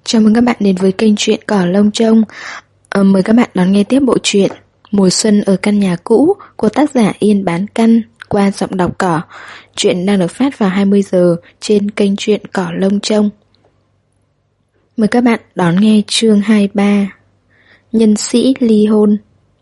Chào mừng các bạn đến với kênh truyện Cỏ Lông Trông. Mời các bạn đón nghe tiếp bộ truyện Mùa Xuân ở Căn Nhà Cũ của tác giả Yên Bán Căn qua giọng đọc Cỏ. Truyện đang được phát vào 20 giờ trên kênh truyện Cỏ Lông Trông. Mời các bạn đón nghe chương 23 Nhân sĩ ly hôn.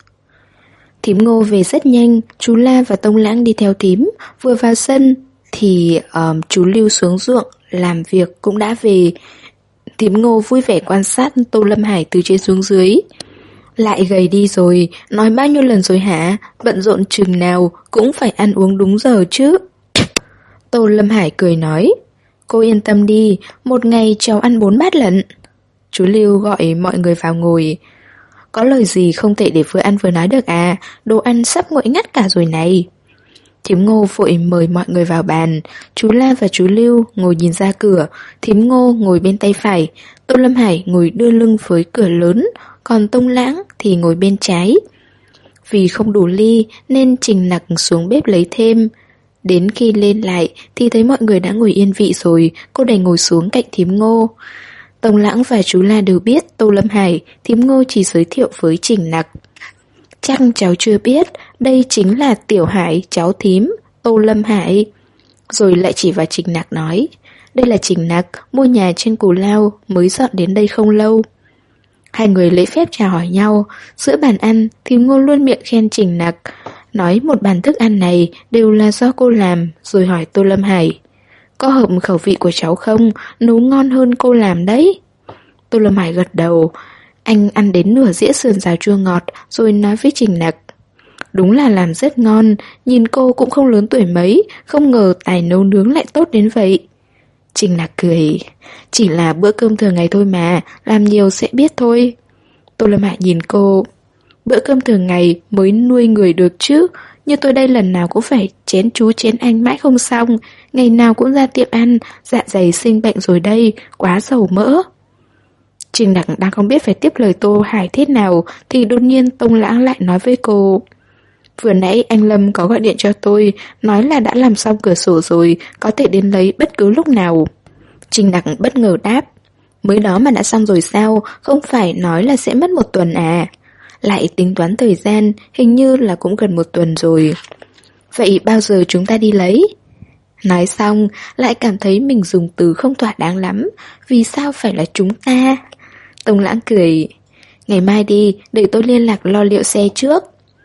Thím Ngô về rất nhanh, chú La và Tông Lãng đi theo thím. Vừa vào sân thì chú Lưu xuống ruộng làm việc cũng đã về. Thím Ngô vui vẻ quan sát Tô Lâm Hải từ trên xuống dưới. Lại gầy đi rồi, nói bao nhiêu lần rồi hả? Bận rộn chừng nào cũng phải ăn uống đúng giờ chứ. Tô Lâm Hải cười nói, cô yên tâm đi, một ngày cháu ăn 4 bát lận. Chú Lưu gọi mọi người vào ngồi. Có lời gì không thể để vừa ăn vừa nói được à? Đồ ăn sắp nguội ngắt cả rồi này. Thím Ngô vội mời mọi người vào bàn. Chú La và chú Lưu ngồi nhìn ra cửa. Thím Ngô ngồi bên tay phải. Tô Lâm Hải ngồi đưa lưng với cửa lớn. Còn Tông Lãng thì ngồi bên trái. Vì không đủ ly nên Trình Nặc xuống bếp lấy thêm. Đến khi lên lại thì thấy mọi người đã ngồi yên vị rồi. Cô đành ngồi xuống cạnh thím Ngô. Tông Lãng và chú La đều biết Tô Lâm Hải. Thím Ngô chỉ giới thiệu với Trình Nặc. Chắc cháu chưa biết, đây chính là Tiểu Hải, cháu thím, Tô Lâm Hải. Rồi lại chỉ vào Trình Nặc nói, đây là Trình Nặc, mua nhà trên Cù Lao, mới dọn đến đây không lâu. Hai người lễ phép chào hỏi nhau. Giữa bàn ăn, thím Ngô luôn miệng khen Trình Nặc, nói một bàn thức ăn này đều là do cô làm. Rồi hỏi Tô Lâm Hải, có hợp khẩu vị của cháu không? Nấu ngon hơn cô làm đấy. Tô Lâm Hải gật đầu. Anh ăn đến nửa dĩa sườn xào chua ngọt rồi nói với Trình Nặc, đúng là làm rất ngon, nhìn cô cũng không lớn tuổi mấy, không ngờ tài nấu nướng lại tốt đến vậy. Trình Nặc cười, chỉ là bữa cơm thường ngày thôi mà, làm nhiều sẽ biết thôi. Tô Lâm Hải nhìn cô, bữa cơm thường ngày mới nuôi người được chứ, như tôi đây lần nào cũng phải chén chú chén anh mãi không xong, ngày nào cũng ra tiệm ăn, dạ dày sinh bệnh rồi đây, quá dầu mỡ. Trình Nặc đang không biết phải tiếp lời Tô Hải thế nào thì đột nhiên Tông Lãng lại nói với cô, vừa nãy anh Lâm có gọi điện cho tôi, nói là đã làm xong cửa sổ rồi, có thể đến lấy bất cứ lúc nào. Trình Nặc bất ngờ đáp, mới đó mà đã xong rồi sao, không phải nói là sẽ mất 1 tuần à? Lại tính toán thời gian, hình như là cũng gần 1 tuần rồi. Vậy bao giờ chúng ta đi lấy? Nói xong, lại cảm thấy mình dùng từ không thỏa đáng lắm, vì sao phải là chúng ta? Tông Lãng cười, ngày mai đi, để tôi liên lạc lo liệu xe trước.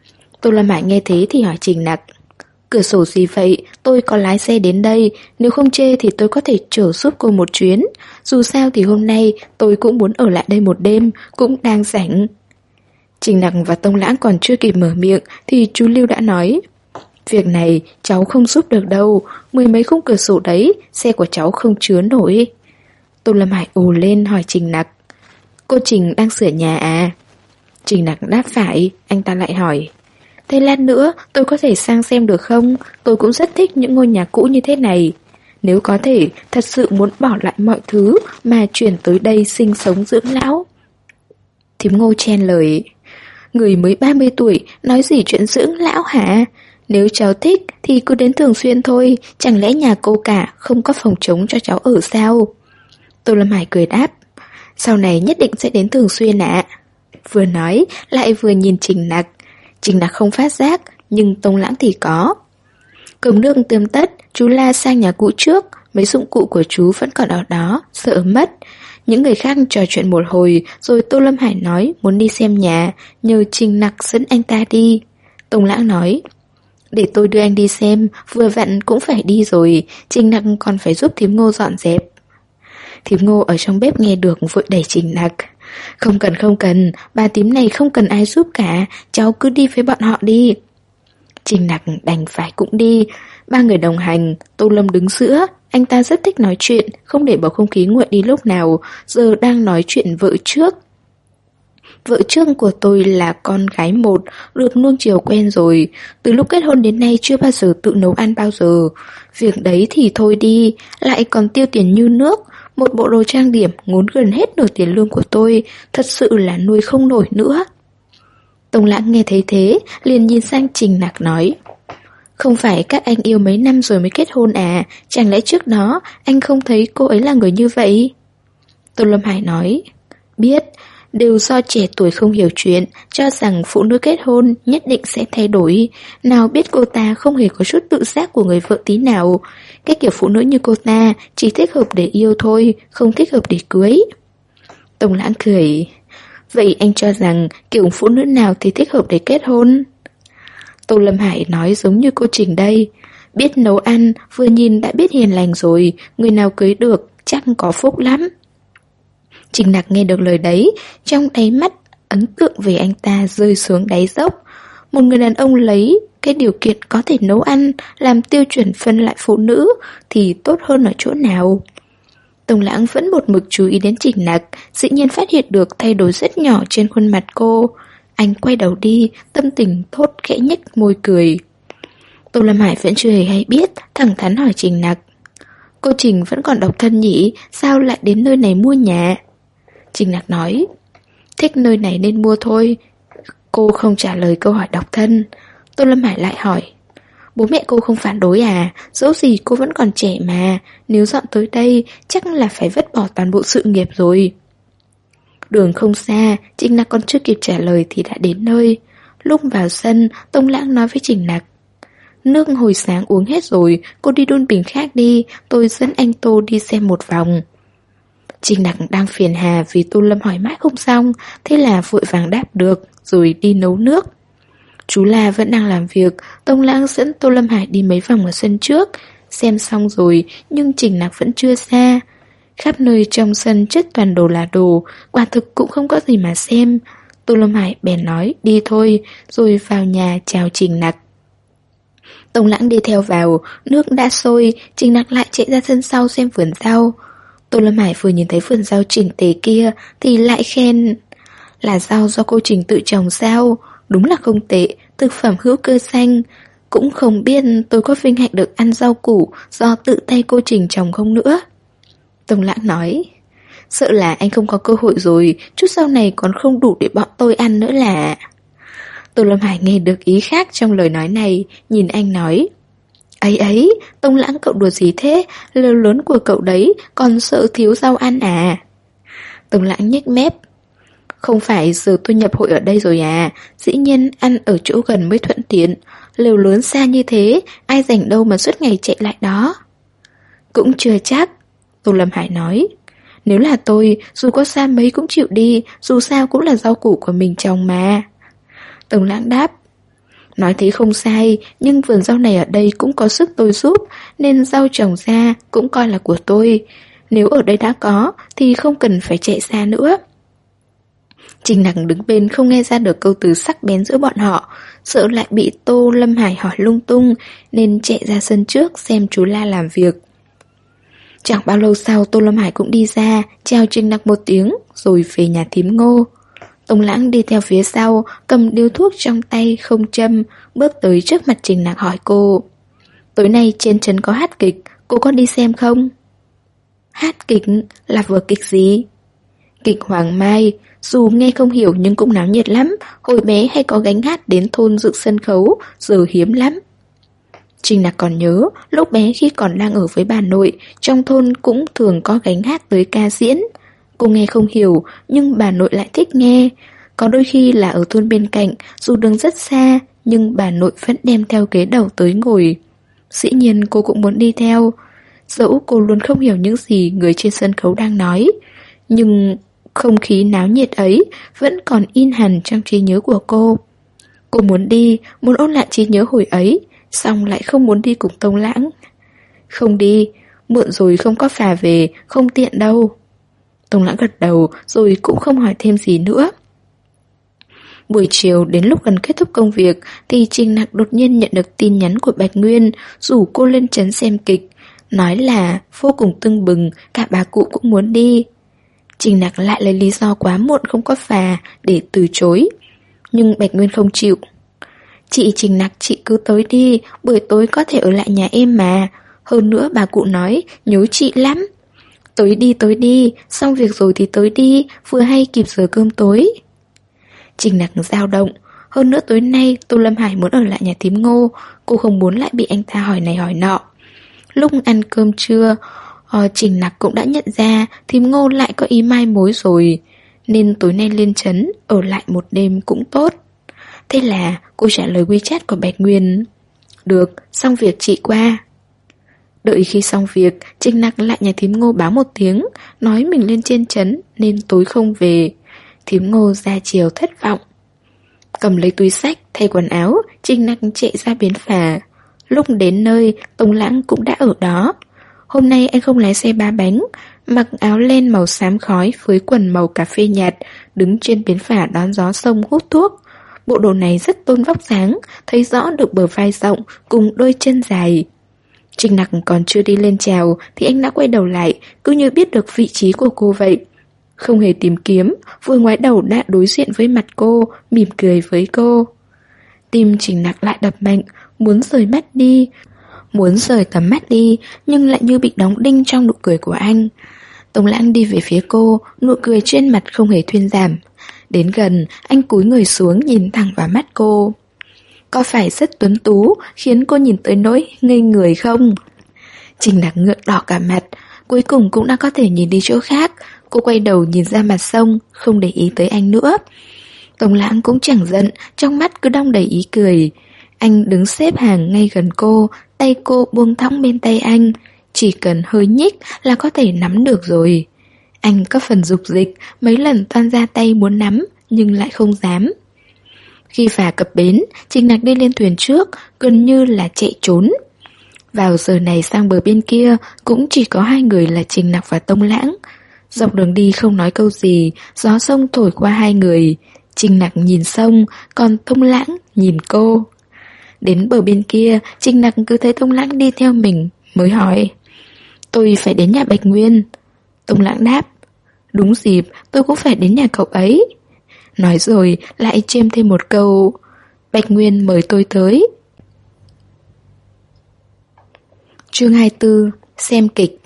Tô Lâm Hải nghe thế thì hỏi Trình Nặc, cửa sổ gì vậy, tôi có lái xe đến đây, nếu không chê thì tôi có thể chở giúp cô một chuyến. Dù sao thì hôm nay tôi cũng muốn ở lại đây một đêm, cũng đang rảnh. Trình Nặc và Tông Lãng còn chưa kịp mở miệng thì chú Lưu đã nói, việc này cháu không giúp được đâu, 10 mấy khung cửa sổ đấy, xe của cháu không chứa nổi. Tô Lâm Hải ồ lên hỏi Trình Nặc, cô Trình đang sửa nhà à? Trình Nặc đáp phải. Anh ta lại hỏi, thế lát nữa tôi có thể sang xem được không? Tôi cũng rất thích những ngôi nhà cũ như thế này. Nếu có thể, thật sự muốn bỏ lại mọi thứ mà chuyển tới đây sinh sống dưỡng lão. Thím Ngô chen lời, người mới 30 tuổi, nói gì chuyện dưỡng lão hả? Nếu cháu thích thì cứ đến thường xuyên thôi, chẳng lẽ nhà cô cả không có phòng trống cho cháu ở sao? Tô Lâm Hải cười đáp, sau này nhất định sẽ đến thường xuyên ạ. Vừa nói lại vừa nhìn Trình Nặc. Trình Nặc không phát giác, nhưng Tông Lãng thì có. Cơm nước tươm tất, chú La sang nhà cũ trước, mấy dụng cụ của chú vẫn còn ở đó, sợ mất. Những người khác trò chuyện một hồi, rồi Tô Lâm Hải nói muốn đi xem nhà, nhờ Trình Nặc dẫn anh ta đi. Tông Lãng nói, để tôi đưa anh đi xem, vừa vặn cũng phải đi rồi, Trình Nặc còn phải giúp thím Ngô dọn dẹp. Thím Ngô ở trong bếp nghe được vội đẩy Trình Nặc, không cần, bà tím này không cần ai giúp cả, cháu cứ đi với bọn họ đi. Trình Nặc đành phải cũng đi. 3 người đồng hành, Tô Lâm đứng giữa. Anh ta rất thích nói chuyện, không để bầu không khí nguội đi lúc nào. Giờ đang nói chuyện vợ trước. Vợ trước của tôi là con gái một, được nuông chiều quen rồi. Từ lúc kết hôn đến nay chưa bao giờ tự nấu ăn bao giờ. Việc đấy thì thôi đi, lại còn tiêu tiền như nước. Một bộ đồ trang điểm ngốn gần hết nửa tiền lương của tôi, thật sự là nuôi không nổi nữa. Tông Lãng nghe thấy thế, liền nhìn sang Trình Nặc nói, không phải các anh yêu mấy năm rồi mới kết hôn à? Chẳng lẽ trước đó anh không thấy cô ấy là người như vậy? Tô Lâm Hải nói, biết, đều do trẻ tuổi không hiểu chuyện, cho rằng phụ nữ kết hôn nhất định sẽ thay đổi. Nào biết cô ta không hề có chút tự giác của người vợ tí nào. Cái kiểu phụ nữ như cô ta chỉ thích hợp để yêu thôi, không thích hợp để cưới. Tông Lãng cười, vậy anh cho rằng kiểu phụ nữ nào thì thích hợp để kết hôn? Tô Lâm Hải nói giống như cô Trình đây, biết nấu ăn, vừa nhìn đã biết hiền lành rồi, người nào cưới được chắc có phúc lắm. Trình Nặc nghe được lời đấy, trong đáy mắt ấn tượng về anh ta rơi xuống đáy dốc. Một người đàn ông lấy cái điều kiện có thể nấu ăn làm tiêu chuẩn phân loại phụ nữ thì tốt hơn ở chỗ nào? Tông Lãng vẫn một mực chú ý đến Trình Nặc, dĩ nhiên phát hiện được thay đổi rất nhỏ trên khuôn mặt cô. Anh quay đầu đi, tâm tình thốt khẽ nhếch môi cười. Tô Lâm Hải vẫn chưa hề hay biết, thẳng thắn hỏi Trình Nặc, cô Trình vẫn còn độc thân nhỉ, sao lại đến nơi này mua nhà? Trình Nặc nói, thích nơi này nên mua thôi. Cô không trả lời câu hỏi độc thân. Tô Lâm Hải lại hỏi, bố mẹ cô không phản đối à? Dẫu gì cô vẫn còn trẻ mà, nếu dọn tới đây chắc là phải vứt bỏ toàn bộ sự nghiệp rồi. Đường không xa, Trình Nặc còn chưa kịp trả lời thì đã đến nơi. Lúc vào sân, Tông Lãng nói với Trình Nặc, nước hồi sáng uống hết rồi, cô đi đun bình khác đi, tôi dẫn anh Tô đi xem một vòng. Trình Nặc đang phiền hà vì Tô Lâm hỏi mãi không xong, thế là vội vàng đáp được, rồi đi nấu nước. Chú La vẫn đang làm việc, Tông Lãng dẫn Tô Lâm Hải đi mấy vòng ở sân trước, xem xong rồi nhưng Trình Nặc vẫn chưa ra. Khắp nơi trong sân chất toàn đồ là đồ, quả thực cũng không có gì mà xem. Tô Lâm Hải bèn nói đi thôi, rồi vào nhà chào Trình Nặc. Tông Lãng đi theo vào, nước đã sôi, Trình Nặc lại chạy ra sân sau xem vườn rau. Tô Lâm Hải vừa nhìn thấy vườn rau chỉnh tề kia thì lại khen, là rau do cô Trình tự trồng sao, đúng là không tệ, thực phẩm hữu cơ xanh. Cũng không biết tôi có vinh hạnh được ăn rau củ do tự tay cô Trình trồng không nữa. Tông Lãng nói, sợ là anh không có cơ hội rồi, chút rau này còn không đủ để bọn tôi ăn nữa là. Tô Lâm Hải nghe được ý khác trong lời nói này, nhìn anh nói, ấy ấy, Tông Lãng cậu đùa gì thế, lều lớn của cậu đấy, còn sợ thiếu rau ăn à? Tông Lãng nhếch mép, không phải giờ tôi nhập hội ở đây rồi à, dĩ nhiên ăn ở chỗ gần mới thuận tiện, lều lớn xa như thế, ai rảnh đâu mà suốt ngày chạy lại đó. Cũng chưa chắc, Tô Lâm Hải nói, nếu là tôi, dù có xa mấy cũng chịu đi, dù sao cũng là rau củ của mình trồng mà. Tông Lãng đáp, nói thế không sai, nhưng vườn rau này ở đây cũng có sức tôi giúp, nên rau trồng ra cũng coi là của tôi. Nếu ở đây đã có, thì không cần phải chạy xa nữa. Trình Nặc đứng bên không nghe ra được câu từ sắc bén giữa bọn họ, sợ lại bị Tô Lâm Hải hỏi lung tung, nên chạy ra sân trước xem chú La làm việc. Chẳng bao lâu sau Tô Lâm Hải cũng đi ra, chào Trình Nặc một tiếng, rồi về nhà thím Ngô. Tông Lãng đi theo phía sau, cầm điếu thuốc trong tay không châm, bước tới trước mặt Trình Nặc hỏi cô, tối nay trên trấn có hát kịch, cô có đi xem không? Hát kịch? Là vở kịch gì? Kịch Hoàng Mai, dù nghe không hiểu nhưng cũng náo nhiệt lắm, hồi bé hay có gánh hát đến thôn dựng sân khấu, giờ hiếm lắm. Trình Nặc còn nhớ, lúc bé khi còn đang ở với bà nội, trong thôn cũng thường có gánh hát tới ca diễn. Cô nghe không hiểu, nhưng bà nội lại thích nghe. Có đôi khi là ở thôn bên cạnh, dù đường rất xa, nhưng bà nội vẫn đem theo ghế đầu tới ngồi. Dĩ nhiên cô cũng muốn đi theo. Dẫu cô luôn không hiểu những gì người trên sân khấu đang nói, nhưng không khí náo nhiệt ấy vẫn còn in hẳn trong trí nhớ của cô. Cô muốn đi, muốn ôn lại trí nhớ hồi ấy, xong lại không muốn đi cùng Tông Lãng. Không đi, muộn rồi không có phà về, không tiện đâu. Tông Lãng gật đầu rồi cũng không hỏi thêm gì nữa. Buổi chiều đến lúc gần kết thúc công việc thì Trình Nặc đột nhiên nhận được tin nhắn của Bạch Nguyên rủ cô lên trấn xem kịch, nói là vô cùng tưng bừng, cả bà cụ cũng muốn đi. Trình Nặc lại lấy lý do quá muộn không có phà để từ chối, nhưng Bạch Nguyên không chịu. Chị Trình Nặc, chị cứ tới đi, buổi tối có thể ở lại nhà em mà. Hơn nữa bà cụ nói nhớ chị lắm. Tới đi, xong việc rồi thì tới đi, vừa hay kịp giờ cơm tối. Trình Nặc dao động. Hơn nữa tối nay Tô Lâm Hải muốn ở lại nhà thím Ngô, cô không muốn lại bị anh ta hỏi này hỏi nọ. Lúc ăn cơm trưa, Trình Nặc cũng đã nhận ra thím Ngô lại có ý mai mối rồi, nên tối nay lên trấn ở lại một đêm cũng tốt. Thế là cô trả lời WeChat của Bạch Nguyên: được, xong việc chị qua. Đợi khi xong việc, Trình Nặc lại nhà thím Ngô báo một tiếng, nói mình lên trên trấn nên tối không về. Thím Ngô ra chiều thất vọng. Cầm lấy túi xách, thay quần áo, Trình Nặc chạy ra bến phà. Lúc đến nơi, Tống Lãng cũng đã ở đó. Hôm nay anh không lái xe ba bánh, mặc áo len màu xám khói với quần màu cà phê nhạt, đứng trên bến phà đón gió sông hút thuốc. Bộ đồ này rất tôn vóc dáng, thấy rõ được bờ vai rộng cùng đôi chân dài. Trình Nặc còn chưa đi lên chào thì anh đã quay đầu lại, cứ như biết được vị trí của cô vậy. Không hề tìm kiếm, vừa ngoái đầu đã đối diện với mặt cô, mỉm cười với cô. Tim Trình Nặc lại đập mạnh, muốn rời mắt đi, muốn rời tầm mắt đi, nhưng lại như bị đóng đinh trong nụ cười của anh. Tống Lãng đi về phía cô, nụ cười trên mặt không hề thuyên giảm. Đến gần, anh cúi người xuống nhìn thẳng vào mắt cô. Có phải rất tuấn tú, khiến cô nhìn tới nỗi ngây người không? Trình Nặc ngượng đỏ cả mặt, cuối cùng cũng đã có thể nhìn đi chỗ khác. Cô quay đầu nhìn ra mặt sông, không để ý tới anh nữa. Tống Lãng cũng chẳng giận, trong mắt cứ đong đầy ý cười. Anh đứng xếp hàng ngay gần cô, tay cô buông thõng bên tay anh. Chỉ cần hơi nhích là có thể nắm được rồi. Anh có phần dục dịch, mấy lần toan ra tay muốn nắm, nhưng lại không dám. Khi phà cập bến, Trình Nặc đi lên thuyền trước, gần như là chạy trốn. Vào giờ này sang bờ bên kia, cũng chỉ có hai người là Trình Nặc và Tống Lãng. Dọc đường đi không nói câu gì, gió sông thổi qua hai người. Trình Nặc nhìn sông, còn Tống Lãng nhìn cô. Đến bờ bên kia, Trình Nặc cứ thấy Tống Lãng đi theo mình, mới hỏi: tôi phải đến nhà Bạch Nguyên. Tống Lãng đáp: đúng dịp, tôi cũng phải đến nhà cậu ấy. Nói rồi lại chêm thêm một câu: Bạch Nguyên mời tôi tới. Chương 24. Xem kịch.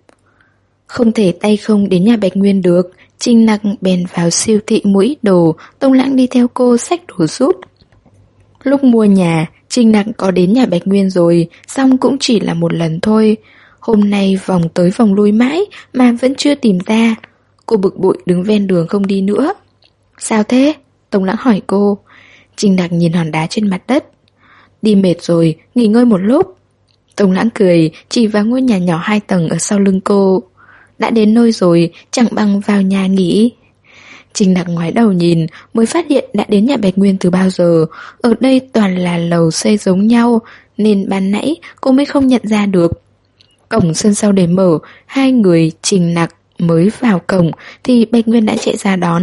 Không thể tay không đến nhà Bạch Nguyên được, Trình Nặc bèn vào siêu thị mua ít đồ, Tống Lãng đi theo cô xách đồ giúp. Lúc mua nhà, Trình Nặc có đến nhà Bạch Nguyên rồi, xong cũng chỉ là một lần thôi. Hôm nay vòng tới vòng lui mãi mà vẫn chưa tìm ra. Cô bực bội đứng ven đường không đi nữa. Sao thế? Tống Lãng hỏi cô. Trình Nặc nhìn hòn đá trên mặt đất. Đi mệt rồi, nghỉ ngơi một lúc. Tống Lãng cười, chỉ vào ngôi nhà nhỏ 2 tầng ở sau lưng cô. Đã đến nơi rồi, chẳng bằng vào nhà nghỉ. Trình Nặc ngoái đầu nhìn, mới phát hiện đã đến nhà Bạch Nguyên từ bao giờ. Ở đây toàn là lầu xây giống nhau, nên ban nãy cô mới không nhận ra được. Cổng sân sau để mở, hai người Trình Nặc mới vào cổng thì Bạch Nguyên đã chạy ra đón.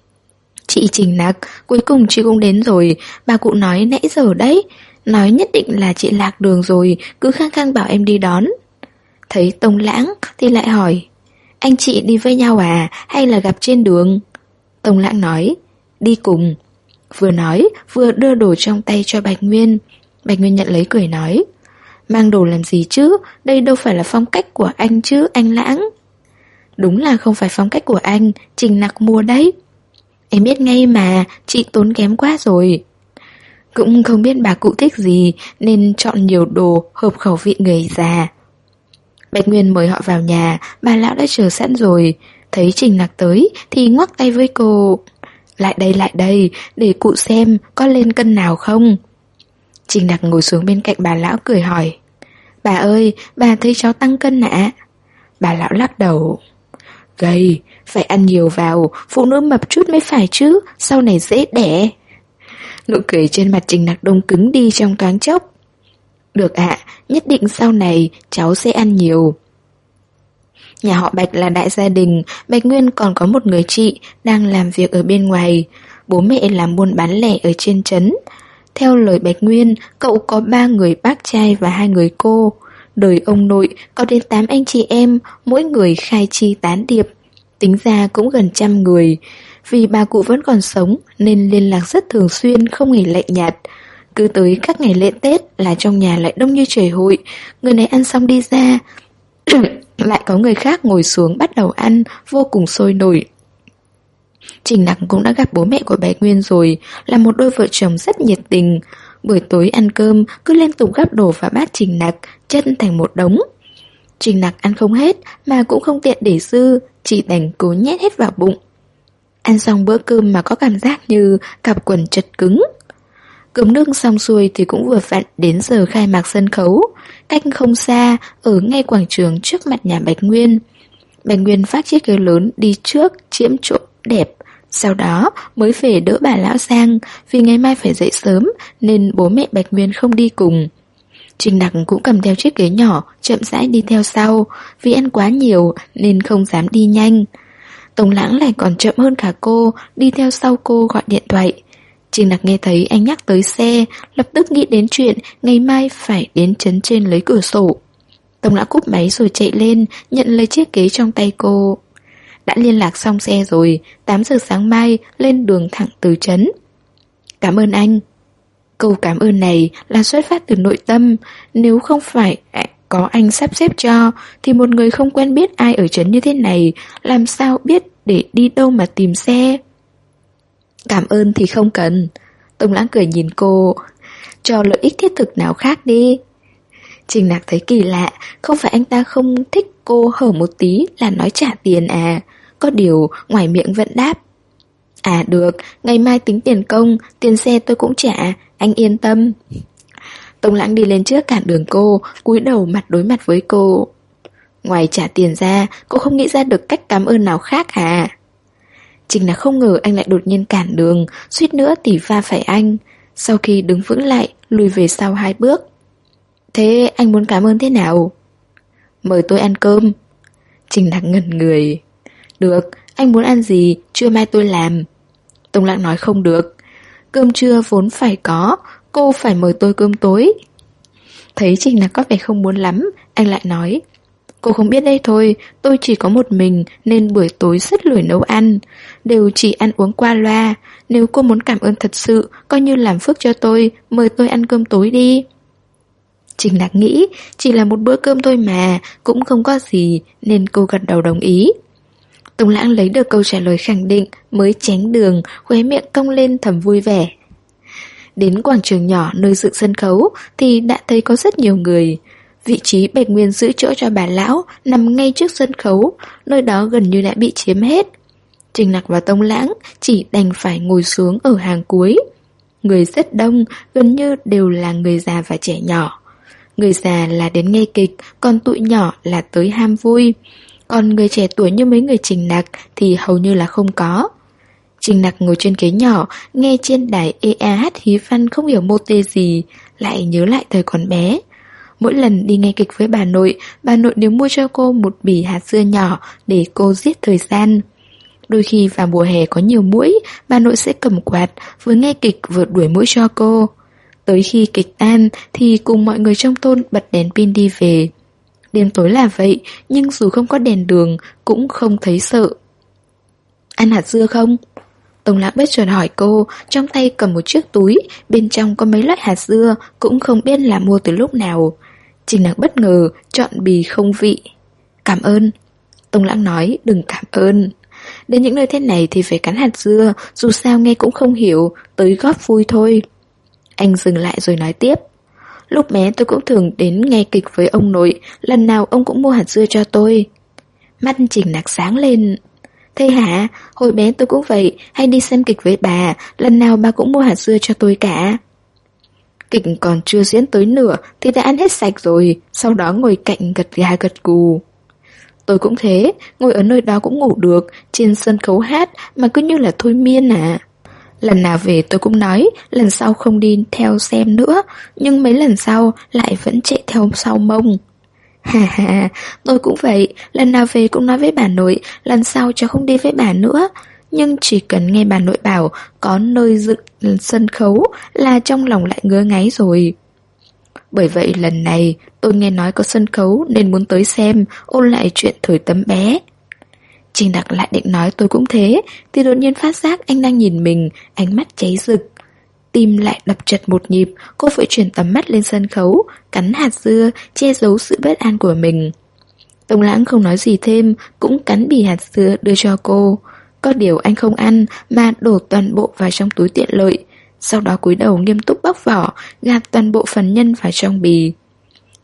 Chị Trình Nặc, cuối cùng chị cũng đến rồi, bà cụ nói nãy giờ đấy. Nói nhất định là chị lạc đường rồi, cứ khăng khăng bảo em đi đón. Thấy Tống Lãng thì lại hỏi: anh chị đi với nhau à, hay là gặp trên đường? Tống Lãng nói: đi cùng. Vừa nói, vừa đưa đồ trong tay cho Bạch Nguyên. Bạch Nguyên nhận lấy cười nói: mang đồ làm gì chứ, đây đâu phải là phong cách của anh chứ, anh Lãng. Đúng là không phải phong cách của anh, Trình Nặc mua đấy. Em biết ngay mà, chị tốn kém quá rồi. Cũng không biết bà cụ thích gì nên chọn nhiều đồ hợp khẩu vị người già. Bạch Nguyên mời họ vào nhà, bà lão đã chờ sẵn rồi. Thấy Trình Nặc tới thì ngoắc tay với cô: lại đây, để cụ xem có lên cân nào không. Trình Nặc ngồi xuống bên cạnh bà lão cười hỏi: bà ơi, bà thấy cháu tăng cân ạ? Bà lão lắc đầu: gầy, phải ăn nhiều vào, phụ nữ mập chút mới phải chứ, sau này dễ đẻ. Nụ cười trên mặt Trình Nặc đông cứng đi trong thoáng chốc. Được ạ, nhất định sau này cháu sẽ ăn nhiều. Nhà họ Bạch là đại gia đình, Bạch Nguyên còn có một người chị đang làm việc ở bên ngoài. Bố mẹ làm buôn bán lẻ ở trên trấn. Theo lời Bạch Nguyên, cậu có 3 người bác trai và 2 người cô. Đời ông nội có đến 8 anh chị em, mỗi người khai chi tán điệp. Tính ra cũng gần 100 người. Vì bà cụ vẫn còn sống nên liên lạc rất thường xuyên, không hề lạnh nhạt. Cứ tới các ngày lễ Tết là trong nhà lại đông như trời hội. Người này ăn xong đi ra lại có người khác ngồi xuống bắt đầu ăn, vô cùng sôi nổi. Trình Nặc cũng đã gặp bố mẹ của Bạch Nguyên rồi, là một đôi vợ chồng rất nhiệt tình. Buổi tối ăn cơm cứ liên tục gắp đồ vào bát Trình Nặc, chất thành một đống. Trình Nặc ăn không hết mà cũng không tiện để dư, chỉ đành cố nhét hết vào bụng. Ăn xong bữa cơm mà có cảm giác như cặp quần chật cứng. Cơm nước xong xuôi thì cũng vừa vặn đến giờ khai mạc sân khấu. Cách không xa, ở ngay quảng trường trước mặt nhà Bạch Nguyên. Bạch Nguyên phát chiếc ghế lớn đi trước, chiếm chỗ đẹp. Sau đó mới về đỡ bà lão sang, vì ngày mai phải dậy sớm nên bố mẹ Bạch Nguyên không đi cùng. Trình Nặc cũng cầm theo chiếc ghế nhỏ, chậm rãi đi theo sau, vì ăn quá nhiều nên không dám đi nhanh. Tống Lãng lại còn chậm hơn cả cô, đi theo sau cô gọi điện thoại. Trình Nặc nghe thấy anh nhắc tới xe, lập tức nghĩ đến chuyện ngày mai phải đến trấn trên lấy cửa sổ. Tống Lãng cúp máy rồi chạy lên, nhận lấy chiếc ghế trong tay cô. Đã liên lạc xong xe rồi, 8 giờ sáng mai lên đường thẳng từ trấn. Cảm ơn anh. Câu cảm ơn này là xuất phát từ nội tâm. Nếu không phải có anh sắp xếp cho, thì một người không quen biết ai ở trấn như thế này làm sao biết để đi đâu mà tìm xe. Cảm ơn thì không cần. Tống Lãng cười nhìn cô. Cho lợi ích thiết thực nào khác đi. Trình Nặc thấy kỳ lạ, không phải anh ta không thích cô hở một tí là nói trả tiền à. Có điều ngoài miệng vẫn đáp. À được, ngày mai tính tiền công, tiền xe tôi cũng trả, anh yên tâm. Tống Lãng đi lên trước cản đường cô, cúi đầu mặt đối mặt với cô. Ngoài trả tiền ra, cô không nghĩ ra được cách cảm ơn nào khác hả? Trình Nặc không ngờ anh lại đột nhiên cản đường, suýt nữa thì va phải anh. Sau khi đứng vững lại, lùi về sau 2 bước. Thế anh muốn cảm ơn thế nào? Mời tôi ăn cơm. Trình Nặc ngẩn người. Được, anh muốn ăn gì, trưa mai tôi làm. Tống Lãng nói không được. Cơm trưa vốn phải có, cô phải mời tôi cơm tối. Thấy Trình Nặc có vẻ không muốn lắm, anh lại nói. Cô không biết đây thôi, tôi chỉ có một mình nên buổi tối rất lười nấu ăn. Đều chỉ ăn uống qua loa. Nếu cô muốn cảm ơn thật sự, coi như làm phước cho tôi, mời tôi ăn cơm tối đi. Trình Nặc nghĩ, chỉ là một bữa cơm thôi mà, cũng không có gì, nên cô gật đầu đồng ý. Tống Lãng lấy được câu trả lời khẳng định, mới tránh đường, khóe miệng cong lên thầm vui vẻ. Đến quảng trường nhỏ nơi dựng sân khấu thì đã thấy có rất nhiều người. Vị trí Bạch Nguyên giữ chỗ cho bà lão nằm ngay trước sân khấu, nơi đó gần như đã bị chiếm hết. Trình Nặc và Tống Lãng chỉ đành phải ngồi xuống ở hàng cuối. Người rất đông, gần như đều là người già và trẻ nhỏ. Người già là đến nghe kịch, còn tụi nhỏ là tới ham vui. Còn người trẻ tuổi như mấy người Trình Nặc thì hầu như là không có. Trình Nặc ngồi trên ghế nhỏ, nghe trên đài hát hí văn không hiểu mô tê gì, lại nhớ lại thời còn bé. Mỗi lần đi nghe kịch với bà nội đều mua cho cô một bì hạt dưa nhỏ để cô giết thời gian. Đôi khi vào mùa hè có nhiều muỗi, bà nội sẽ cầm quạt, vừa nghe kịch vừa đuổi muỗi cho cô. Tới khi kịch tan thì cùng mọi người trong thôn bật đèn pin đi về. Đêm tối là vậy, nhưng dù không có đèn đường cũng không thấy sợ. Ăn hạt dưa không? Tống Lãng bất chợt hỏi cô, trong tay cầm một chiếc túi, bên trong có mấy loại hạt dưa, cũng không biết là mua từ lúc nào. Trình Nặc bất ngờ, chọn bì không vị. Cảm ơn. Tống Lãng nói, đừng cảm ơn. Đến những nơi thế này thì phải cắn hạt dưa, dù sao nghe cũng không hiểu, tới góp vui thôi. Anh dừng lại rồi nói tiếp. Lúc bé tôi cũng thường đến nghe kịch với ông nội, lần nào ông cũng mua hạt dưa cho tôi. Mắt Trình Nặc sáng lên. Thế hả? Hồi bé tôi cũng vậy, hay đi xem kịch với bà, lần nào bà cũng mua hạt dưa cho tôi cả. Kịch còn chưa diễn tới nửa thì đã ăn hết sạch rồi, sau đó ngồi cạnh gật gà gật gù. Tôi cũng thế, ngồi ở nơi đó cũng ngủ được, trên sân khấu hát mà cứ như là thôi miên à. Lần nào về tôi cũng nói, lần sau không đi theo xem nữa, nhưng mấy lần sau lại vẫn chạy theo sau mông. Hà hà, tôi cũng vậy, lần nào về cũng nói với bà nội, lần sau cháu không đi với bà nữa. Nhưng chỉ cần nghe bà nội bảo có nơi dựng sân khấu là trong lòng lại ngứa ngáy rồi. Bởi vậy lần này tôi nghe nói có sân khấu nên muốn tới xem, ôn lại chuyện thời tấm bé. Trình Nặc lại định nói tôi cũng thế, thì đột nhiên phát giác anh đang nhìn mình, ánh mắt cháy rực. Tim lại đập chật một nhịp, cô vội chuyển tầm mắt lên sân khấu, cắn hạt dưa, che giấu sự bất an của mình. Tống Lãng không nói gì thêm, cũng cắn bì hạt dưa đưa cho cô. Có điều anh không ăn mà đổ toàn bộ vào trong túi tiện lợi. Sau đó cúi đầu nghiêm túc bóc vỏ, gạt toàn bộ phần nhân vào trong bì.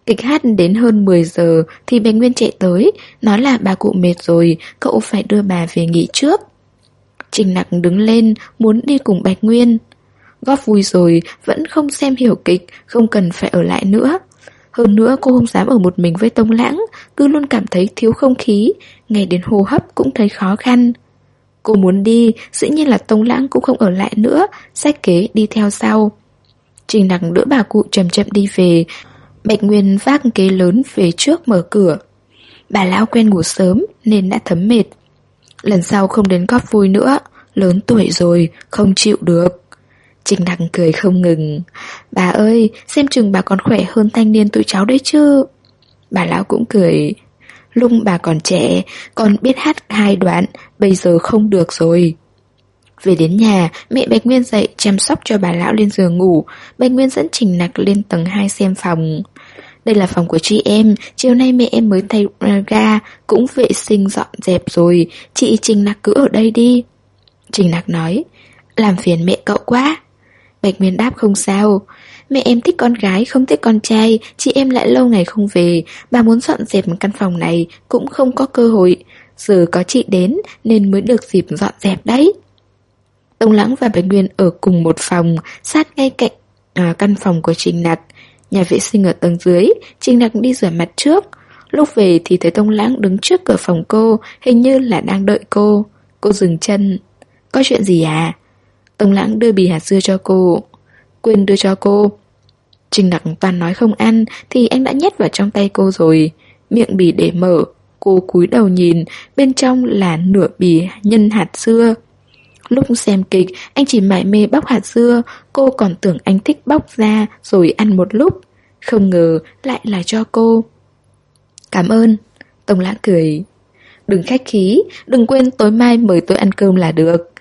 Kịch hát đến hơn 10 giờ thì Bạch Nguyên chạy tới, nói là bà cụ mệt rồi, cậu phải đưa bà về nghỉ trước. Trình Nặc đứng lên, muốn đi cùng Bạch Nguyên. Góp vui rồi, vẫn không xem hiểu kịch, không cần phải ở lại nữa. Hơn nữa cô không dám ở một mình với Tông Lãng, cứ luôn cảm thấy thiếu không khí, ngay đến hô hấp cũng thấy khó khăn. Cô muốn đi, dĩ nhiên là Tông Lãng cũng không ở lại nữa, xách kế đi theo sau. Trình Nặc đỡ bà cụ chậm chậm đi về, Bạch Nguyên vác kế lớn về trước mở cửa. Bà lão quen ngủ sớm nên đã thấm mệt. Lần sau không đến góp vui nữa, lớn tuổi rồi, không chịu được. Trình Nặc cười không ngừng. Bà ơi, xem chừng bà còn khỏe hơn thanh niên tụi cháu đấy chứ. Bà lão cũng cười. Lúc bà còn trẻ, còn biết hát 2 đoạn, bây giờ không được rồi. Về đến nhà, mẹ Bạch Nguyên dậy chăm sóc cho bà lão lên giường ngủ. Bạch Nguyên dẫn Trình Nặc lên tầng 2 xem phòng. Đây là phòng của chị em, chiều nay mẹ em mới thay ga, cũng vệ sinh dọn dẹp rồi, chị Trình Nặc cứ ở đây đi. Trình Nặc nói, làm phiền mẹ cậu quá. Bạch Nguyên đáp không sao. Mẹ em thích con gái không thích con trai, chị em lại lâu ngày không về, bà muốn dọn dẹp căn phòng này cũng không có cơ hội. Giờ có chị đến nên mới được dịp dọn dẹp đấy. Tông Lãng và Bạch Nguyên ở cùng một phòng, sát ngay cạnh căn phòng của Trình Nặc. Nhà vệ sinh ở tầng dưới, Trình Nặc đi rửa mặt trước. Lúc về thì thấy Tông Lãng đứng trước cửa phòng cô, hình như là đang đợi cô. Cô dừng chân. Có chuyện gì à? Tông Lãng đưa bì hạt dưa cho cô. Quên đưa cho cô. Trình Nặc toàn nói không ăn thì anh đã nhét vào trong tay cô rồi. Miệng bì để mở. Cô cúi đầu nhìn, bên trong là nửa bì nhân hạt dưa. Lúc xem kịch, anh chỉ mải mê bóc hạt dưa, cô còn tưởng anh thích bóc ra rồi ăn một lúc. Không ngờ lại là cho cô. Cảm ơn. Tông Lãng cười. Đừng khách khí, đừng quên tối mai mời tôi ăn cơm là được.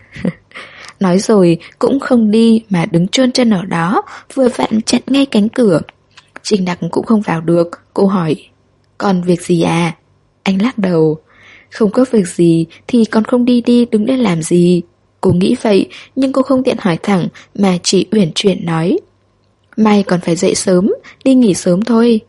Nói rồi cũng không đi mà đứng chôn chân ở đó, vừa vặn chặn ngay cánh cửa. Trình Nặc cũng không vào được, cô hỏi. Còn việc gì à? Anh lắc đầu. Không có việc gì thì còn không đi đi, đứng đây làm gì? Cô nghĩ vậy, nhưng cô không tiện hỏi thẳng mà chỉ uyển chuyển nói. Mai còn phải dậy sớm, đi nghỉ sớm thôi.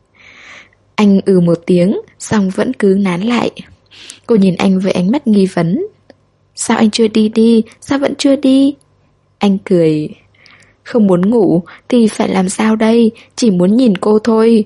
Anh một tiếng, xong vẫn cứ nán lại. Cô nhìn anh với ánh mắt nghi vấn. Sao anh chưa đi đi, sao vẫn chưa đi? Anh cười. Không muốn ngủ thì phải làm sao đây, chỉ muốn nhìn cô thôi.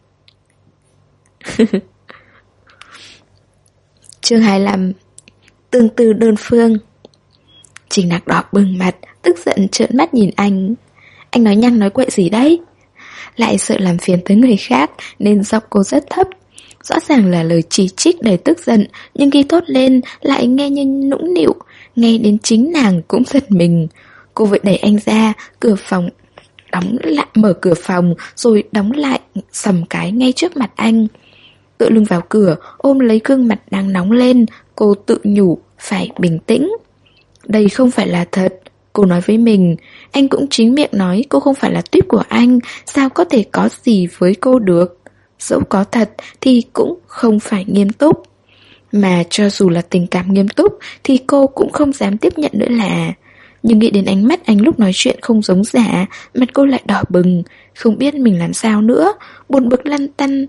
Chương 25. Tương tư đơn phương. Trình Nặc đỏ bừng mặt, tức giận trợn mắt nhìn anh. Anh nói nhăng nói quậy gì đấy? Lại sợ làm phiền tới người khác nên giọng cô rất thấp. Rõ ràng là lời chỉ trích đầy tức giận, nhưng khi thốt lên lại nghe như nũng nịu, nghe đến chính nàng cũng giật mình. Cô vội đẩy anh ra, cửa phòng đóng lại, mở cửa phòng rồi đóng lại sầm cái ngay trước mặt anh. Tựa lưng vào cửa, ôm lấy gương mặt đang nóng lên, cô tự nhủ phải bình tĩnh. Đây không phải là thật, cô nói với mình. Anh cũng chính miệng nói cô không phải là tuyếp của anh, sao có thể có gì với cô được. Dẫu có thật thì cũng không phải nghiêm túc. Mà cho dù là tình cảm nghiêm túc thì cô cũng không dám tiếp nhận nữa là. Nhưng nghĩ đến ánh mắt anh lúc nói chuyện không giống giả, mặt cô lại đỏ bừng, không biết mình làm sao nữa, buồn bực lăn tăn,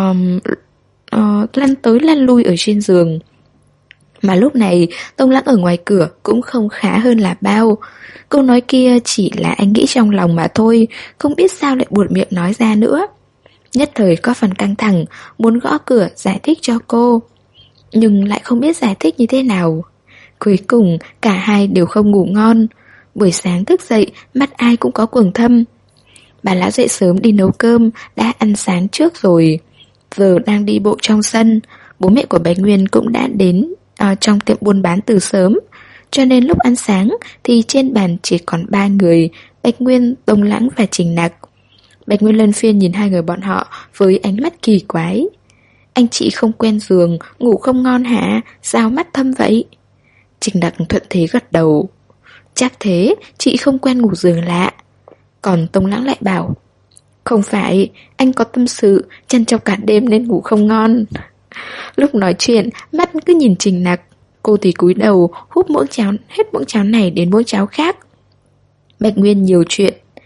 lăn tới lăn lui ở trên giường. Mà lúc này Tông Lãng ở ngoài cửa cũng không khá hơn là bao. Câu nói kia chỉ là anh nghĩ trong lòng mà thôi, không biết sao lại buột miệng nói ra nữa. Nhất thời có phần căng thẳng, muốn gõ cửa giải thích cho cô, nhưng lại không biết giải thích như thế nào. Cuối cùng cả hai đều không ngủ ngon. Buổi sáng thức dậy, mắt ai cũng có quầng thâm. Bà lão dậy sớm đi nấu cơm, đã ăn sáng trước rồi. Giờ đang đi bộ trong sân. Bố mẹ của Bạch Nguyên cũng đã đến trong tiệm buôn bán từ sớm. Cho nên lúc ăn sáng thì trên bàn chỉ còn 3 người, Bạch Nguyên, Tông Lãng và Trình Nặc. Bạch Nguyên luân phiên nhìn hai người bọn họ với ánh mắt kỳ quái. Anh chị không quen giường, ngủ không ngon hả? Sao mắt thâm vậy? Trình Nặc thuận thế gật đầu. Chắc thế, chị không quen ngủ giường lạ. Còn Tông Lãng lại bảo, không phải, anh có tâm sự, chăn trọc cả đêm nên ngủ không ngon. Lúc nói chuyện, mắt cứ nhìn Trình Nặc. Cô thì cúi đầu, húp muỗng cháo, hết muỗng cháo này đến muỗng cháo khác. Bạch Nguyên nhiều chuyện.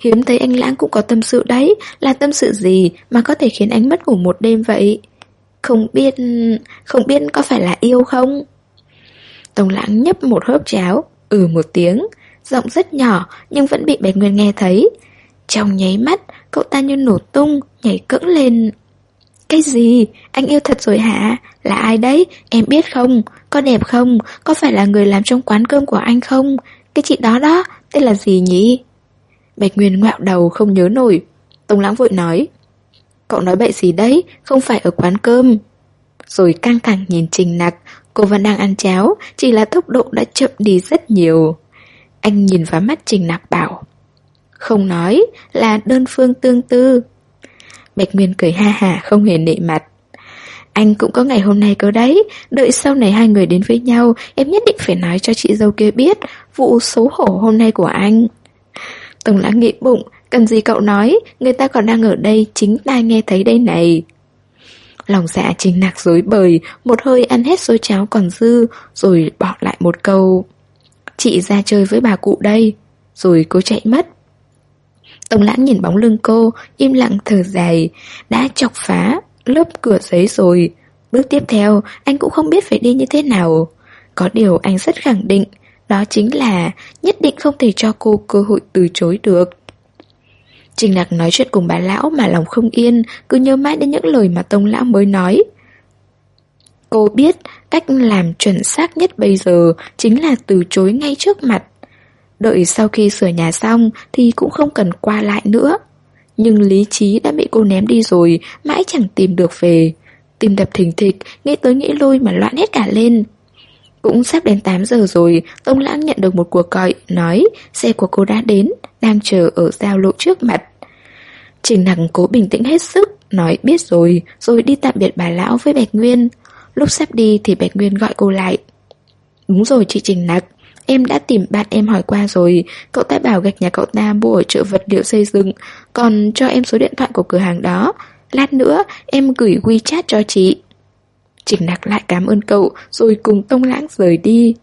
Hiếm thấy anh Lãng cũng có tâm sự đấy. Là tâm sự gì mà có thể khiến anh mất ngủ một đêm vậy? Không biết có phải là yêu không? Tống Lãng nhấp một hớp cháo, một tiếng, giọng rất nhỏ nhưng vẫn bị Bạch Nguyên nghe thấy. Trong nháy mắt, cậu ta như nổ tung, nhảy cẫng lên. Cái gì? Anh yêu thật rồi hả? Là ai đấy? Em biết không? Có đẹp không? Có phải là người làm trong quán cơm của anh không? Cái chị đó đó, tên là gì nhỉ? Bạch Nguyên ngoạo đầu không nhớ nổi. Tống Lãng vội nói, cậu nói bậy gì đấy? Không phải ở quán cơm. Rồi căng thẳng nhìn Trình Nặc. Cô vẫn đang ăn cháo, chỉ là tốc độ đã chậm đi rất nhiều. Anh nhìn vào mắt Trình Nặc bảo, không nói, là đơn phương tương tư. Bạch Nguyên cười ha hả không hề nể mặt. Anh cũng có ngày hôm nay cơ đấy. Đợi sau này hai người đến với nhau, em nhất định phải nói cho chị dâu kia biết vụ xấu hổ hôm nay của anh. Tống Lãng nghĩ bụng, cần gì cậu nói, người ta còn đang ở đây, chính tai nghe thấy đây này. Lòng dạ Trình Nặc rối bời, một hơi ăn hết xôi cháo còn dư, rồi bỏ lại một câu, chị ra chơi với bà cụ đây. Rồi cô chạy mất. Tống Lãng nhìn bóng lưng cô, im lặng thở dài. Đã chọc phá lớp cửa giấy rồi. Bước tiếp theo, anh cũng không biết phải đi như thế nào. Có điều anh rất khẳng định, đó chính là nhất định không thể cho cô cơ hội từ chối được. Trình Nặc nói chuyện cùng bà lão mà lòng không yên, cứ nhớ mãi đến những lời mà Tống Lão mới nói. Cô biết cách làm chuẩn xác nhất bây giờ chính là từ chối ngay trước mặt. Đợi sau khi sửa nhà xong thì cũng không cần qua lại nữa. Nhưng lý trí đã bị cô ném đi rồi, mãi chẳng tìm được về. Tim đập thình thịch, nghĩ tới nghĩ lui mà loạn hết cả lên. Cũng sắp đến 8 giờ rồi, Tống Lãng nhận được một cuộc gọi, nói xe của cô đã đến, đang chờ ở giao lộ trước mặt. Trình Nặc cố bình tĩnh hết sức, nói biết rồi, rồi đi tạm biệt bà lão với Bạch Nguyên. Lúc sắp đi thì Bạch Nguyên gọi cô lại. Đúng rồi chị Trình Nặc, em đã tìm bạn em hỏi qua rồi. Cậu ta bảo gạch nhà cậu ta mua ở chợ vật liệu xây dựng, còn cho em số điện thoại của cửa hàng đó. Lát nữa em gửi WeChat cho chị. Trình Nặc lại cảm ơn cậu, rồi cùng Tống Lãng rời đi.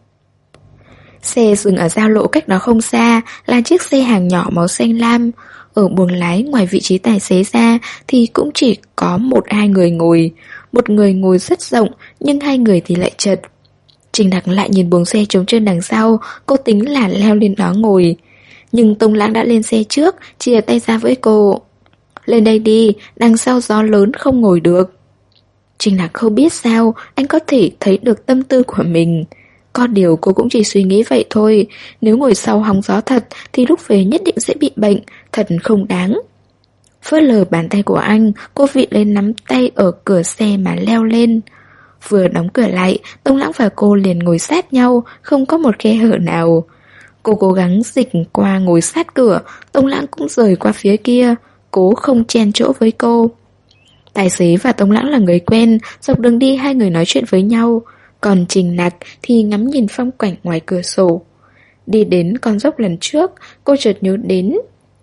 Xe dừng ở giao lộ cách đó không xa, là chiếc xe hàng nhỏ màu xanh lam. Ở buồng lái ngoài vị trí tài xế ra thì cũng chỉ có 1-2 người ngồi. Một người ngồi rất rộng, nhưng 2 người thì lại chật. Trình Nặc lại nhìn buồng xe trống trơn đằng sau, cô tính là leo lên đó ngồi. Nhưng Tống Lãng đã lên xe trước, chìa tay ra với cô. Lên đây đi, đằng sau gió lớn không ngồi được. Trình Nặc không biết sao anh có thể thấy được tâm tư của mình. Có điều cô cũng chỉ suy nghĩ vậy thôi. Nếu ngồi sau hóng gió thật thì lúc về nhất định sẽ bị bệnh, thật không đáng. Phớt lờ bàn tay của anh, cô vịn lên nắm tay ở cửa xe mà leo lên. Vừa đóng cửa lại, Tống Lãng và cô liền ngồi sát nhau, không có một khe hở nào. Cô cố gắng dịch qua ngồi sát cửa, Tống Lãng cũng rời qua phía kia, cố không chen chỗ với cô. Tài xế và Tống Lãng là người quen, dọc đường đi hai người nói chuyện với nhau. Còn Trình Nặc thì ngắm nhìn phong cảnh ngoài cửa sổ. Đi đến con dốc lần trước, cô chợt nhớ đến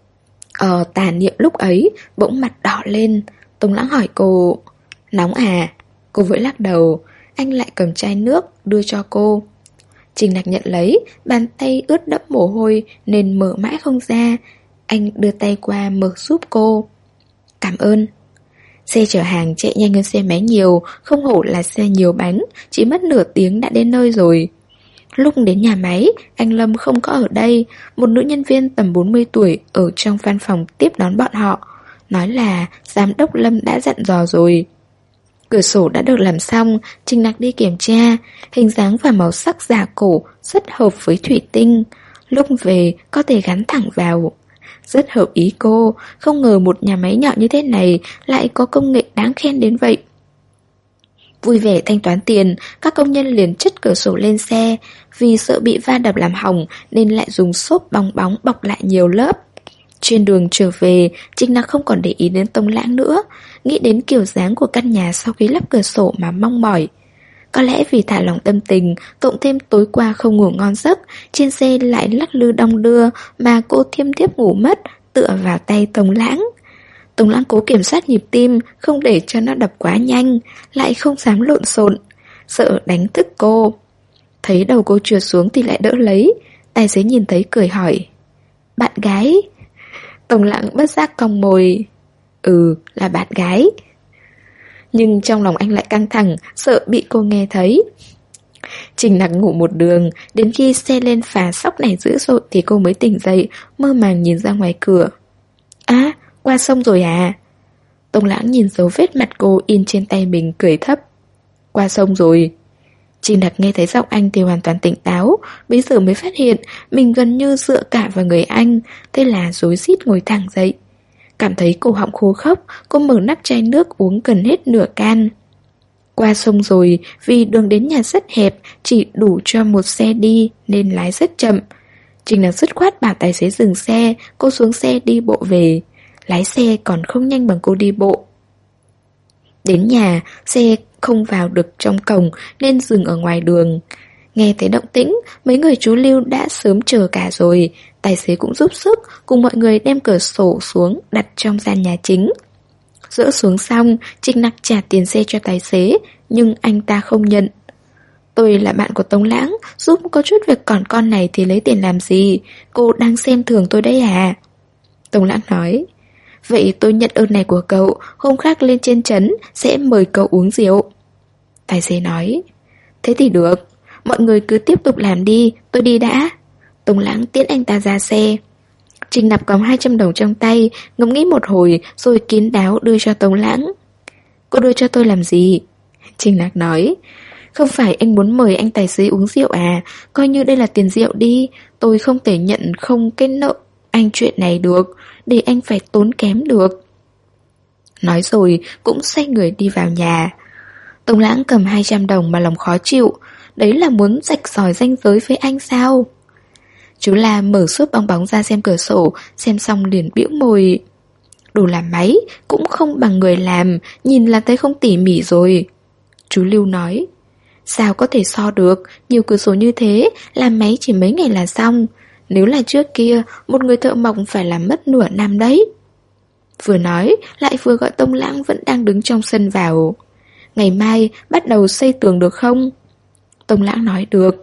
tà niệm lúc ấy, bỗng mặt đỏ lên. Tống Lãng hỏi cô, nóng à? Cô vội lắc đầu. Anh lại cầm chai nước đưa cho cô. Trình Nặc nhận lấy, bàn tay ướt đẫm mồ hôi nên mở mãi không ra. Anh đưa tay qua mở giúp cô. Cảm ơn. Xe chở hàng chạy nhanh hơn xe máy nhiều, không hổ là xe nhiều bánh, chỉ mất nửa tiếng đã đến nơi rồi. Lúc đến nhà máy, anh Lâm không có ở đây, một nữ nhân viên tầm 40 tuổi ở trong văn phòng tiếp đón bọn họ. Nói là giám đốc Lâm đã dặn dò rồi. Cửa sổ đã được làm xong, Trình Nặc đi kiểm tra, hình dáng và màu sắc giả cổ rất hợp với thủy tinh. Lúc về có thể gắn thẳng vào. Rất hợp ý cô, không ngờ một nhà máy nhỏ như thế này lại có công nghệ đáng khen đến vậy. Vui vẻ thanh toán tiền, các công nhân liền chất cửa sổ lên xe. Vì sợ bị va đập làm hỏng nên lại dùng xốp bong bóng bọc lại nhiều lớp. Trên đường trở về, Trình Nặc không còn để ý đến Tống Lãng nữa, nghĩ đến kiểu dáng của căn nhà sau khi lắp cửa sổ mà mong mỏi. Có lẽ vì thả lỏng tâm tình, cộng thêm tối qua không ngủ ngon giấc, trên xe lại lắc lư đong đưa mà cô thiêm thiếp ngủ mất, tựa vào tay Tống Lãng. Tống Lãng cố kiểm soát nhịp tim, không để cho nó đập quá nhanh, lại không dám lộn xộn, sợ đánh thức cô. Thấy đầu cô trượt xuống thì lại đỡ lấy. Tài xế nhìn thấy cười hỏi, bạn gái? Tông Lãng bất giác cong môi. Là bạn gái. Nhưng trong lòng anh lại căng thẳng, sợ bị cô nghe thấy. Trình Nặc ngủ một đường, đến khi xe lên phà sóc này dữ dội thì cô mới tỉnh dậy, mơ màng nhìn ra ngoài cửa. À, qua sông rồi à? Tông Lãng nhìn dấu vết mặt cô in trên tay mình, cười thấp. Qua sông rồi. Trình Nặc nghe thấy giọng anh thì hoàn toàn tỉnh táo, bây giờ mới phát hiện mình gần như dựa cả vào người anh, thế là rối rít ngồi thẳng dậy. Cảm thấy cổ họng khô khốc, cô mở nắp chai nước uống gần hết nửa can. Qua sông rồi, vì đường đến nhà rất hẹp, chỉ đủ cho một xe đi nên lái rất chậm. Trình Nặc dứt khoát bảo tài xế dừng xe, cô xuống xe đi bộ về. Lái xe còn không nhanh bằng cô đi bộ. Đến nhà, xe không vào được trong cổng nên dừng ở ngoài đường. Nghe thấy động tĩnh, mấy người chú Lưu đã sớm chờ cả rồi. Tài xế cũng giúp sức, cùng mọi người đem cửa sổ xuống đặt trong gian nhà chính. Dỡ xuống xong, Trình Nặc trả tiền xe cho tài xế, nhưng anh ta không nhận. Tôi là bạn của Tông Lãng, giúp có chút việc còn con này thì lấy tiền làm gì? Cô đang xem thường tôi đấy à? Tông Lãng nói. Vậy tôi nhận ơn này của cậu, hôm khác lên trên trấn sẽ mời cậu uống rượu. Tài xế nói. Thế thì được, mọi người cứ tiếp tục làm đi, tôi đi đã. Tông Lãng tiễn anh ta ra xe. Trình Nặc còng 200 đồng trong tay, ngẫm nghĩ một hồi rồi kín đáo đưa cho Tông Lãng. Cô đưa cho tôi làm gì? Trình Nặc nói. Không phải anh muốn mời anh tài xế uống rượu à? Coi như đây là tiền rượu đi. Tôi không thể nhận không cái nợ anh chuyện này được, để anh phải tốn kém được. Nói rồi cũng xoay người đi vào nhà. Tông Lãng cầm 200 đồng mà lòng khó chịu. Đấy là muốn rạch ròi ranh giới với anh sao? Chú La mở suốt bong bóng ra xem cửa sổ, xem xong liền bĩu môi. Đồ làm máy cũng không bằng người làm, nhìn là thấy không tỉ mỉ rồi. Chú Lưu nói. Sao có thể so được, nhiều cửa sổ như thế, làm máy chỉ mấy ngày là xong. Nếu là trước kia, một người thợ mộc phải làm mất nửa năm đấy. Vừa nói, lại vừa gọi Tông Lãng vẫn đang đứng trong sân vào. Ngày mai bắt đầu xây tường được không? Tông Lãng nói được.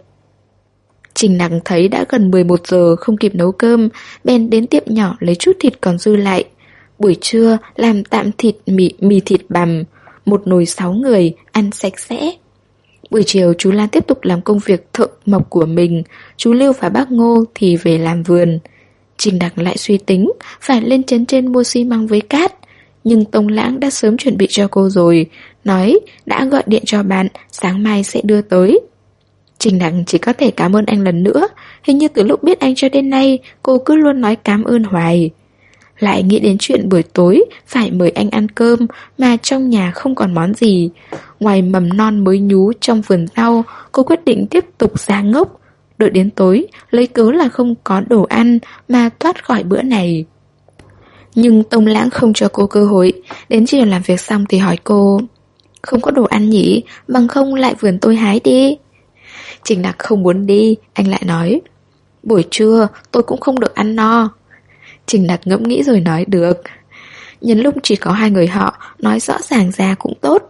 Trình Nặc thấy đã gần 11 giờ không kịp nấu cơm, bèn đến tiệm nhỏ lấy chút thịt còn dư lại. Buổi trưa làm tạm thịt mì thịt bằm, một nồi 6 người, ăn sạch sẽ. Buổi chiều chú Lan tiếp tục làm công việc thợ mộc của mình, chú Lưu và bác Ngô thì về làm vườn. Trình Nặc lại suy tính phải lên trấn trên mua xi măng với cát, nhưng Tông Lãng đã sớm chuẩn bị cho cô rồi, nói đã gọi điện cho bạn, sáng mai sẽ đưa tới. Trình Nặc chỉ có thể cảm ơn anh lần nữa, hình như từ lúc biết anh cho đến nay cô cứ luôn nói cảm ơn hoài. Lại nghĩ đến chuyện buổi tối phải mời anh ăn cơm mà trong nhà không còn món gì. Ngoài mầm non mới nhú trong vườn rau, cô quyết định tiếp tục ra ngốc. Đợi đến tối, lấy cớ là không có đồ ăn mà thoát khỏi bữa này. Nhưng Tông Lãng không cho cô cơ hội. Đến chiều làm việc xong thì hỏi cô. Không có đồ ăn nhỉ, bằng không lại vườn tôi hái đi. Trình Nặc không muốn đi, anh lại nói. Buổi trưa tôi cũng không được ăn no. Trình Nặc ngẫm nghĩ rồi nói được. Nhân lúc chỉ có hai người họ, nói rõ ràng ra cũng tốt.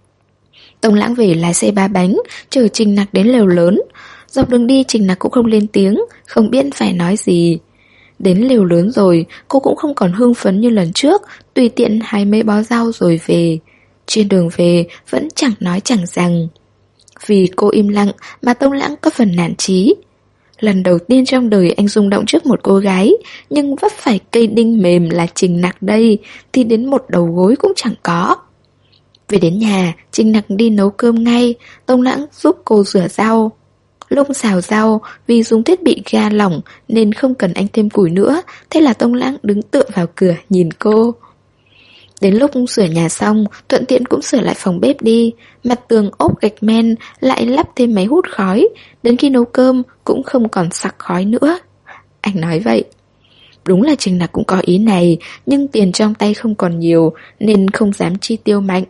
Tông Lãng về lái xe 3 bánh, chở Trình Nặc đến lều lớn. Dọc đường đi Trình Nặc cũng không lên tiếng, không biết phải nói gì. Đến lều lớn rồi, cô cũng không còn hưng phấn như lần trước, tùy tiện hái mấy bó rau rồi về. Trên đường về vẫn chẳng nói chẳng rằng. Vì cô im lặng mà Tông Lãng có phần nản chí. Lần đầu tiên trong đời anh rung động trước một cô gái, nhưng vấp phải cây đinh mềm là Trình Nặc đây thì đến một đầu gối cũng chẳng có. Về đến nhà, Trình Nặc đi nấu cơm ngay, Tông Lãng giúp cô rửa rau. Lúc xào rau, vì dùng thiết bị ga lỏng nên không cần anh thêm củi nữa, thế là Tông Lãng đứng tựa vào cửa nhìn cô. Đến lúc sửa nhà xong, thuận tiện cũng sửa lại phòng bếp đi. Mặt tường ốp gạch men, lại lắp thêm máy hút khói. Đến khi nấu cơm cũng không còn sặc khói nữa. Anh nói vậy. Đúng là Trình Nặc cũng có ý này, nhưng tiền trong tay không còn nhiều nên không dám chi tiêu mạnh.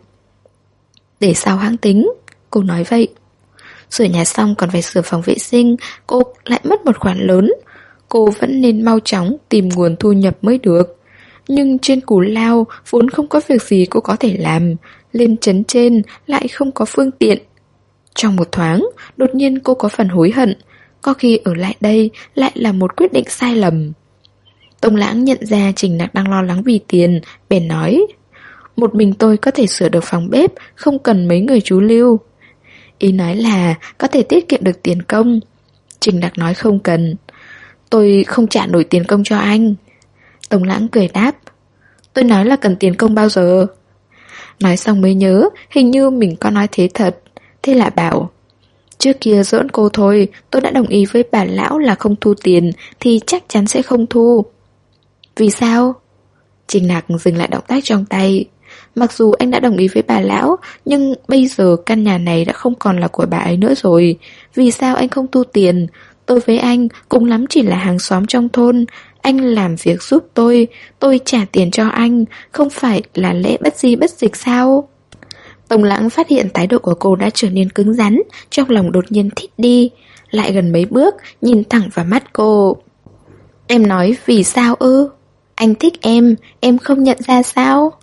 Để sau hãng tính, cô nói vậy. Sửa nhà xong còn phải sửa phòng vệ sinh, cô lại mất một khoản lớn. Cô vẫn nên mau chóng tìm nguồn thu nhập mới được. Nhưng trên Cù Lao vốn không có việc gì cô có thể làm, lên trấn trên lại không có phương tiện. Trong một thoáng, đột nhiên cô có phần hối hận, có khi ở lại đây lại là một quyết định sai lầm. Tông Lãng nhận ra Trình Nặc đang lo lắng vì tiền, bèn nói: một mình tôi có thể sửa được phòng bếp, không cần mấy người chú lưu. Ý nói là có thể tiết kiệm được tiền công. Trình Nặc nói không cần. Tôi không trả nổi tiền công cho anh. Tông Lãng cười đáp: tôi nói là cần tiền công bao giờ? Nói xong mới nhớ, hình như mình có nói thế thật. Thế là bảo: trước kia giỡn cô thôi, tôi đã đồng ý với bà lão là không thu tiền thì chắc chắn sẽ không thu. Vì sao? Trình Nặc dừng lại động tác trong tay. Mặc dù anh đã đồng ý với bà lão, nhưng bây giờ căn nhà này đã không còn là của bà ấy nữa rồi. Vì sao anh không thu tiền? Tôi với anh cũng lắm chỉ là hàng xóm trong thôn. Anh làm việc giúp tôi trả tiền cho anh, không phải là lẽ bất di bất dịch sao? Tông Lãng phát hiện thái độ của cô đã trở nên cứng rắn, trong lòng đột nhiên thích đi. Lại gần mấy bước, nhìn thẳng vào mắt cô. Em nói vì sao ư? Anh thích em không nhận ra sao?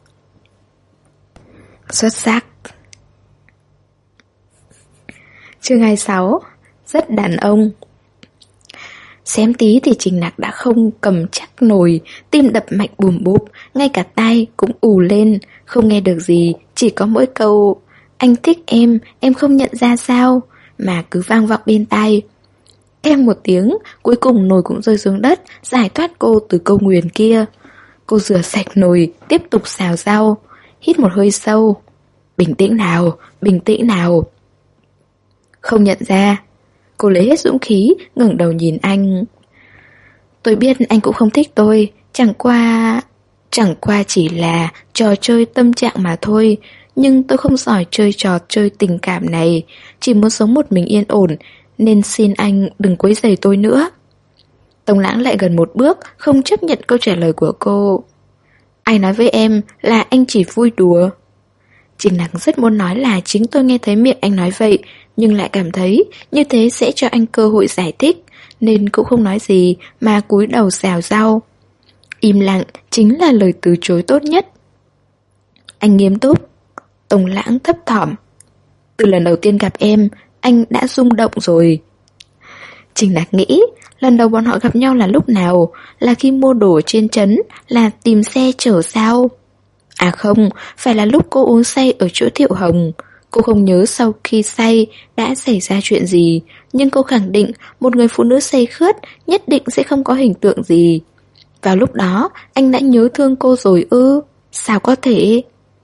Xuất sắc. Chương 26. Rất đàn ông. Xém tí thì Trình Nặc đã không cầm chắc nổi, tim đập mạnh bùm bụp, ngay cả tai cũng ù lên, không nghe được gì, chỉ có mỗi câu anh thích em không nhận ra sao, mà cứ vang vọng bên tai. Keng một tiếng, cuối cùng nồi cũng rơi xuống đất, giải thoát cô từ câu nguyền kia. Cô rửa sạch nồi, tiếp tục xào rau, hít một hơi sâu. Bình tĩnh nào. Không nhận ra. Cô lấy hết dũng khí, ngẩng đầu nhìn anh. Tôi biết anh cũng không thích tôi, chẳng qua chỉ là trò chơi tâm trạng mà thôi. Nhưng tôi không giỏi chơi trò chơi tình cảm này, chỉ muốn sống một mình yên ổn, nên xin anh đừng quấy rầy tôi nữa. Tông Lãng lại gần một bước, không chấp nhận câu trả lời của cô. Ai nói với em là anh chỉ vui đùa? Trình Nặc rất muốn nói là chính tôi nghe thấy miệng anh nói vậy, nhưng lại cảm thấy như thế sẽ cho anh cơ hội giải thích, nên cũng không nói gì mà cúi đầu xào rau. Im lặng chính là lời từ chối tốt nhất. Anh nghiêm túc. Tông Lãng thấp thỏm. Từ lần đầu tiên gặp em, anh đã rung động rồi. Trình Nặc nghĩ, lần đầu bọn họ gặp nhau là lúc nào? Là khi mua đồ trên trấn, là tìm xe chở sao? À không, phải là lúc cô uống say ở chỗ Thiệu Hồng. Cô không nhớ sau khi say đã xảy ra chuyện gì, nhưng cô khẳng định một người phụ nữ say khướt nhất định sẽ không có hình tượng gì. Vào lúc đó, anh đã nhớ thương cô rồi ư? Sao có thể?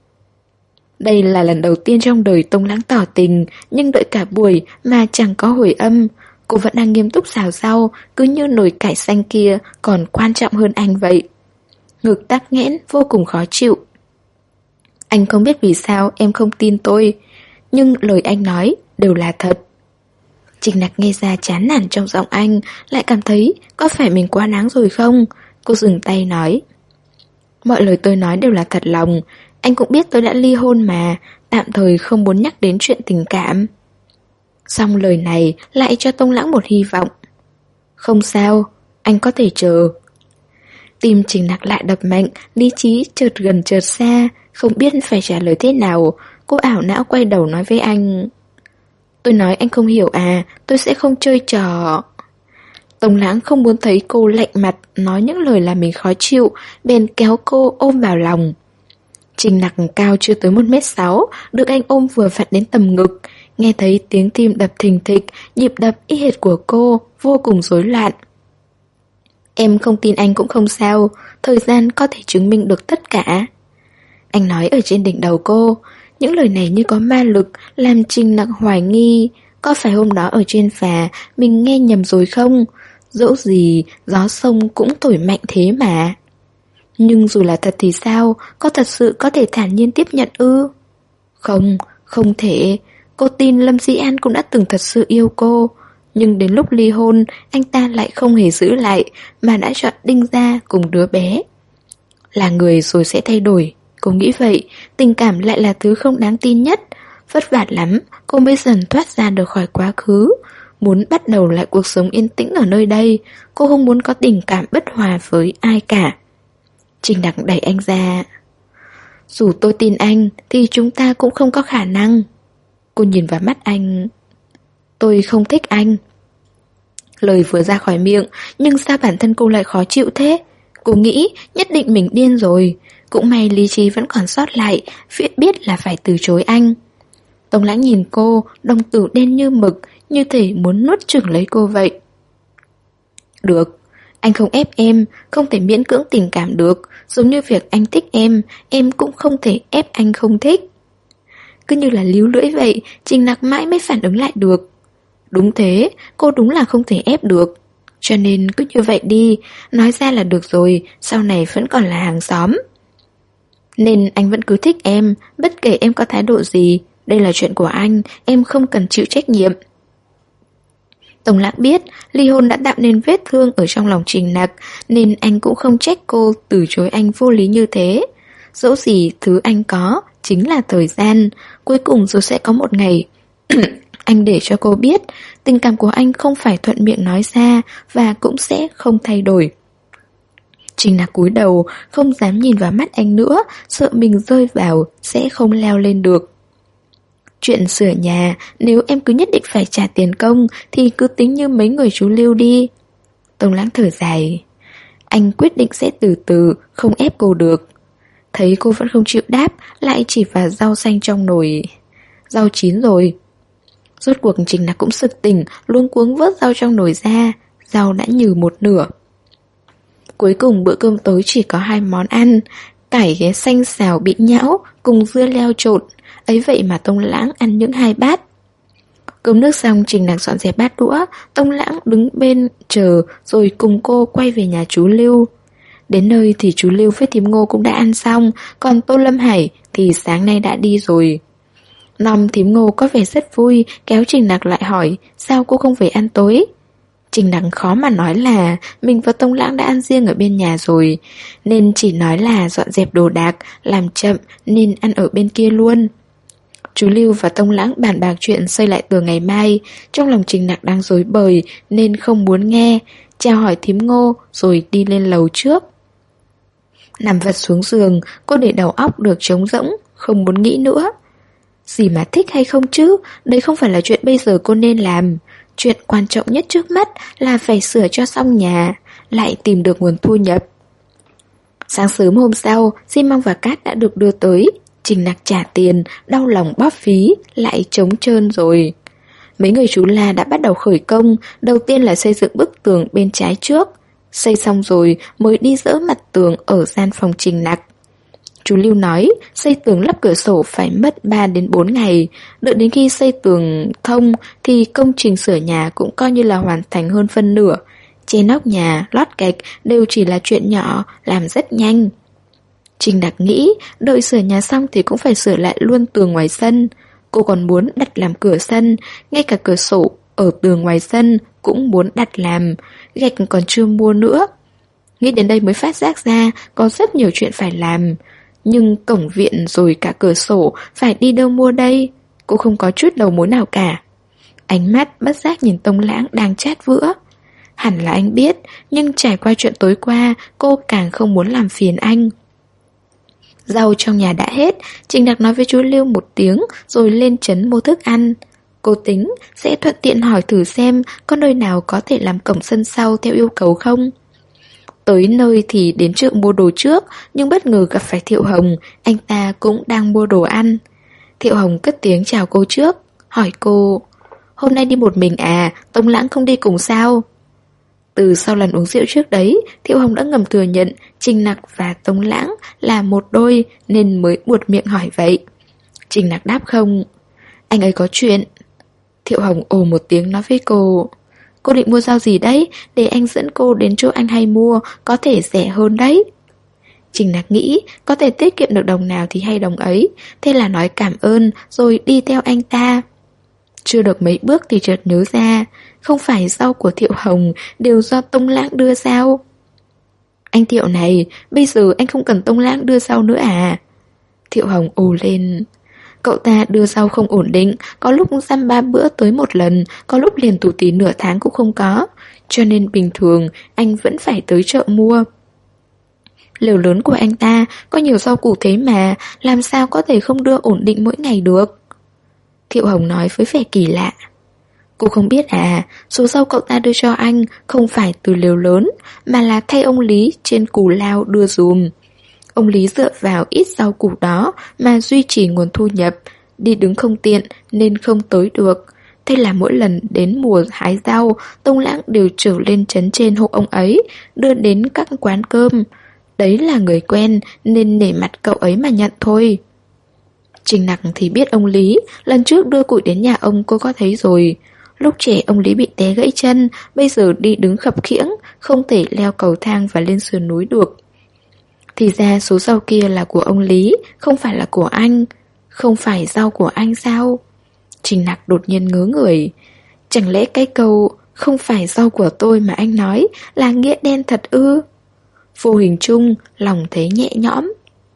Đây là lần đầu tiên trong đời Tông Lãng tỏ tình, nhưng đợi cả buổi mà chẳng có hồi âm. Cô vẫn đang nghiêm túc xào rau, cứ như nồi cải xanh kia còn quan trọng hơn anh vậy. Ngực tắc nghẽn, vô cùng khó chịu. Anh không biết vì sao em không tin tôi, nhưng lời anh nói đều là thật. Trình Nặc nghe ra chán nản trong giọng anh, lại cảm thấy có phải mình quá đáng rồi không? Cô dừng tay nói. Mọi lời tôi nói đều là thật lòng. Anh cũng biết tôi đã ly hôn mà, tạm thời không muốn nhắc đến chuyện tình cảm. Xong lời này lại cho Tông Lãng một hy vọng. Không sao, anh có thể chờ. Tim Trình Nặc lại đập mạnh, lý trí chợt gần chợt xa, không biết phải trả lời thế nào. Cô ảo não quay đầu nói với anh. Tôi nói anh không hiểu à, tôi sẽ không chơi trò. Tông Lãng không muốn thấy cô lạnh mặt nói những lời làm mình khó chịu, bèn kéo cô ôm vào lòng. Trình Nặc cao chưa tới 1m6, được anh ôm vừa vặn đến tầm ngực. Nghe thấy tiếng tim đập thình thịch, nhịp đập y hệt của cô, vô cùng rối loạn. Em không tin anh cũng không sao, thời gian có thể chứng minh được tất cả. Anh nói ở trên đỉnh đầu cô. Những lời này như có ma lực, làm Trình Nặc hoài nghi. Có phải hôm đó ở trên phà mình nghe nhầm rồi không? Dẫu gì, gió sông cũng thổi mạnh thế mà. Nhưng dù là thật thì sao? Có thật sự có thể thản nhiên tiếp nhận ư? Không, không thể. Cô tin Lâm Dĩ An cũng đã từng thật sự yêu cô. Nhưng đến lúc ly hôn, anh ta lại không hề giữ lại, mà đã chọn Đinh Gia cùng đứa bé. Là người rồi sẽ thay đổi. Cô nghĩ vậy, tình cảm lại là thứ không đáng tin nhất. Vất vả lắm, cô mới dần thoát ra được khỏi quá khứ. Muốn bắt đầu lại cuộc sống yên tĩnh ở nơi đây. Cô không muốn có tình cảm bất hòa với ai cả. Trình Nặc đẩy anh ra. Dù tôi tin anh thì chúng ta cũng không có khả năng. Cô nhìn vào mắt anh. Tôi không thích anh. Lời vừa ra khỏi miệng, nhưng sao bản thân cô lại khó chịu thế? Cô nghĩ nhất định mình điên rồi. Cũng may lý trí vẫn còn sót lại, biết là phải từ chối anh. Tống Lãng nhìn cô, đồng tử đen như mực, như thể muốn nuốt chửng lấy cô vậy. Được, anh không ép em, không thể miễn cưỡng tình cảm được. Giống như việc anh thích em cũng không thể ép anh không thích. Cứ như là líu lưỡi vậy, Trình Nặc mãi mới phản ứng lại được. Đúng thế, cô đúng là không thể ép được. Cho nên cứ như vậy đi, nói ra là được rồi, sau này vẫn còn là hàng xóm. Nên anh vẫn cứ thích em, bất kể em có thái độ gì. Đây là chuyện của anh, em không cần chịu trách nhiệm. Tống Lãng biết ly hôn đã tạo nên vết thương ở trong lòng Trình Nặc, nên anh cũng không trách cô từ chối anh vô lý như thế. Dẫu gì thứ anh có chính là thời gian, cuối cùng rồi sẽ có một ngày. Anh để cho cô biết tình cảm của anh không phải thuận miệng nói ra và cũng sẽ không thay đổi. Trình Nặc cúi đầu, không dám nhìn vào mắt anh nữa, sợ mình rơi vào sẽ không leo lên được. Chuyện sửa nhà, nếu em cứ nhất định phải trả tiền công thì cứ tính như mấy người chú Lưu đi. Tống Lãng thở dài. Anh quyết định sẽ từ từ, không ép cô được. Thấy cô vẫn không chịu đáp, lại chỉ vào rau xanh trong nồi. Rau chín rồi. Rốt cuộc Trình Nặc cũng sực tỉnh, luống cuống vớt rau trong nồi ra. Rau đã nhừ một nửa. Cuối cùng bữa cơm tối chỉ có 2 món ăn. Cải ghé xanh xào bị nhão cùng dưa leo trộn. Ấy vậy mà Tống Lãng ăn những 2 bát. Cơm nước xong, Trình Nặc dọn dẹp bát đũa. Tống Lãng đứng bên chờ, rồi cùng cô quay về nhà chú Lưu. Đến nơi thì chú Lưu với thím Ngô cũng đã ăn xong, còn Tô Lâm Hải thì sáng nay đã đi rồi. Năm thím Ngô có vẻ rất vui, kéo Trình Nặc lại hỏi sao cô không về ăn tối. Trình Nặc khó mà nói là mình và Tống Lãng đã ăn riêng ở bên nhà rồi, nên chỉ nói là dọn dẹp đồ đạc, làm chậm nên ăn ở bên kia luôn. Chú Lưu và Tống Lãng bàn bạc chuyện xây lại tường ngày mai. Trong lòng Trình Nặc đang rối bời nên không muốn nghe, chào hỏi thím Ngô rồi đi lên lầu trước. Nằm vật xuống giường, cô để đầu óc được trống rỗng, không muốn nghĩ nữa. Gì mà thích hay không chứ, đấy không phải là chuyện bây giờ cô nên làm. Chuyện quan trọng nhất trước mắt là phải sửa cho xong nhà, lại tìm được nguồn thu nhập. Sáng sớm hôm sau, xi măng và cát đã được đưa tới. Trình Nặc trả tiền, đau lòng bóp phí, lại trống trơn rồi. Mấy người chú La đã bắt đầu khởi công, đầu tiên là xây dựng bức tường bên trái trước. Xây xong rồi mới đi dỡ mặt tường ở gian phòng Trình Nặc. Chú Lưu nói xây tường lắp cửa sổ phải mất 3 đến 4 ngày. Đợi đến khi xây tường thông thì công trình sửa nhà cũng coi như là hoàn thành hơn phân nửa. Che nóc nhà, lót gạch đều chỉ là chuyện nhỏ, làm rất nhanh. Trình Nặc nghĩ đợi sửa nhà xong thì cũng phải sửa lại luôn tường ngoài sân. Cô còn muốn đặt làm cửa sân, ngay cả cửa sổ ở tường ngoài sân cũng muốn đặt làm, gạch còn chưa mua nữa. Nghĩ đến đây mới phát giác ra có rất nhiều chuyện phải làm. Nhưng cổng viện rồi cả cửa sổ phải đi đâu mua đây? Cô không có chút đầu mối nào cả. Ánh mắt bất giác nhìn Tống Lãng đang chát vữa. Hẳn là anh biết, nhưng trải qua chuyện tối qua, cô càng không muốn làm phiền anh. Rau trong nhà đã hết, Trình Nặc nói với chú Lưu một tiếng rồi lên trấn mua thức ăn. Cô tính sẽ thuận tiện hỏi thử xem có nơi nào có thể làm cổng sân sau theo yêu cầu không. Tới nơi thì đến chợ mua đồ trước, nhưng bất ngờ gặp phải Thiệu Hồng, anh ta cũng đang mua đồ ăn. Thiệu Hồng cất tiếng chào cô trước, hỏi cô: hôm nay đi một mình à, Tống Lãng không đi cùng sao? Từ sau lần uống rượu trước đấy, Thiệu Hồng đã ngầm thừa nhận Trình Nặc và Tống Lãng là một đôi nên mới buột miệng hỏi vậy. Trình Nặc đáp không. Anh ấy có chuyện. Thiệu Hồng ồ một tiếng nói với cô: cô định mua rau gì đấy, để anh dẫn cô đến chỗ anh hay mua, có thể rẻ hơn đấy. Trình Nặc nghĩ có thể tiết kiệm được đồng nào thì hay đồng ấy, thế là nói cảm ơn rồi đi theo anh ta. Chưa được mấy bước thì chợt nhớ ra, không phải rau của Thiệu Hồng đều do Tống Lãng đưa sao? Anh Thiệu này, bây giờ anh không cần Tống Lãng đưa rau nữa à? Thiệu Hồng ồ lên. Cậu ta đưa rau không ổn định, có lúc dăm 3 bữa tới một lần, có lúc liền tù tí nửa tháng cũng không có. Cho nên bình thường anh vẫn phải tới chợ mua. Lều lớn của anh ta có nhiều rau củ thế mà, làm sao có thể không đưa ổn định mỗi ngày được? Thiệu Hồng nói với vẻ kỳ lạ. Cô không biết à, số rau cậu ta đưa cho anh không phải từ lều lớn, mà là thay ông Lý trên cù lao đưa dùm. Ông Lý dựa vào ít rau củ đó mà duy trì nguồn thu nhập, đi đứng không tiện nên không tới được. Thế là mỗi lần đến mùa hái rau, Tông Lãng đều trở lên trấn trên hộ ông ấy, đưa đến các quán cơm. Đấy là người quen nên nể mặt cậu ấy mà nhận thôi. Trình Nặc thì biết ông Lý, lần trước đưa củi đến nhà ông cô có thấy rồi. Lúc trẻ ông Lý bị té gãy chân, bây giờ đi đứng khập khiễng, không thể leo cầu thang và lên sườn núi được. Thì ra số rau kia là của ông Lý, không phải là của anh. Không phải rau của anh sao? Trình Nặc đột nhiên ngớ người. Chẳng lẽ cái câu không phải rau của tôi mà anh nói là nghĩa đen thật ư? Vô hình chung, lòng thấy nhẹ nhõm.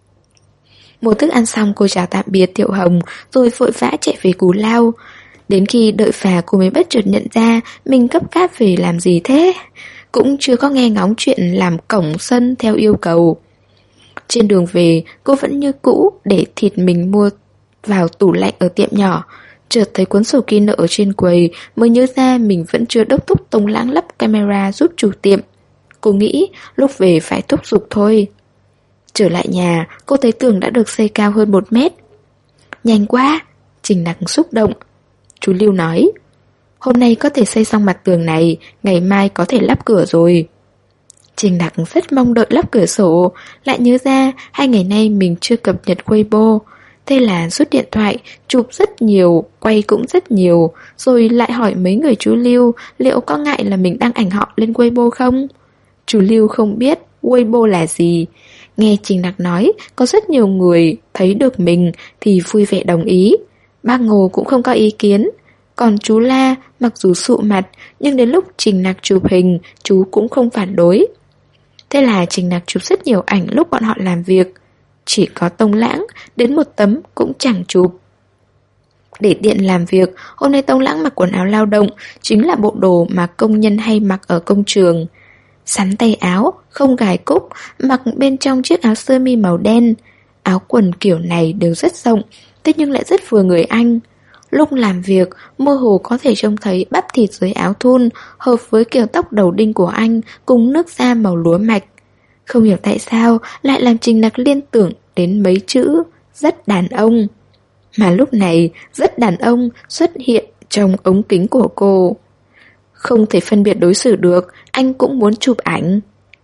Mua thức ăn xong cô chào tạm biệt Thiệu Hồng rồi vội vã chạy về Cù Lao. Đến khi đợi phà cô mới bất chợt nhận ra mình gấp gáp về làm gì thế. Cũng chưa có nghe ngóng chuyện làm cổng sân theo yêu cầu. Trên đường về cô vẫn như cũ để thịt mình mua vào tủ lạnh ở tiệm nhỏ. Chợt thấy cuốn sổ ghi nợ ở trên quầy mới nhớ ra mình vẫn chưa đốc thúc Tông Lãng lắp camera giúp chủ tiệm. Cô nghĩ lúc về phải thúc giục thôi. Trở lại nhà, cô thấy tường đã được xây cao hơn 1 mét. Nhanh quá, Trình Nặc xúc động. Chú Lưu nói, hôm nay có thể xây xong mặt tường này, ngày mai có thể lắp cửa rồi. Trình Nặc rất mong đợi lắp cửa sổ, lại nhớ ra 2 ngày nay mình chưa cập nhật Weibo. Thế là rút điện thoại, chụp rất nhiều, quay cũng rất nhiều, rồi lại hỏi mấy người chú Lưu liệu có ngại là mình đăng ảnh họ lên Weibo không? Chú Lưu không biết Weibo là gì. Nghe Trình Nặc nói có rất nhiều người thấy được mình thì vui vẻ đồng ý. Bác Ngô cũng không có ý kiến. Còn chú La mặc dù sụ mặt nhưng đến lúc Trình Nặc chụp hình chú cũng không phản đối. Thế là Trình Nặc chụp rất nhiều ảnh lúc bọn họ làm việc. Chỉ có Tông Lãng đến 1 tấm cũng chẳng chụp. Để tiện làm việc, hôm nay Tông Lãng mặc quần áo lao động, chính là bộ đồ mà công nhân hay mặc ở công trường. Sắn tay áo, không gài cúc, mặc bên trong chiếc áo sơ mi màu đen. Áo quần kiểu này đều rất rộng, thế nhưng lại rất vừa người anh. Lúc làm việc, mơ hồ có thể trông thấy bắp thịt dưới áo thun hợp với kiểu tóc đầu đinh của anh cùng nước da màu lúa mạch. Không hiểu tại sao lại làm Trình Nặc liên tưởng đến mấy chữ rất đàn ông. Mà lúc này rất đàn ông xuất hiện trong ống kính của cô. Không thể phân biệt đối xử được, anh cũng muốn chụp ảnh.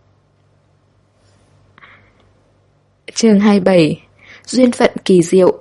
Chương 27. Duyên phận kỳ diệu.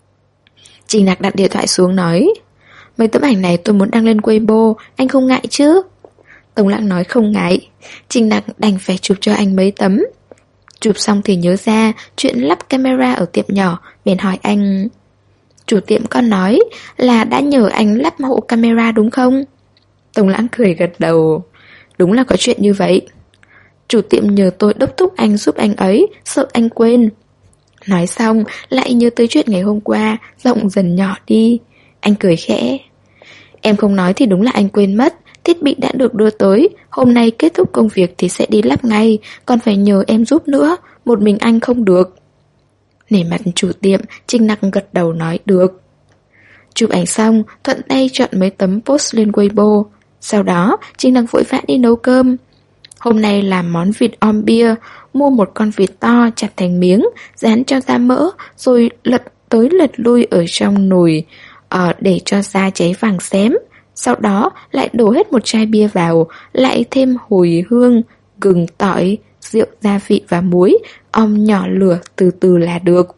Trình Nặc đặt điện thoại xuống nói, mấy tấm ảnh này tôi muốn đăng lên Weibo, anh không ngại chứ? Tông Lãng nói không ngại. Trình Nặc đành phải chụp cho anh mấy tấm. Chụp xong thì nhớ ra chuyện lắp camera ở tiệm nhỏ, bèn hỏi anh, chủ tiệm con nói là đã nhờ anh lắp hộ camera đúng không? Tông Lãng cười gật đầu. Đúng là có chuyện như vậy. Chủ tiệm nhờ tôi đốc thúc anh giúp anh ấy, sợ anh quên. Nói xong lại nhớ tới chuyện ngày hôm qua, giọng dần nhỏ đi. Anh cười khẽ. Em không nói thì đúng là anh quên mất. Thiết bị đã được đưa tới, hôm nay kết thúc công việc thì sẽ đi lắp ngay, còn phải nhờ em giúp nữa, một mình anh không được. Nể mặt chủ tiệm, Trình Nặc gật đầu nói được. Chụp ảnh xong, thuận tay chọn mấy tấm post lên Weibo. Sau đó, Trình Nặc vội vã đi nấu cơm. Hôm nay làm món vịt om bia, mua một con vịt to chặt thành miếng, rán cho ra mỡ, rồi lật tới lật lui ở trong nồi để cho da cháy vàng xém. Sau đó lại đổ hết một chai bia vào, lại thêm hồi hương, gừng, tỏi, rượu gia vị và muối, om nhỏ lửa từ từ là được.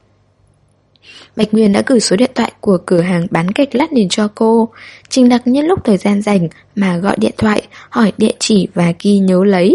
Bạch Nguyên đã gửi số điện thoại của cửa hàng bán gạch lát nền cho cô. Trình Nặc nhân lúc thời gian rảnh mà gọi điện thoại, hỏi địa chỉ và ghi nhớ lấy.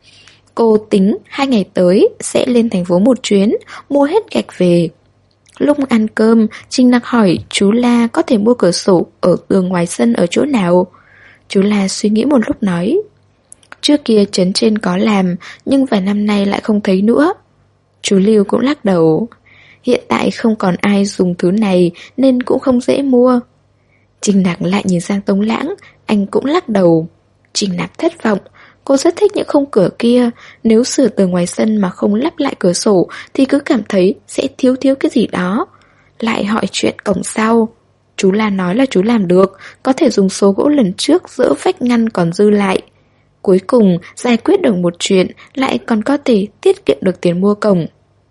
Cô tính 2 ngày tới sẽ lên thành phố một chuyến, mua hết gạch về. Lúc ăn cơm, Trình Nặc hỏi chú La có thể mua cửa sổ ở tường ngoài sân ở chỗ nào. Chú La suy nghĩ một lúc nói, trước kia trấn trên có làm, nhưng vài năm nay lại không thấy nữa. Chú Lưu cũng lắc đầu, hiện tại không còn ai dùng thứ này nên cũng không dễ mua. Trình Nặc lại nhìn sang Tông Lãng, anh cũng lắc đầu. Trình Nặc thất vọng, cô rất thích những khung cửa kia, nếu sửa từ ngoài sân mà không lắp lại cửa sổ thì cứ cảm thấy sẽ thiếu cái gì đó. Lại hỏi chuyện cổng sau. Chú là nói là chú làm được, có thể dùng số gỗ lần trước dỡ vách ngăn còn dư lại. Cuối cùng giải quyết được một chuyện, lại còn có thể tiết kiệm được tiền mua cổng.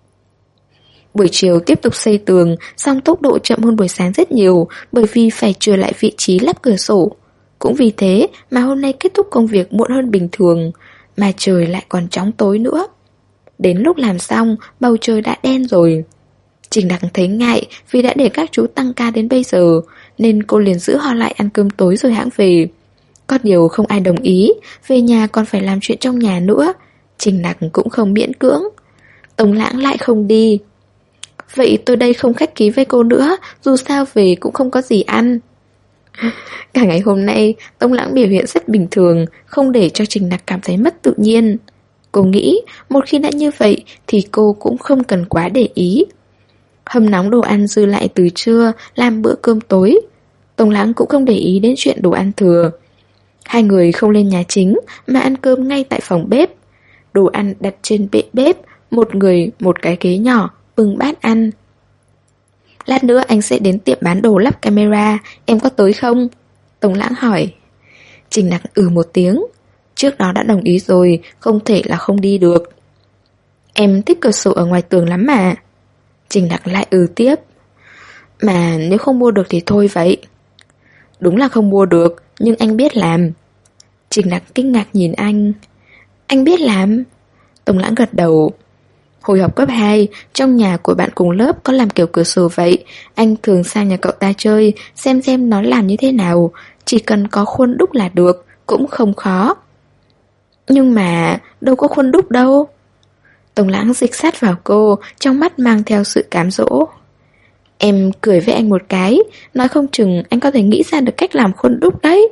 Buổi chiều tiếp tục xây tường, song tốc độ chậm hơn buổi sáng rất nhiều, bởi vì phải trở lại vị trí lắp cửa sổ. Cũng vì thế mà hôm nay kết thúc công việc muộn hơn bình thường, mà trời lại còn chóng tối nữa. Đến lúc làm xong, bầu trời đã đen rồi. Trình Đằng thấy ngại vì đã để các chú tăng ca đến bây giờ, nên cô liền giữ họ lại ăn cơm tối rồi hãng về. Có điều không ai đồng ý, về nhà còn phải làm chuyện trong nhà nữa. Trình Đằng cũng không miễn cưỡng. Tống Lãng lại không đi. Vậy tôi đây không khách khí với cô nữa, dù sao về cũng không có gì ăn. Cả ngày hôm nay, Tống Lãng biểu hiện rất bình thường, không để cho Trình Nặc cảm thấy mất tự nhiên. Cô nghĩ, một khi đã như vậy thì cô cũng không cần quá để ý. Hâm nóng đồ ăn dư lại từ trưa, làm bữa cơm tối. Tống Lãng cũng không để ý đến chuyện đồ ăn thừa. Hai người không lên nhà chính mà ăn cơm ngay tại phòng bếp. Đồ ăn đặt trên bệ bếp, một người một cái ghế nhỏ, bưng bát ăn. Lát nữa anh sẽ đến tiệm bán đồ lắp camera, em có tới không? Tống Lãng hỏi. Trình Nặc một tiếng. Trước đó đã đồng ý rồi, không thể là không đi được. Em thích cửa sổ ở ngoài tường lắm mà. Trình Nặc lại tiếp. Mà nếu không mua được thì thôi vậy. Đúng là không mua được, nhưng anh biết làm. Trình Nặc kinh ngạc nhìn anh. Anh biết làm? Tống Lãng gật đầu. Hồi học cấp 2, trong nhà của bạn cùng lớp có làm kiểu cửa sổ vậy. Anh thường sang nhà cậu ta chơi, xem nó làm như thế nào. Chỉ cần có khuôn đúc là được, cũng không khó. Nhưng mà đâu có khuôn đúc đâu. Tống Lãng dịch sát vào cô, trong mắt mang theo sự cám dỗ. Em cười với anh một cái, nói không chừng anh có thể nghĩ ra được cách làm khuôn đúc đấy.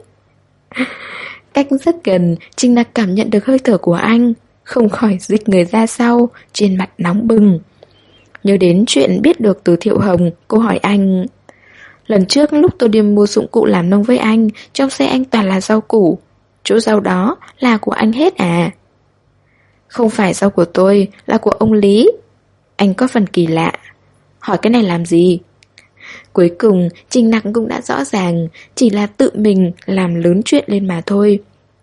Cách rất gần, Trình Nặc cảm nhận được hơi thở của anh, không khỏi dịch người ra sau, trên mặt nóng bừng. Nhớ đến chuyện biết được từ Thiệu Hồng, cô hỏi anh. Lần trước lúc tôi đi mua dụng cụ làm nông với anh, trong xe anh toàn là rau củ. Chỗ rau đó là của anh hết à? Không phải rau của tôi, là của ông Lý. Anh có phần kỳ lạ. Hỏi cái này làm gì? Cuối cùng Trình Nặc cũng đã rõ ràng, chỉ là tự mình làm lớn chuyện lên mà thôi.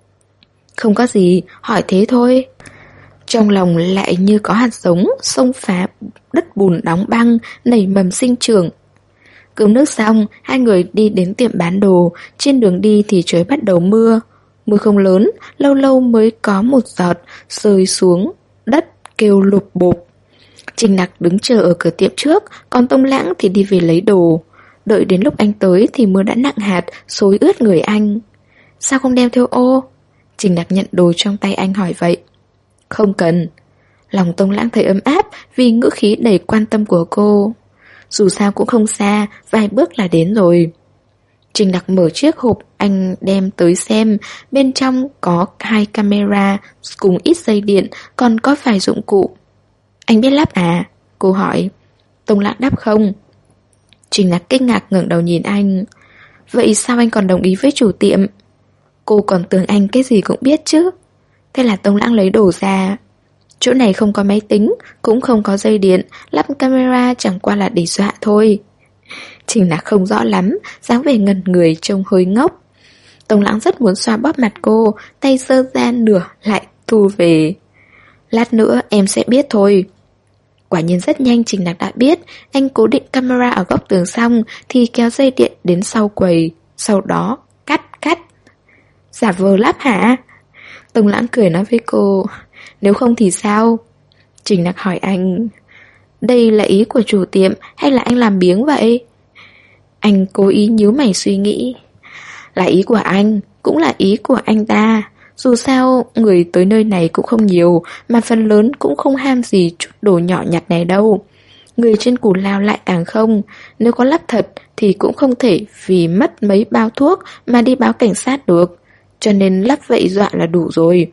Không có gì, hỏi thế thôi. Trong lòng lại như có hạt giống xông phá đất bùn đóng băng, nảy mầm sinh trưởng. Cơm nước xong, hai người đi đến tiệm bán đồ. Trên đường đi thì trời bắt đầu mưa. Mưa không lớn, lâu lâu mới có một giọt rơi xuống đất kêu lụp bộp. Trình Nặc đứng chờ ở cửa tiệm trước, còn Tống Lãng thì đi về lấy đồ. Đợi đến lúc anh tới thì mưa đã nặng hạt, xối ướt người anh. Sao không đem theo ô? Trình Nặc nhận đồ trong tay anh hỏi vậy. Không cần. Lòng Tống Lãng thấy ấm áp vì ngữ khí đầy quan tâm của cô. Dù sao cũng không xa, vài bước là đến rồi. Trình Nặc mở chiếc hộp anh đem tới xem. Bên trong có 2 camera cùng ít dây điện, còn có vài dụng cụ. Anh biết lắp à? Cô hỏi. Tống Lãng đáp không. Trình Nặc kinh ngạc ngẩng đầu nhìn anh. Vậy sao anh còn đồng ý với chủ tiệm? Cô còn tưởng anh cái gì cũng biết chứ. Thế là Tống Lãng lấy đồ ra. Chỗ này không có máy tính, cũng không có dây điện, lắp camera chẳng qua là để dọa thôi. Trình Nặc không rõ lắm, dáng vẻ ngẩn người trông hơi ngốc. Tống Lãng rất muốn xoa bóp mặt cô, tay giơ ra nửa lại thu về. Lát nữa em sẽ biết thôi. Quả nhiên rất nhanh Trình Nặc đã biết. Anh cố định camera ở góc tường xong thì kéo dây điện đến sau quầy. Sau đó cắt. Giả vờ lắp hả? Tống Lãng cười nói với cô. Nếu không thì sao? Trình Nặc hỏi anh. Đây là ý của chủ tiệm hay là anh làm biếng vậy? Anh cố ý nhíu mày suy nghĩ. Là ý của anh, cũng là ý của anh ta. Dù sao, người tới nơi này cũng không nhiều, mà phần lớn cũng không ham gì chút đồ nhỏ nhặt này đâu. Người trên Cù Lao lại càng không. Nếu có lắp thật thì cũng không thể vì mất mấy bao thuốc mà đi báo cảnh sát được. Cho nên lắp vậy dọa là đủ rồi.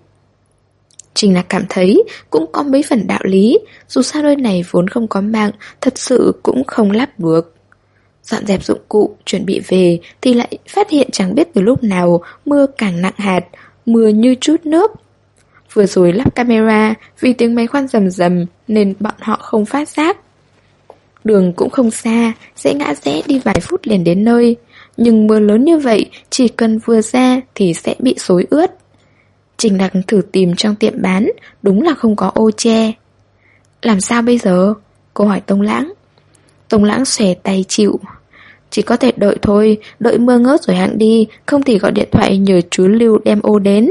Trình Nặc cảm thấy cũng có mấy phần đạo lý. Dù sao nơi này vốn không có mạng, thật sự cũng không lắp được. Dọn dẹp dụng cụ, chuẩn bị về thì lại phát hiện chẳng biết từ lúc nào mưa càng nặng hạt, mưa như trút nước. Vừa rồi lắp camera, vì tiếng máy khoan rầm rầm nên bọn họ không phát giác. Đường cũng không xa, sẽ ngã rẽ đi vài phút liền đến nơi. Nhưng mưa lớn như vậy, chỉ cần vừa ra thì sẽ bị xối ướt. Trình Đặc thử tìm trong tiệm bán, đúng là không có ô che. Làm sao bây giờ? Cô hỏi Tông Lãng. Tông Lãng xòe tay chịu. Chỉ có thể đợi thôi, đợi mưa ngớt rồi hãng đi, không thì gọi điện thoại nhờ chú Lưu đem ô đến.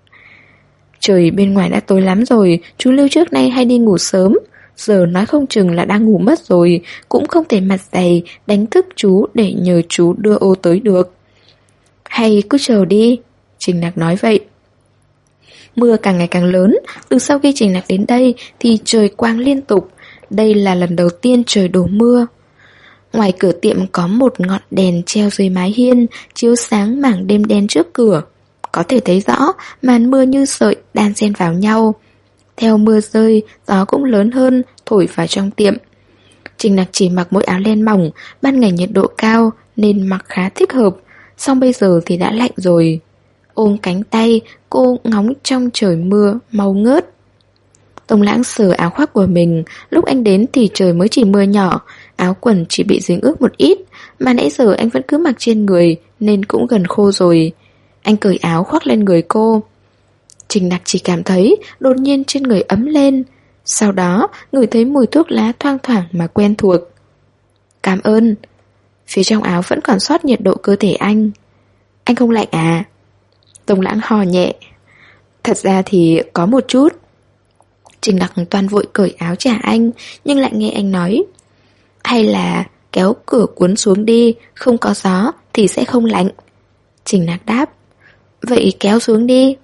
Trời bên ngoài đã tối lắm rồi, chú Lưu trước nay hay đi ngủ sớm. Giờ nói không chừng là đang ngủ mất rồi, cũng không thể mặt dày đánh thức chú để nhờ chú đưa ô tới được. Hay cứ chờ đi, Trình Nặc nói vậy. Mưa càng ngày càng lớn, từ sau khi Trình Nặc đến đây thì trời quang liên tục. Đây là lần đầu tiên trời đổ mưa. Ngoài cửa tiệm có một ngọn đèn treo dưới mái hiên, chiếu sáng mảng đêm đen trước cửa. Có thể thấy rõ màn mưa như sợi đan xen vào nhau. Theo mưa rơi, gió cũng lớn hơn, thổi vào trong tiệm. Trình Nặc chỉ mặc mỗi áo len mỏng, ban ngày nhiệt độ cao nên mặc khá thích hợp, song bây giờ thì đã lạnh rồi. Ôm cánh tay, cô ngóng trong trời mưa mau ngớt. Tông Lãng sờ áo khoác của mình, lúc anh đến thì trời mới chỉ mưa nhỏ, áo quần chỉ bị dính ướt một ít, mà nãy giờ anh vẫn cứ mặc trên người nên cũng gần khô rồi. Anh cởi áo khoác lên người cô. Trình Nặc chỉ cảm thấy đột nhiên trên người ấm lên. Sau đó ngửi thấy mùi thuốc lá thoang thoảng mà quen thuộc. Cảm ơn. Phía trong áo vẫn còn sót nhiệt độ cơ thể anh. Anh không lạnh à? Tông Lãng hò nhẹ. Thật ra thì có một chút. Trình Nặc toan vội cởi áo trả anh, nhưng lại nghe anh nói, hay là kéo cửa cuốn xuống đi, không có gió thì sẽ không lạnh. Trình Nặc đáp, vậy kéo xuống đi.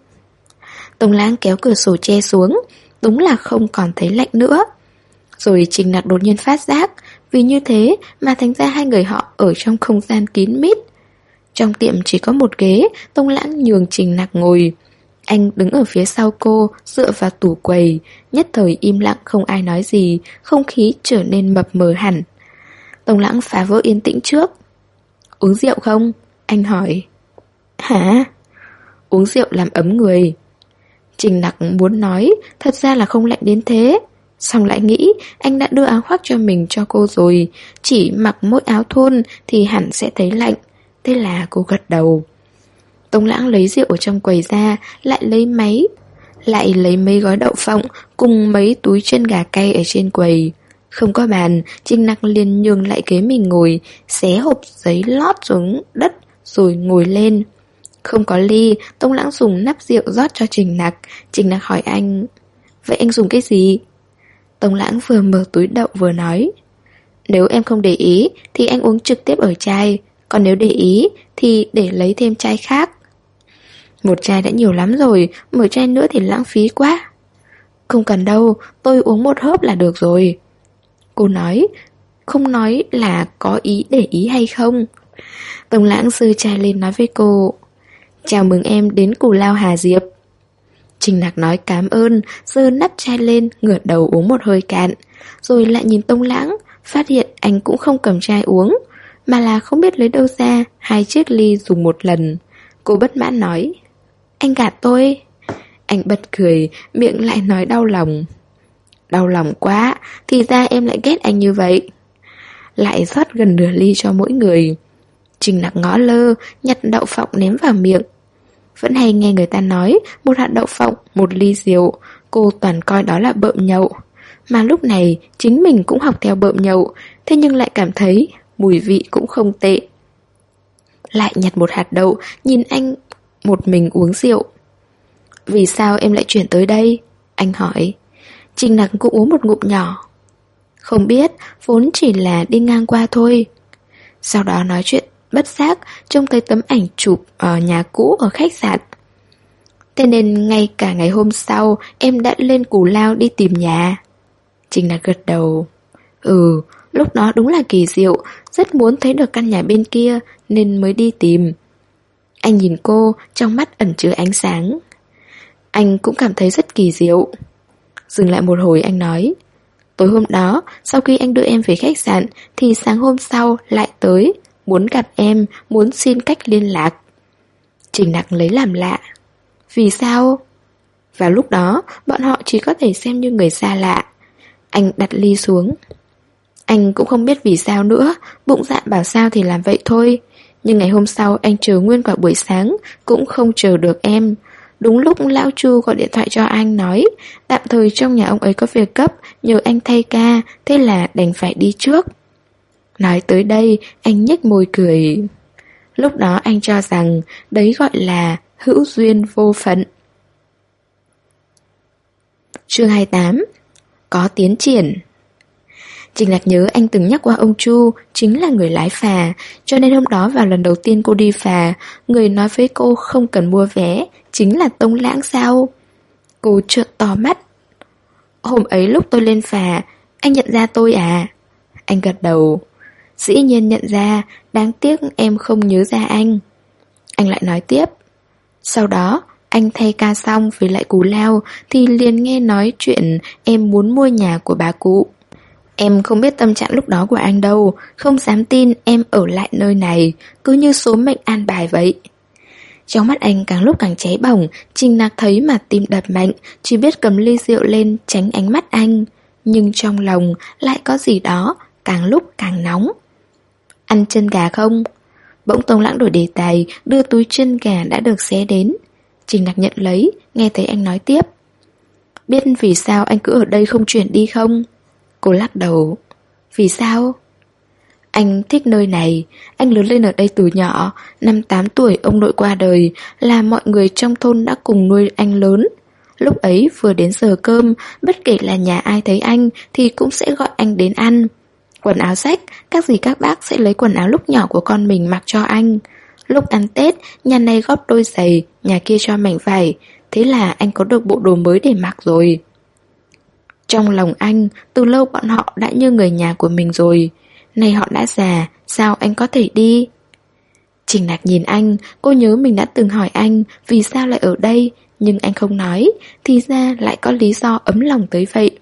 Tông Lãng kéo cửa sổ che xuống, đúng là không còn thấy lạnh nữa. Rồi Trình Nặc đột nhiên phát giác, vì như thế mà thành ra hai người họ ở trong không gian kín mít. Trong tiệm chỉ có một ghế, Tông Lãng nhường Trình Nặc ngồi. Anh đứng ở phía sau cô, dựa vào tủ quầy, nhất thời im lặng không ai nói gì, không khí trở nên mập mờ hẳn. Tông Lãng phá vỡ yên tĩnh trước. Uống rượu không? Anh hỏi. Hả? Uống rượu làm ấm người. Trình Nặc muốn nói, thật ra là không lạnh đến thế. Xong lại nghĩ, anh đã đưa áo khoác cho mình cho cô rồi, chỉ mặc mỗi áo thun thì hẳn sẽ thấy lạnh. Thế là cô gật đầu. Tông Lãng lấy rượu ở trong quầy ra, lại lấy mấy gói đậu phộng cùng mấy túi chân gà cay ở trên quầy. Không có bàn, Trình Nặc liền nhường lại ghế mình ngồi, xé hộp giấy lót xuống đất rồi ngồi lên. Không có ly, Tông Lãng dùng nắp rượu rót cho Trình Nặc. Trình Nặc hỏi anh, vậy anh dùng cái gì? Tông Lãng vừa mở túi đậu vừa nói, nếu em không để ý thì anh uống trực tiếp ở chai, còn nếu để ý thì để lấy thêm chai khác. Một chai đã nhiều lắm rồi, mở chai nữa thì lãng phí quá. Không cần đâu, tôi uống một hớp là được rồi. Cô nói, không nói là có ý để ý hay không. Tông Lãng giơ chai lên nói với cô, chào mừng em đến Cù Lao Hà Diệp. Trình Nặc nói cảm ơn, giơ nắp chai lên, ngửa đầu uống một hơi cạn. Rồi lại nhìn Tông Lãng, phát hiện anh cũng không cầm chai uống, mà là không biết lấy đâu ra 2 chiếc ly dùng một lần. Cô bất mãn nói, anh gạt tôi. Anh bật cười, miệng lại nói đau lòng. Đau lòng quá, thì ra em lại ghét anh như vậy. Lại rót gần nửa ly cho mỗi người. Trình Nặc ngó lơ, nhặt đậu phộng ném vào miệng. Vẫn hay nghe người ta nói, một hạt đậu phộng, một ly rượu. Cô toàn coi đó là bợm nhậu. Mà lúc này, chính mình cũng học theo bợm nhậu, thế nhưng lại cảm thấy mùi vị cũng không tệ. Lại nhặt một hạt đậu, nhìn anh một mình uống rượu. Vì sao em lại chuyển tới đây? Anh hỏi. Trình Nặc cũng uống một ngụm nhỏ. Không biết, vốn chỉ là đi ngang qua thôi. Sau đó nói chuyện bất giác, trông thấy tấm ảnh chụp ở nhà cũ ở khách sạn. Thế nên ngay cả ngày hôm sau em đã lên Cù Lao đi tìm nhà. Trình Nặc gật đầu. Lúc đó đúng là kỳ diệu, rất muốn thấy được căn nhà bên kia nên mới đi tìm. Anh nhìn cô, trong mắt ẩn chứa ánh sáng. Anh cũng cảm thấy rất kỳ diệu. Dừng lại một hồi anh nói, tối hôm đó, sau khi anh đưa em về khách sạn thì sáng hôm sau lại tới, muốn gặp em, muốn xin cách liên lạc. Trình Nặc lấy làm lạ. Vì sao? Vào lúc đó, bọn họ chỉ có thể xem như người xa lạ. Anh đặt ly xuống. Anh cũng không biết vì sao nữa, bụng dạ bảo sao thì làm vậy thôi. Nhưng ngày hôm sau anh chờ nguyên cả buổi sáng, cũng không chờ được em. Đúng lúc lão Chu gọi điện thoại cho anh nói tạm thời trong nhà ông ấy có việc cấp, nhờ anh thay ca, thế là đành phải đi trước. Nói tới đây, anh nhếch môi cười. Lúc đó anh cho rằng đấy gọi là hữu duyên vô phận. Chương 28. Có tiến triển. Trình Lạc nhớ anh từng nhắc qua ông Chu chính là người lái phà, cho nên hôm đó vào lần đầu tiên cô đi phà, người nói với cô không cần mua vé chính là Tông Lãng sao? Cô trợn to mắt. Hôm ấy lúc tôi lên phà, anh nhận ra tôi à? Anh gật đầu. Dĩ nhiên nhận ra, đáng tiếc em không nhớ ra anh. Anh lại nói tiếp. Sau đó, anh thay ca xong về lại Cù Lao thì liền nghe nói chuyện em muốn mua nhà của bà cụ. Em không biết tâm trạng lúc đó của anh đâu, không dám tin em ở lại nơi này, cứ như số mệnh an bài vậy. Trong mắt anh càng lúc càng cháy bỏng, Trình Nạc thấy mà tim đập mạnh, chỉ biết cầm ly rượu lên tránh ánh mắt anh. Nhưng trong lòng lại có gì đó, càng lúc càng nóng. Ăn chân gà không? Bỗng Tông Lãng đổi đề tài, đưa túi chân gà đã được xé đến. Trình Nạc nhận lấy, nghe thấy anh nói tiếp. Biết vì sao anh cứ ở đây không chuyển đi không? Cô lắc đầu. Vì sao? Anh thích nơi này, anh lớn lên ở đây từ nhỏ, năm 8 tuổi ông nội qua đời, là mọi người trong thôn đã cùng nuôi anh lớn. Lúc ấy vừa đến giờ cơm, bất kể là nhà ai thấy anh thì cũng sẽ gọi anh đến ăn. Quần áo rách, các dì các bác sẽ lấy quần áo lúc nhỏ của con mình mặc cho anh. Lúc ăn Tết, nhà này góp đôi giày, nhà kia cho mảnh vải, thế là anh có được bộ đồ mới để mặc rồi. Trong lòng anh, từ lâu bọn họ đã như người nhà của mình rồi. Nay họ đã già, sao anh có thể đi? Trình Nạc nhìn anh, cô nhớ mình đã từng hỏi anh vì sao lại ở đây, nhưng anh không nói, thì ra lại có lý do ấm lòng tới vậy.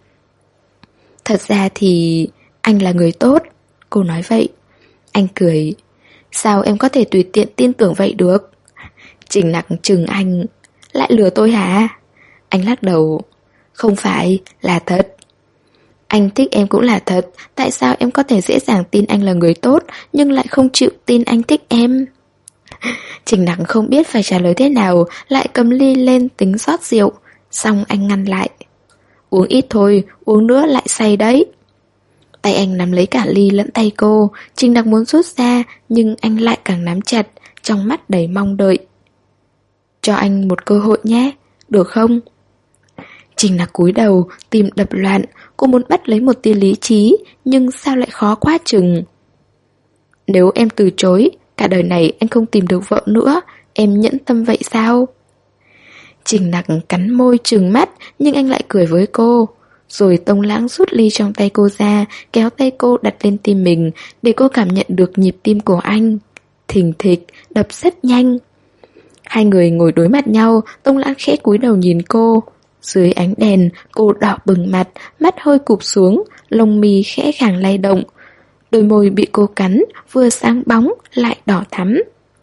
Thật ra thì anh là người tốt, cô nói vậy. Anh cười. Sao em có thể tùy tiện tin tưởng vậy được? Trình Nạc chừng anh. Lại lừa tôi hả? Anh lắc đầu. Không phải, là thật. Anh thích em cũng là thật, tại sao em có thể dễ dàng tin anh là người tốt nhưng lại không chịu tin anh thích em? Trình Nặc không biết phải trả lời thế nào, lại cầm ly lên tính rót rượu. Xong anh ngăn lại. Uống ít thôi, uống nữa lại say đấy. Tay anh nắm lấy cả ly lẫn tay cô. Trình Nặc muốn rút ra, nhưng anh lại càng nắm chặt, trong mắt đầy mong đợi. Cho anh một cơ hội nhé, được không? Trình Nặc cúi đầu, tim đập loạn. Cô muốn bắt lấy một tia lý trí, nhưng sao lại khó quá chừng. Nếu em từ chối, cả đời này anh không tìm được vợ nữa, em nhẫn tâm vậy sao? Trình Nặc cắn môi trừng mắt, nhưng anh lại cười với cô. Rồi Tông Lãng rút ly trong tay cô ra, kéo tay cô đặt lên tim mình, để cô cảm nhận được nhịp tim của anh. Thình thịch, đập rất nhanh. Hai người ngồi đối mặt nhau, Tông Lãng khẽ cúi đầu nhìn cô. Dưới ánh đèn, cô đỏ bừng mặt, mắt hơi cụp xuống, lông mi khẽ khàng lay động. Đôi môi bị cô cắn, vừa sáng bóng, lại đỏ thắm.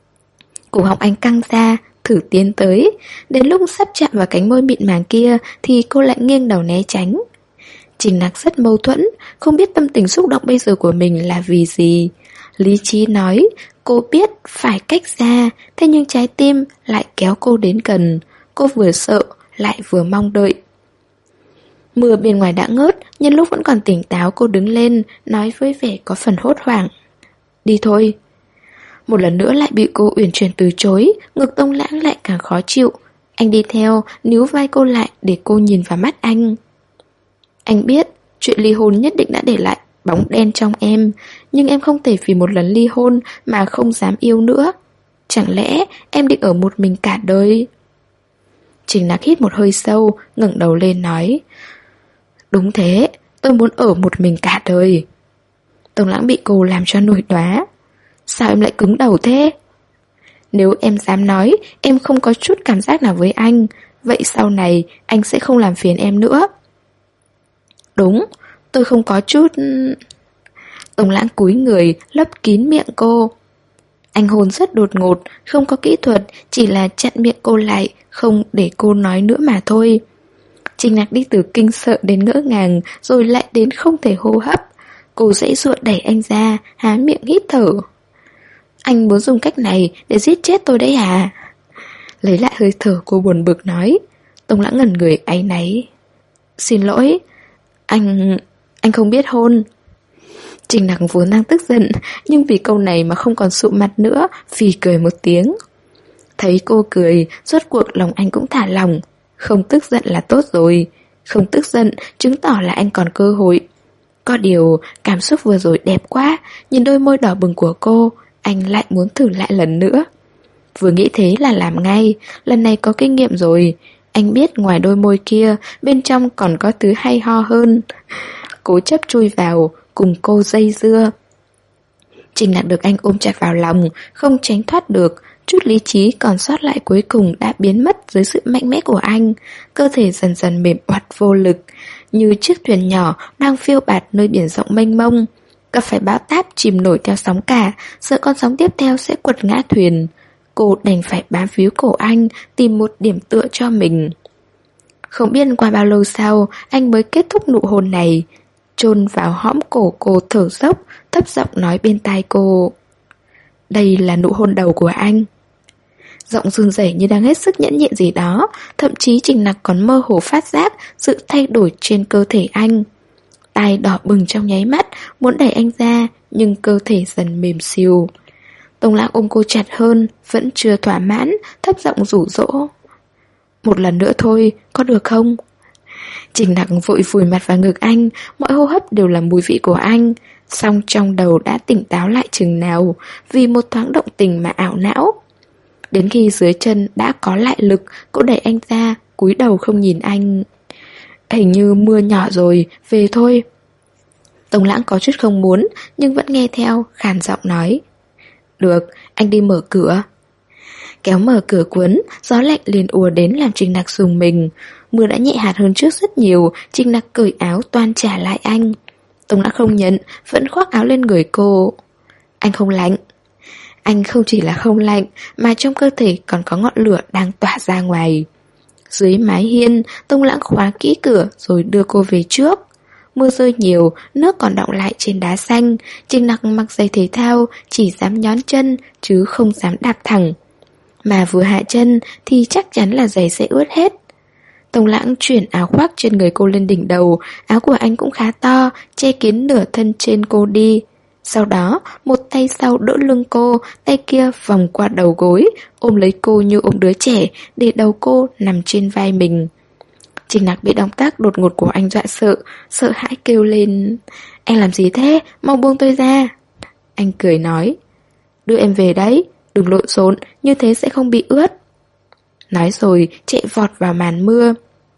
Cổ họng anh căng ra, thử tiến tới. Đến lúc sắp chạm vào cánh môi mịn màng kia, thì cô lại nghiêng đầu né tránh. Trình Nặc rất mâu thuẫn, không biết tâm tình xúc động bây giờ của mình là vì gì. Lý trí nói, cô biết phải cách xa, thế nhưng trái tim lại kéo cô đến gần. Cô vừa sợ, lại vừa mong đợi. Mưa bên ngoài đã ngớt, nhân lúc vẫn còn tỉnh táo cô đứng lên, nói với vẻ có phần hốt hoảng. Đi thôi. Một lần nữa lại bị cô uyển chuyển từ chối, ngực Tông Lãng lại càng khó chịu. Anh đi theo, níu vai cô lại để cô nhìn vào mắt anh. Anh biết, chuyện ly hôn nhất định đã để lại bóng đen trong em, nhưng em không thể vì một lần ly hôn mà không dám yêu nữa. Chẳng lẽ em định ở một mình cả đời? Trình Nặc hít một hơi sâu, ngẩng đầu lên nói. Đúng thế, tôi muốn ở một mình cả đời. Tông Lãng bị cô làm cho nổi đoá. Sao em lại cứng đầu thế? Nếu em dám nói em không có chút cảm giác nào với anh, vậy sau này anh sẽ không làm phiền em nữa. Đúng, tôi không có chút... Tông Lãng cúi người, lấp kín miệng cô. Anh hôn rất đột ngột, không có kỹ thuật, chỉ là chặn miệng cô lại, không để cô nói nữa mà thôi. Trình Nặc đi từ kinh sợ đến ngỡ ngàng, rồi lại đến không thể hô hấp. Cô giãy giụa đẩy anh ra, há miệng hít thở. Anh muốn dùng cách này để giết chết tôi đấy à? Lấy lại hơi thở, cô buồn bực nói. Tông Lãng ngẩn người áy náy. Xin lỗi, anh không biết hôn. Trình Nặc vốn đang tức giận, nhưng vì câu này mà không còn sụ mặt nữa, phì cười một tiếng. Thấy cô cười, rốt cuộc lòng anh cũng thả lỏng. Không tức giận là tốt rồi. Không tức giận chứng tỏ là anh còn cơ hội. Có điều, cảm xúc vừa rồi đẹp quá, nhìn đôi môi đỏ bừng của cô, anh lại muốn thử lại lần nữa. Vừa nghĩ thế là làm ngay, lần này có kinh nghiệm rồi. Anh biết ngoài đôi môi kia, bên trong còn có thứ hay ho hơn. Cố chấp chui vào, cùng cô dây dưa. Trình Nặc được anh ôm chặt vào lòng, không tránh thoát được. Chút lý trí còn sót lại cuối cùng đã biến mất dưới sự mạnh mẽ của anh. Cơ thể dần dần mềm oặt vô lực, như chiếc thuyền nhỏ đang phiêu bạt nơi biển rộng mênh mông. Gặp phải bão táp chìm nổi theo sóng cả, sợ con sóng tiếp theo sẽ quật ngã thuyền. Cô đành phải bám víu cổ anh, tìm một điểm tựa cho mình. Không biết qua bao lâu sau, anh mới kết thúc nụ hôn này. Chôn vào hõm cổ cô thở dốc, thấp giọng nói bên tai cô. Đây là nụ hôn đầu của anh. Giọng run rẩy như đang hết sức nhẫn nhịn gì đó. Thậm chí Trình Nặc còn mơ hồ phát giác sự thay đổi trên cơ thể anh. Tai đỏ bừng trong nháy mắt, muốn đẩy anh ra, nhưng cơ thể dần mềm xìu. Tông Lãng ôm cô chặt hơn, vẫn chưa thỏa mãn, thấp giọng rủ rỗ. Một lần nữa thôi, có được không? Trình Nặc vội vùi mặt vào ngực anh, mọi hô hấp đều là mùi vị của anh. Song trong đầu đã tỉnh táo lại chừng nào, vì một thoáng động tình mà ảo não. Đến khi dưới chân đã có lại lực, cô đẩy anh ra, cúi đầu không nhìn anh. Hình như mưa nhỏ rồi, về thôi. Tông Lãng có chút không muốn, nhưng vẫn nghe theo, khàn giọng nói. Được, anh đi mở cửa. Kéo mở cửa cuốn, gió lạnh liền ùa đến làm Trình Nặc rùng mình. Mưa đã nhẹ hạt hơn trước rất nhiều, Trình Nặc cởi áo toan trả lại anh. Tông Lãng không nhận, vẫn khoác áo lên người cô. Anh không lạnh. Anh không chỉ là không lạnh, mà trong cơ thể còn có ngọn lửa đang tỏa ra ngoài. Dưới mái hiên, Tông Lãng khóa kỹ cửa rồi đưa cô về trước. Mưa rơi nhiều, nước còn đọng lại trên đá xanh. Trình Nặc mặc giày thể thao, chỉ dám nhón chân, chứ không dám đạp thẳng. Mà vừa hạ chân thì chắc chắn là giày sẽ ướt hết. Tông Lãng chuyển áo khoác trên người cô lên đỉnh đầu. Áo của anh cũng khá to, che kín nửa thân trên cô đi. Sau đó, một tay sau đỡ lưng cô, tay kia vòng qua đầu gối, ôm lấy cô như ôm đứa trẻ, để đầu cô nằm trên vai mình. Trình Nặc bị động tác đột ngột của anh dọa sợ, sợ hãi kêu lên. Anh làm gì thế? Mau buông tôi ra. Anh cười nói. Đưa em về đấy, đừng lộn xộn, như thế sẽ không bị ướt. Nói rồi chạy vọt vào màn mưa.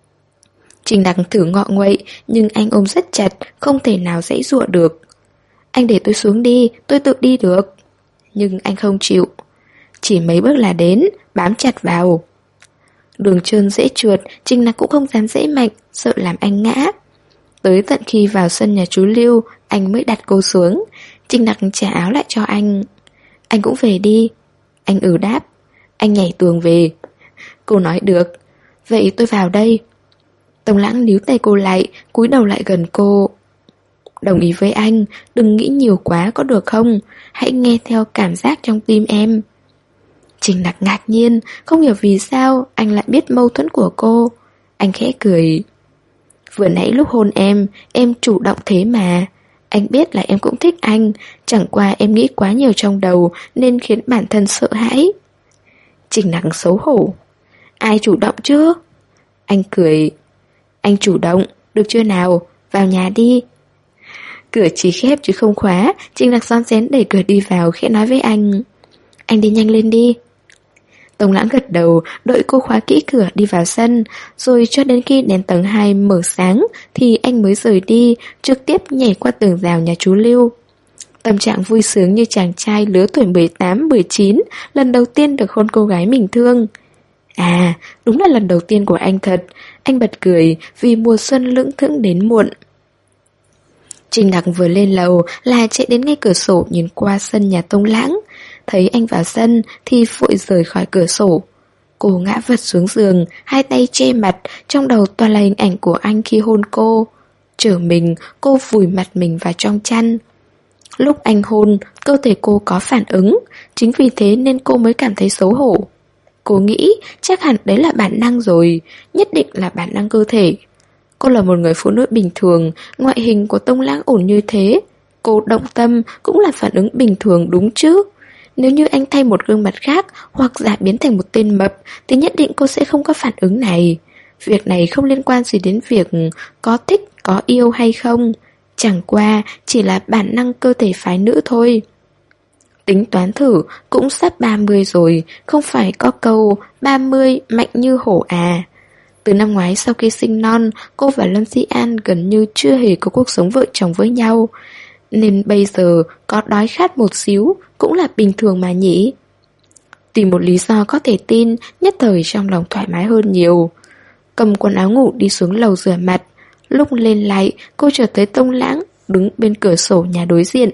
Trình Nặc thử ngọ nguậy, nhưng anh ôm rất chặt, không thể nào giãy giụa được. Anh để tôi xuống đi, tôi tự đi được. Nhưng anh không chịu. Chỉ mấy bước là đến, bám chặt vào. Đường trơn dễ trượt, Trình Nặc cũng không dám dễ mạnh, sợ làm anh ngã. Tới tận khi vào sân nhà chú Lưu, anh mới đặt cô xuống. Trình Nặc trả áo lại cho anh. Anh cũng về đi. Anh đáp. Anh nhảy tường về. Cô nói được. Vậy tôi vào đây. Tông Lãng níu tay cô lại, cúi đầu lại gần cô. Đồng ý với anh, đừng nghĩ nhiều quá có được không? Hãy nghe theo cảm giác trong tim em. Trình Nặc ngạc nhiên, không hiểu vì sao anh lại biết mâu thuẫn của cô. Anh khẽ cười. Vừa nãy lúc hôn em chủ động thế mà. Anh biết là em cũng thích anh, chẳng qua em nghĩ quá nhiều trong đầu nên khiến bản thân sợ hãi. Trình Nặc xấu hổ. Ai chủ động chứ? Anh cười. Anh chủ động, được chưa nào? Vào nhà đi. Cửa chỉ khép chứ không khóa. Trình Nặc rón rén đẩy cửa đi vào, khẽ nói với anh. Anh đi nhanh lên đi. Tông Lãng gật đầu, đợi cô khóa kỹ cửa đi vào sân. Rồi cho đến khi đèn tầng 2 mở sáng thì anh mới rời đi, trực tiếp nhảy qua tường rào nhà chú Lưu. Tâm trạng vui sướng như chàng trai lứa tuổi 18-19, lần đầu tiên được hôn cô gái mình thương. À, đúng là lần đầu tiên của anh thật. Anh bật cười vì mùa xuân lững thững đến muộn. Trình Nặc vừa lên lầu là chạy đến ngay cửa sổ nhìn qua sân nhà Tông Lãng. Thấy anh vào sân thì vội rời khỏi cửa sổ. Cô ngã vật xuống giường, hai tay che mặt, trong đầu toàn là hình ảnh của anh khi hôn cô. Trở mình, cô vùi mặt mình vào trong chăn. Lúc anh hôn, cơ thể cô có phản ứng, chính vì thế nên cô mới cảm thấy xấu hổ. Cô nghĩ chắc hẳn đấy là bản năng rồi, nhất định là bản năng cơ thể. Cô là một người phụ nữ bình thường, ngoại hình của Tông Lãng ổn như thế. Cô động tâm cũng là phản ứng bình thường đúng chứ. Nếu như anh thay một gương mặt khác hoặc giả biến thành một tên mập thì nhất định cô sẽ không có phản ứng này. Việc này không liên quan gì đến việc có thích, có yêu hay không. Chẳng qua chỉ là bản năng cơ thể phái nữ thôi. Tính toán thử cũng sắp 30 rồi, không phải có câu 30 mạnh như hổ à. Từ năm ngoái sau khi sinh non, cô và Lâm Dĩ An gần như chưa hề có cuộc sống vợ chồng với nhau. Nên bây giờ có đói khát một xíu cũng là bình thường mà nhỉ. Tìm một lý do có thể tin, nhất thời trong lòng thoải mái hơn nhiều. Cầm quần áo ngủ đi xuống lầu rửa mặt. Lúc lên lại, cô chợt thấy Tông Lãng đứng bên cửa sổ nhà đối diện.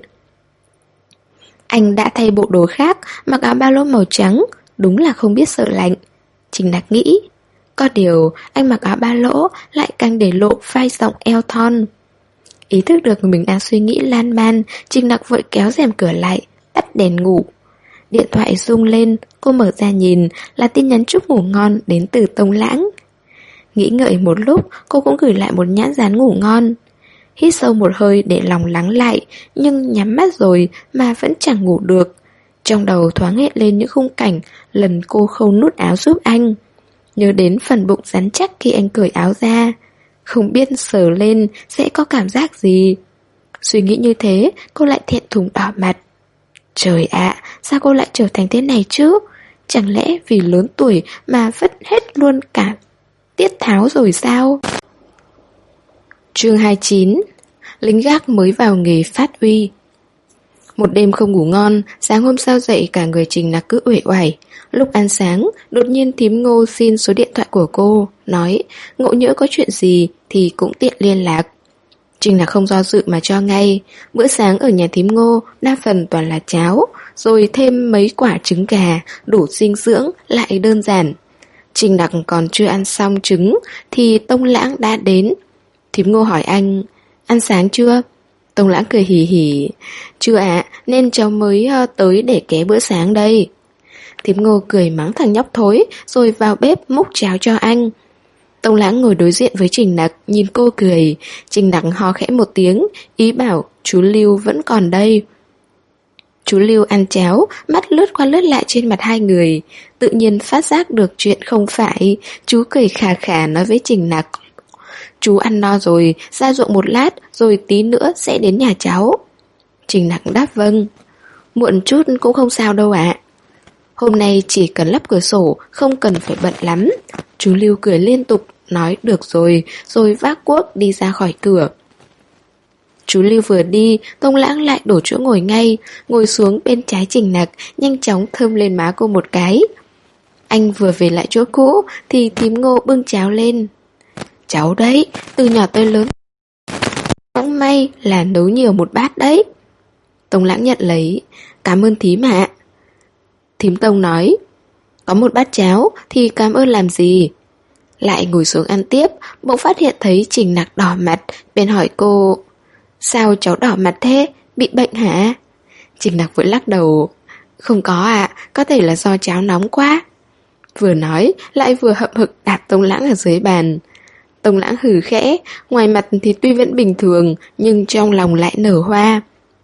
Anh đã thay bộ đồ khác, mặc áo ba lỗ màu trắng, đúng là không biết sợ lạnh. Trình Nặc nghĩ. Có điều, anh mặc áo ba lỗ lại càng để lộ vai rộng eo thon. Ý thức được mình đang suy nghĩ lan man, Trình Nặc vội kéo rèm cửa lại, tắt đèn ngủ. Điện thoại rung lên, cô mở ra nhìn, là tin nhắn chúc ngủ ngon đến từ Tông Lãng. Nghĩ ngợi một lúc, cô cũng gửi lại một nhãn dán ngủ ngon. Hít sâu một hơi để lòng lắng lại, nhưng nhắm mắt rồi mà vẫn chẳng ngủ được. Trong đầu thoáng hiện lên những khung cảnh lần cô khâu nút áo giúp anh. Nhớ đến phần bụng rắn chắc khi anh cởi áo ra. Không biết sờ lên sẽ có cảm giác gì. Suy nghĩ như thế, cô lại thẹn thùng đỏ mặt. Trời ạ, sao cô lại trở thành thế này chứ? Chẳng lẽ vì lớn tuổi mà vứt hết luôn cả tiết tháo rồi sao? Chương 29. Lính gác mới vào nghề phát uy. Một đêm không ngủ ngon, sáng hôm sau dậy cả người Trình Nặc cứ uể oải. Lúc ăn sáng, đột nhiên thím Ngô xin số điện thoại của cô, nói ngộ nhỡ có chuyện gì thì cũng tiện liên lạc. Trình Nặc không do dự mà cho ngay. Bữa sáng ở nhà thím Ngô đa phần toàn là cháo, rồi thêm mấy quả trứng gà, đủ dinh dưỡng, lại đơn giản. Trình Nặc còn chưa ăn xong trứng thì Tông Lãng đã đến. Thím Ngô hỏi anh, ăn sáng chưa? Tông Lãng cười hì hì, chưa ạ, nên cháu mới tới để ké bữa sáng đây. Thím Ngô cười mắng thằng nhóc thối, rồi vào bếp múc cháo cho anh. Tông Lãng ngồi đối diện với Trình Nặc, nhìn cô cười. Trình Nặc ho khẽ một tiếng, ý bảo chú Lưu vẫn còn đây. Chú Lưu ăn cháo, mắt lướt qua lướt lại trên mặt hai người. Tự nhiên phát giác được chuyện không phải, chú cười khà khà nói với Trình Nặc. Chú ăn no rồi, ra ruộng một lát, rồi tí nữa sẽ đến nhà cháu. Trình Nặc đáp vâng. Muộn chút cũng không sao đâu ạ. Hôm nay chỉ cần lắp cửa sổ, không cần phải bận lắm. Chú Lưu cười liên tục, nói được rồi, rồi vác cuốc đi ra khỏi cửa. Chú Lưu vừa đi, Tông Lãng lại đổ chỗ ngồi ngay, ngồi xuống bên trái Trình Nặc, nhanh chóng thơm lên má cô một cái. Anh vừa về lại chỗ cũ, thì thím Ngô bưng cháo lên. Cháu đấy, từ nhỏ tới lớn cũng may là nấu nhiều một bát đấy. Tông Lãng nhận lấy. Cảm ơn thím ạ. Thím Tông nói, có một bát cháo thì cảm ơn làm gì. Lại ngồi xuống ăn tiếp, bỗng phát hiện thấy Trình Nặc đỏ mặt, bèn hỏi cô, sao cháu đỏ mặt thế, bị bệnh hả? Trình Nặc vội lắc đầu, không có ạ, có thể là do cháo nóng quá. Vừa nói lại vừa hậm hực đạp Tông Lãng ở dưới bàn. Tông Lãng hừ khẽ, ngoài mặt thì tuy vẫn bình thường, nhưng trong lòng lại nở hoa.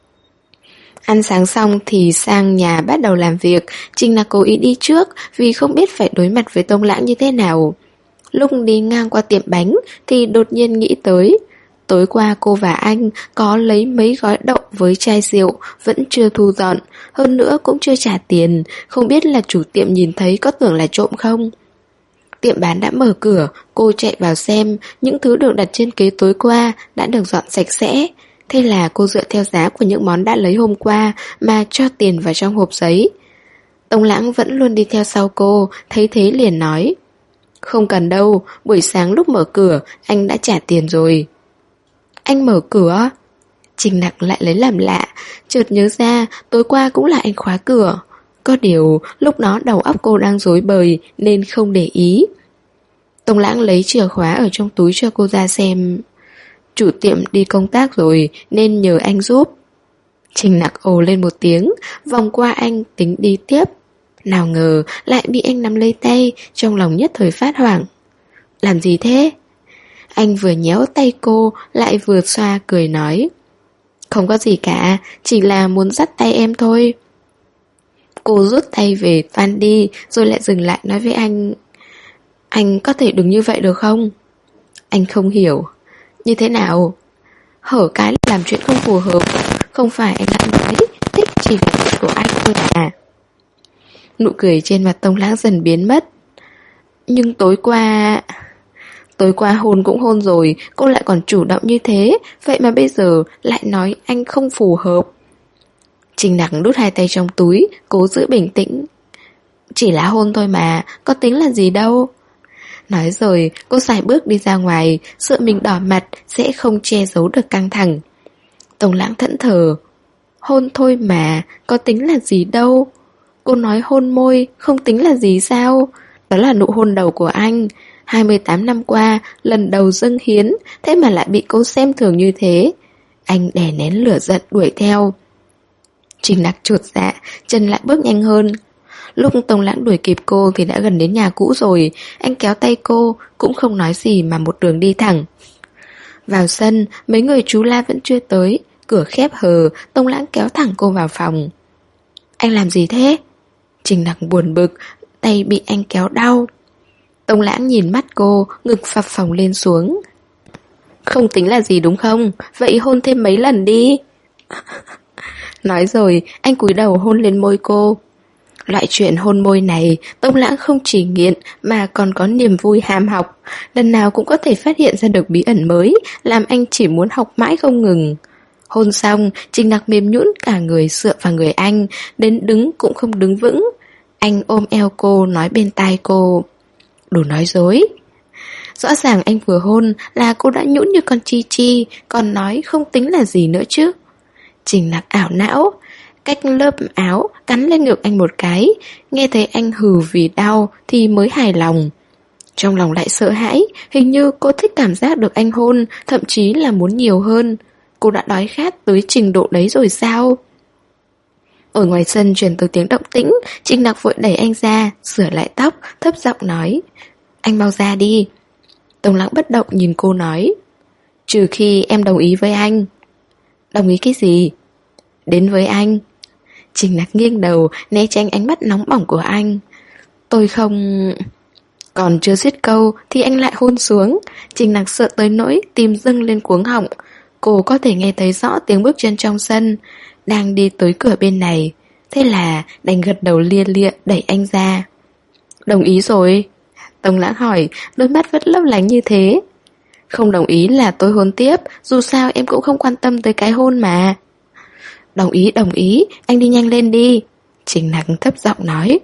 Ăn sáng xong thì sang nhà bắt đầu làm việc. Trình Nặc cố ý đi trước vì không biết phải đối mặt với Tông Lãng như thế nào. Lúc đi ngang qua tiệm bánh thì đột nhiên nghĩ tới, tối qua cô và anh có lấy mấy gói đậu với chai rượu, vẫn chưa thu dọn, hơn nữa cũng chưa trả tiền, không biết là chủ tiệm nhìn thấy có tưởng là trộm không. Tiệm bán đã mở cửa, cô chạy vào xem, những thứ được đặt trên kế tối qua đã được dọn sạch sẽ. Thế là cô dựa theo giá của những món đã lấy hôm qua mà cho tiền vào trong hộp giấy. Tông Lãng vẫn luôn đi theo sau cô, thấy thế liền nói, không cần đâu, buổi sáng lúc mở cửa anh đã trả tiền rồi. Anh mở cửa? Trình Nặc lại lấy làm lạ, chợt nhớ ra tối qua cũng là anh khóa cửa. Có điều lúc đó đầu óc cô đang rối bời nên không để ý. Tông Lãng lấy chìa khóa ở trong túi cho cô ra xem. Chủ tiệm đi công tác rồi nên nhờ anh giúp. Trình Nặc ồ lên một tiếng, vòng qua anh tính đi tiếp. Nào ngờ lại bị anh nắm lấy tay, trong lòng nhất thời phát hoảng. Làm gì thế? Anh vừa nhéo tay cô, lại vừa xoa cười nói. Không có gì cả, chỉ là muốn dắt tay em thôi. Cô rút tay về toan đi, rồi lại dừng lại nói với anh. Anh có thể đừng như vậy được không? Anh không hiểu. Như thế nào? Hở cái là làm chuyện không phù hợp. Không phải anh đã nói thích chỉ là thích của anh thôi à? Nụ cười trên mặt Tông Lãng dần biến mất. Nhưng tối qua hôn cũng hôn rồi, cô lại còn chủ động như thế, vậy mà bây giờ lại nói anh không phù hợp. Trình Nặc đút hai tay trong túi, cố giữ bình tĩnh. Chỉ là hôn thôi mà, có tính là gì đâu. Nói rồi, cô sải bước đi ra ngoài, sợ mình đỏ mặt sẽ không che giấu được căng thẳng. Tông Lãng thẫn thờ. Hôn thôi mà, có tính là gì đâu. Cô nói hôn môi, không tính là gì sao? Đó là nụ hôn đầu của anh. 28 năm qua, lần đầu dâng hiến, thế mà lại bị cô xem thường như thế. Anh đè nén lửa giận đuổi theo. Trình Nặc chột dạ, chân lại bước nhanh hơn. Lúc Tông Lãng đuổi kịp cô thì đã gần đến nhà cũ rồi. Anh kéo tay cô, cũng không nói gì mà một đường đi thẳng. Vào sân, mấy người chú La vẫn chưa tới. Cửa khép hờ, Tông Lãng kéo thẳng cô vào phòng. Anh làm gì thế? Trình Nặc buồn bực, tay bị anh kéo đau. Tông Lãng nhìn mắt cô, ngực phập phồng lên xuống. Không tính là gì đúng không? Vậy hôn thêm mấy lần đi. Nói rồi, anh cúi đầu hôn lên môi cô. Loại chuyện hôn môi này, Tông Lãng không chỉ nghiện mà còn có niềm vui ham học. Lần nào cũng có thể phát hiện ra được bí ẩn mới, làm anh chỉ muốn học mãi không ngừng. Hôn xong, Trình Nặc mềm nhũn cả người dựa vào người anh, đến đứng cũng không đứng vững. Anh ôm eo cô nói bên tai cô. Đủ nói dối. Rõ ràng anh vừa hôn là cô đã nhũn như con chi chi, còn nói không tính là gì nữa chứ. Trình Nặc ảo não, cách lớp áo cắn lên ngực anh một cái, nghe thấy anh hừ vì đau thì mới hài lòng. Trong lòng lại sợ hãi, hình như cô thích cảm giác được anh hôn, thậm chí là muốn nhiều hơn. Cô đã đói khát tới trình độ đấy rồi sao? Ở ngoài sân truyền tới tiếng động tĩnh, Trình Nặc vội đẩy anh ra, sửa lại tóc, thấp giọng nói. Anh mau ra đi. Tông Lãng bất động nhìn cô nói. Trừ khi em đồng ý với anh. Đồng ý cái gì? Đến với anh. Trình Nặc nghiêng đầu, né tránh ánh mắt nóng bỏng của anh. Tôi không... Còn chưa dứt câu thì anh lại hôn xuống. Trình Nặc sợ tới nỗi tim dâng lên cuống họng. Cô có thể nghe thấy rõ tiếng bước chân trong sân, đang đi tới cửa bên này. Thế là đành gật đầu lia lịa đẩy anh ra. Đồng ý rồi? Tông Lãng hỏi, đôi mắt vẫn lấp lánh như thế. Không đồng ý là tôi hôn tiếp, dù sao em cũng không quan tâm tới cái hôn mà. Đồng ý, anh đi nhanh lên đi. Trình Nặc thấp giọng nói.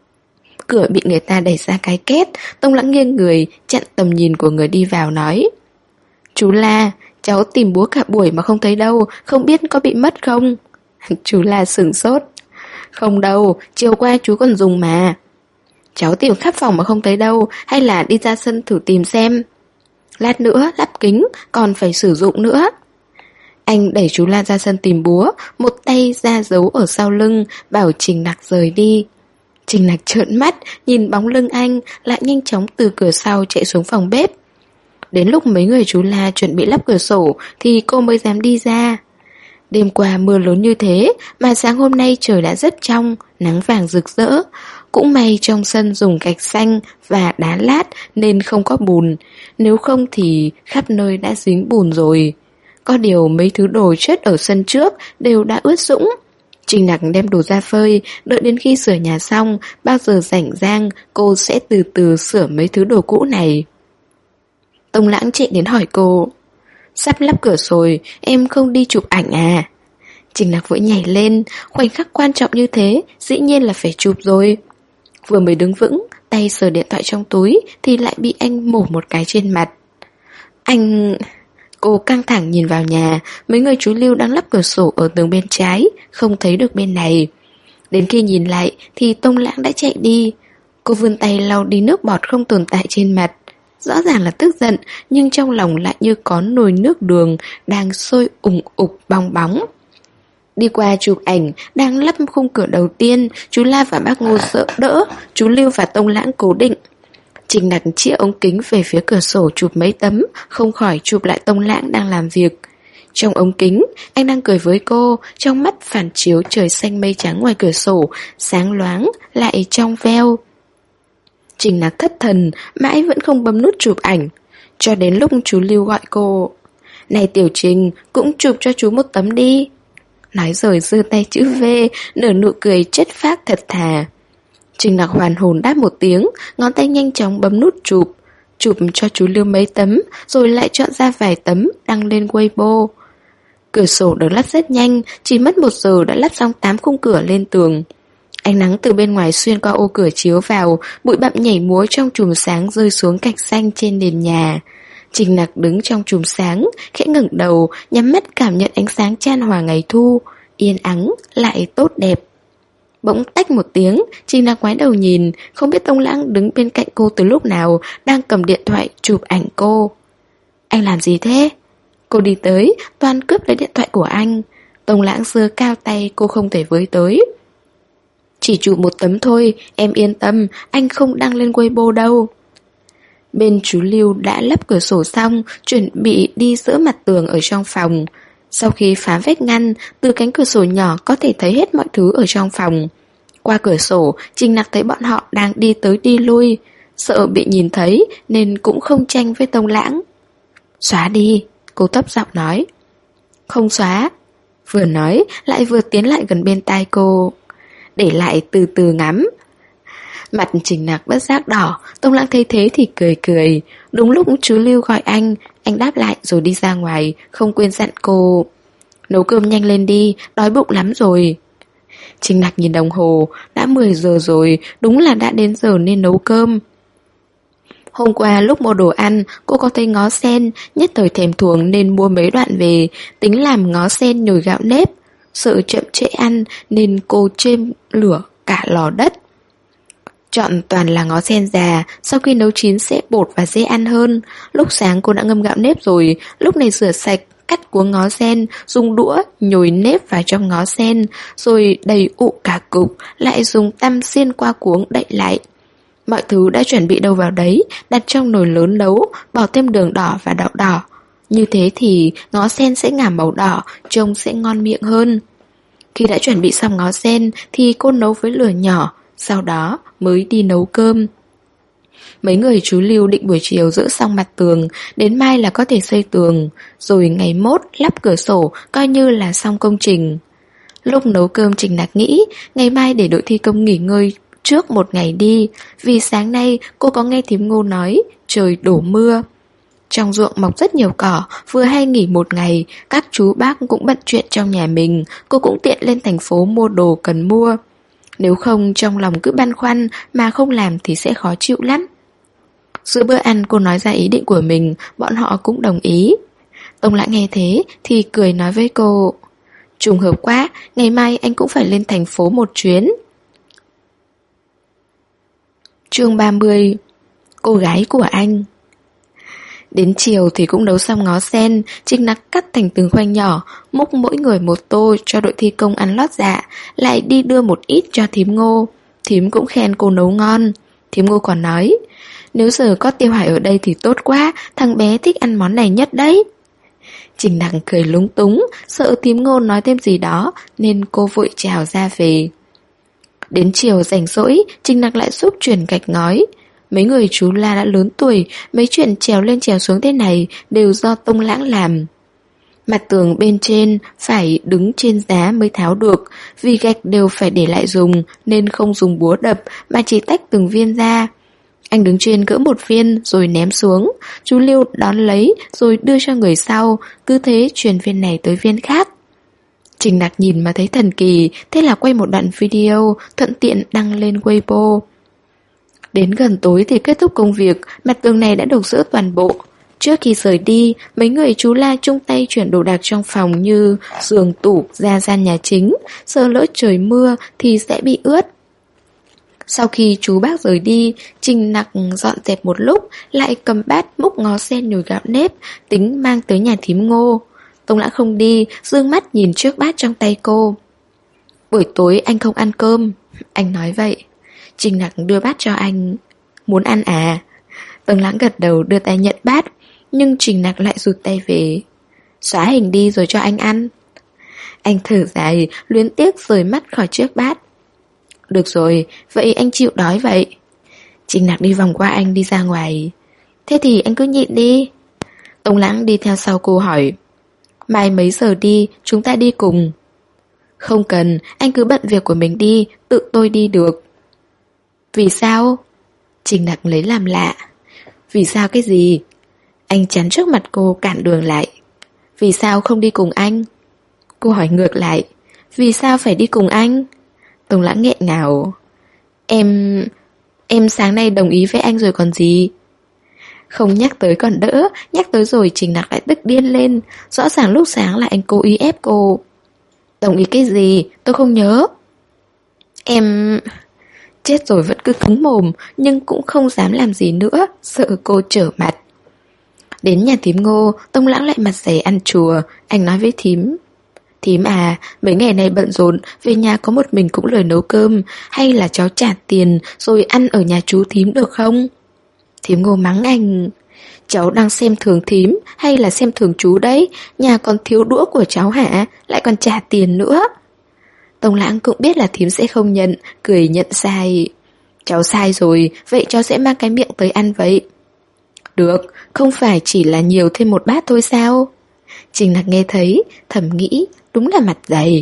Cửa bị người ta đẩy ra cái két. Tông Lãng nghiêng người, chặn tầm nhìn của người đi vào nói. Chú La, cháu tìm búa cả buổi mà không thấy đâu, không biết có bị mất không? Chú La sửng sốt. Không đâu, chiều qua chú còn dùng mà. Cháu tìm khắp phòng mà không thấy đâu, hay là đi ra sân thử tìm xem. Lát nữa lắp kính, còn phải sử dụng nữa. Anh đẩy chú La ra sân tìm búa, một tay ra giấu ở sau lưng, bảo Trình Nặc rời đi. Trình Nặc trợn mắt, nhìn bóng lưng anh, lại nhanh chóng từ cửa sau chạy xuống phòng bếp. Đến lúc mấy người chú La chuẩn bị lắp cửa sổ thì cô mới dám đi ra. Đêm qua mưa lớn như thế mà sáng hôm nay trời đã rất trong, nắng vàng rực rỡ. Cũng may trong sân dùng gạch xanh và đá lát nên không có bùn, nếu không thì khắp nơi đã dính bùn rồi. Có điều mấy thứ đồ chất ở sân trước đều đã ướt sũng. Trình Nặc đem đồ ra phơi, đợi đến khi sửa nhà xong, bao giờ rảnh rang cô sẽ từ từ sửa mấy thứ đồ cũ này. Tông Lãng chạy đến hỏi cô. Sắp lắp cửa rồi, em không đi chụp ảnh à? Trình Nặc vội nhảy lên, khoảnh khắc quan trọng như thế, dĩ nhiên là phải chụp rồi. Vừa mới đứng vững, tay sờ điện thoại trong túi thì lại bị anh mổ một cái trên mặt. Anh... Cô căng thẳng nhìn vào nhà, mấy người chú Lưu đang lắp cửa sổ ở tường bên trái, không thấy được bên này. Đến khi nhìn lại thì Tông Lãng đã chạy đi. Cô vươn tay lau đi nước bọt không tồn tại trên mặt. Rõ ràng là tức giận, nhưng trong lòng lại như có nồi nước đường đang sôi ủng ục bong bóng. Đi qua chụp ảnh, đang lắp khung cửa đầu tiên, chú La và bác Ngô sợ đỡ, chú Lưu và Tông Lãng cố định. Trình Nặc chĩa ống kính về phía cửa sổ chụp mấy tấm, không khỏi chụp lại Tông Lãng đang làm việc. Trong ống kính, anh đang cười với cô, trong mắt phản chiếu trời xanh mây trắng ngoài cửa sổ, sáng loáng, lại trong veo. Trình Nặc thất thần, mãi vẫn không bấm nút chụp ảnh. Cho đến lúc chú Lưu gọi cô. Này Tiểu Trình, cũng chụp cho chú một tấm đi. Nói rồi giơ tay chữ V, nở nụ cười chất phác thật thà. Trình Nặc hoàn hồn đáp một tiếng, ngón tay nhanh chóng bấm nút chụp. Chụp cho chú Lưu mấy tấm, rồi lại chọn ra vài tấm đăng lên Weibo. Cửa sổ được lắp rất nhanh, chỉ mất 1 giờ đã lắp xong 8 khung cửa lên tường. Ánh nắng từ bên ngoài xuyên qua ô cửa chiếu vào, bụi bặm nhảy múa trong chùm sáng rơi xuống gạch xanh trên nền nhà. Trình Nặc đứng trong chùm sáng, khẽ ngẩng đầu, nhắm mắt cảm nhận ánh sáng chan hòa ngày thu, yên ắng, lại tốt đẹp. Bỗng tách một tiếng, Trình Nặc ngoái đầu nhìn, không biết Tông Lãng đứng bên cạnh cô từ lúc nào, đang cầm điện thoại chụp ảnh cô. Anh làm gì thế? Cô đi tới, toan cướp lấy điện thoại của anh. Tông Lãng giơ cao tay, cô không thể với tới. Chỉ chụp một tấm thôi, em yên tâm, anh không đăng lên Weibo đâu. Bên chú Lưu đã lắp cửa sổ xong, chuẩn bị đi giữa mặt tường ở trong phòng. Sau khi phá vách ngăn, từ cánh cửa sổ nhỏ có thể thấy hết mọi thứ ở trong phòng. Qua cửa sổ, Trình Nặc thấy bọn họ đang đi tới đi lui. Sợ bị nhìn thấy nên cũng không tranh với Tông Lãng. Xóa đi, cô thấp giọng nói. Không xóa. Vừa nói lại vừa tiến lại gần bên tai cô. Để lại từ từ ngắm. Mặt Trình Nặc bất giác đỏ, Tông Lãng thấy thế thì cười cười. Đúng lúc chú Lưu gọi anh đáp lại rồi đi ra ngoài, không quên dặn cô. Nấu cơm nhanh lên đi, đói bụng lắm rồi. Trình Nặc nhìn đồng hồ, đã 10 giờ rồi, đúng là đã đến giờ nên nấu cơm. Hôm qua lúc mua đồ ăn, cô có thấy ngó sen, nhất thời thèm thuồng nên mua mấy đoạn về, tính làm ngó sen nhồi gạo nếp. Sợ chậm trễ ăn nên cô chêm lửa cả lò đất. Chọn toàn là ngó sen già, sau khi nấu chín sẽ bột và dễ ăn hơn. Lúc sáng cô đã ngâm gạo nếp rồi, lúc này rửa sạch, cắt cuống ngó sen, dùng đũa nhồi nếp vào trong ngó sen, rồi đầy ụ cả cục, lại dùng tăm xiên qua cuống đậy lại. Mọi thứ đã chuẩn bị đâu vào đấy, đặt trong nồi lớn nấu, bỏ thêm đường đỏ và đậu đỏ. Như thế thì ngó sen sẽ ngả màu đỏ, trông sẽ ngon miệng hơn. Khi đã chuẩn bị xong ngó sen thì cô nấu với lửa nhỏ, sau đó mới đi nấu cơm. Mấy người chú Lưu định buổi chiều dỡ xong mặt tường, đến mai là có thể xây tường, rồi ngày mốt lắp cửa sổ coi như là xong công trình. Lúc nấu cơm Trình Nặc nghĩ, ngày mai để đội thi công nghỉ ngơi trước một ngày đi, vì sáng nay cô có nghe thím Ngô nói trời đổ mưa. Trong ruộng mọc rất nhiều cỏ, vừa hay nghỉ một ngày, các chú bác cũng bận chuyện trong nhà mình, cô cũng tiện lên thành phố mua đồ cần mua. Nếu không trong lòng cứ băn khoăn mà không làm thì sẽ khó chịu lắm. Giữa bữa ăn cô nói ra ý định của mình, bọn họ cũng đồng ý. Tông Lãng nghe thế thì cười nói với cô, trùng hợp quá, ngày mai anh cũng phải lên thành phố một chuyến. Chương 30. Cô gái của anh. Đến chiều thì cũng nấu xong ngó sen, Trình Nặc cắt thành từng khoanh nhỏ, múc mỗi người một tô cho đội thi công ăn lót dạ, lại đi đưa một ít cho thím Ngô. Thím cũng khen cô nấu ngon. Thím Ngô còn nói, nếu giờ có Tiêu Hải ở đây thì tốt quá, thằng bé thích ăn món này nhất đấy. Trình Nặc cười lúng túng, sợ thím Ngô nói thêm gì đó, nên cô vội chào ra về. Đến chiều rảnh rỗi, Trình Nặc lại giúp chuyển gạch ngói. Mấy người chú La đã lớn tuổi, mấy chuyện trèo lên trèo xuống thế này đều do Tông Lãng làm. Mặt tường bên trên phải đứng trên giá mới tháo được, vì gạch đều phải để lại dùng nên không dùng búa đập mà chỉ tách từng viên ra. Anh đứng trên gỡ một viên rồi ném xuống, chú Lưu đón lấy rồi đưa cho người sau, cứ thế truyền viên này tới viên khác. Trình Nặc nhìn mà thấy thần kỳ, thế là quay một đoạn video thuận tiện đăng lên Weibo. Đến gần tối thì kết thúc công việc, mặt tường này đã được dỡ toàn bộ. Trước khi rời đi, mấy người chú La chung tay chuyển đồ đạc trong phòng như giường tủ ra gian nhà chính, sợ lỡ trời mưa thì sẽ bị ướt. Sau khi chú bác rời đi, Trình Nặc dọn dẹp một lúc, lại cầm bát múc ngó sen nhồi gạo nếp, tính mang tới nhà thím Ngô. Tông Lãng không đi, dương mắt nhìn trước bát trong tay cô. Buổi tối anh không ăn cơm, anh nói vậy. Trình Nặc đưa bát cho anh. Muốn ăn à? Tông Lãng gật đầu đưa tay nhận bát, nhưng Trình Nặc lại rụt tay về. Xóa hình đi rồi cho anh ăn. Anh thở dài, luyến tiếc rời mắt khỏi chiếc bát. Được rồi, vậy anh chịu đói vậy. Trình Nặc đi vòng qua anh đi ra ngoài. Thế thì anh cứ nhịn đi. Tông Lãng đi theo sau cô hỏi. Mai mấy giờ đi, chúng ta đi cùng. Không cần, anh cứ bận việc của mình đi, tự tôi đi được. Vì sao? Trình Nặc lấy làm lạ. Vì sao cái gì? Anh chắn trước mặt cô cản đường lại. Vì sao không đi cùng anh? Cô hỏi ngược lại. Vì sao phải đi cùng anh? Tông Lãng nghẹn ngào. Em sáng nay đồng ý với anh rồi còn gì. Không nhắc tới còn đỡ, nhắc tới rồi Trình Nặc lại tức điên lên. Rõ ràng lúc sáng là anh cố ý ép cô. Đồng ý cái gì? Tôi không nhớ. Em... Chết rồi vẫn cứ cứng mồm, nhưng cũng không dám làm gì nữa, sợ cô trở mặt. Đến nhà thím Ngô, Tông Lãng lại mặt dày ăn chùa. Anh nói với thím. Thím à, mấy ngày này bận rộn, về nhà có một mình cũng lười nấu cơm. Hay là cháu trả tiền rồi ăn ở nhà chú thím được không? Thím Ngô mắng anh. Cháu đang xem thường thím hay là xem thường chú đấy? Nhà còn thiếu đũa của cháu hả? Lại còn trả tiền nữa. Tông Lãng cũng biết là thím sẽ không nhận, cười nhận sai. Cháu sai rồi, vậy cháu sẽ mang cái miệng tới ăn vậy. Được, không phải chỉ là nhiều thêm một bát thôi sao? Trình Nặc nghe thấy, thầm nghĩ, đúng là mặt dày.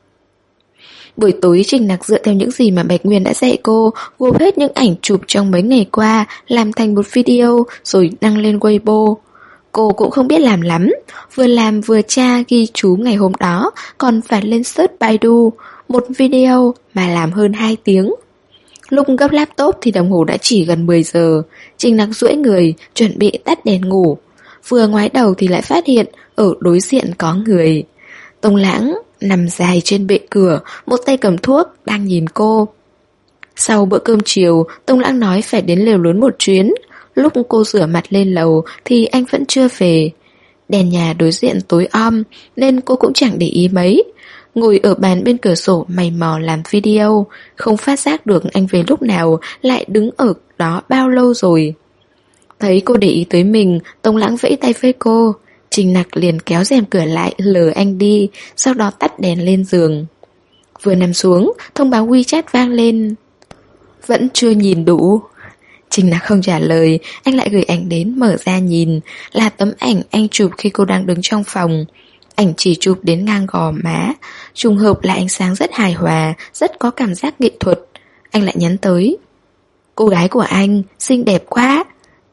Buổi tối Trình Nặc dựa theo những gì mà Bạch Nguyên đã dạy cô, gộp hết những ảnh chụp trong mấy ngày qua, làm thành một video rồi đăng lên Weibo. Cô cũng không biết làm lắm, vừa làm vừa tra ghi chú ngày hôm đó, còn phải lên search Baidu, một video mà làm hơn 2 tiếng. Lúc gấp laptop thì đồng hồ đã chỉ gần 10 giờ, Trình Nặc duỗi người, chuẩn bị tắt đèn ngủ. Vừa ngoái đầu thì lại phát hiện ở đối diện có người. Tông Lãng nằm dài trên bệ cửa, một tay cầm thuốc, đang nhìn cô. Sau bữa cơm chiều, Tông Lãng nói phải đến lều lớn một chuyến. Lúc cô rửa mặt lên lầu thì anh vẫn chưa về. Đèn nhà đối diện tối om nên cô cũng chẳng để ý mấy. Ngồi ở bàn bên cửa sổ mày mò làm video, không phát giác được anh về lúc nào, lại đứng ở đó bao lâu rồi. Thấy cô để ý tới mình, Tông Lãng vẫy tay với cô. Trình Nặc liền kéo rèm cửa lại lờ anh đi, sau đó tắt đèn lên giường. Vừa nằm xuống, thông báo WeChat vang lên. Vẫn chưa nhìn đủ. Trình Nặc không trả lời, anh lại gửi ảnh đến mở ra nhìn. Là tấm ảnh anh chụp khi cô đang đứng trong phòng. Ảnh chỉ chụp đến ngang gò má. Trùng hợp là ánh sáng rất hài hòa, rất có cảm giác nghệ thuật. Anh lại nhắn tới. Cô gái của anh, xinh đẹp quá.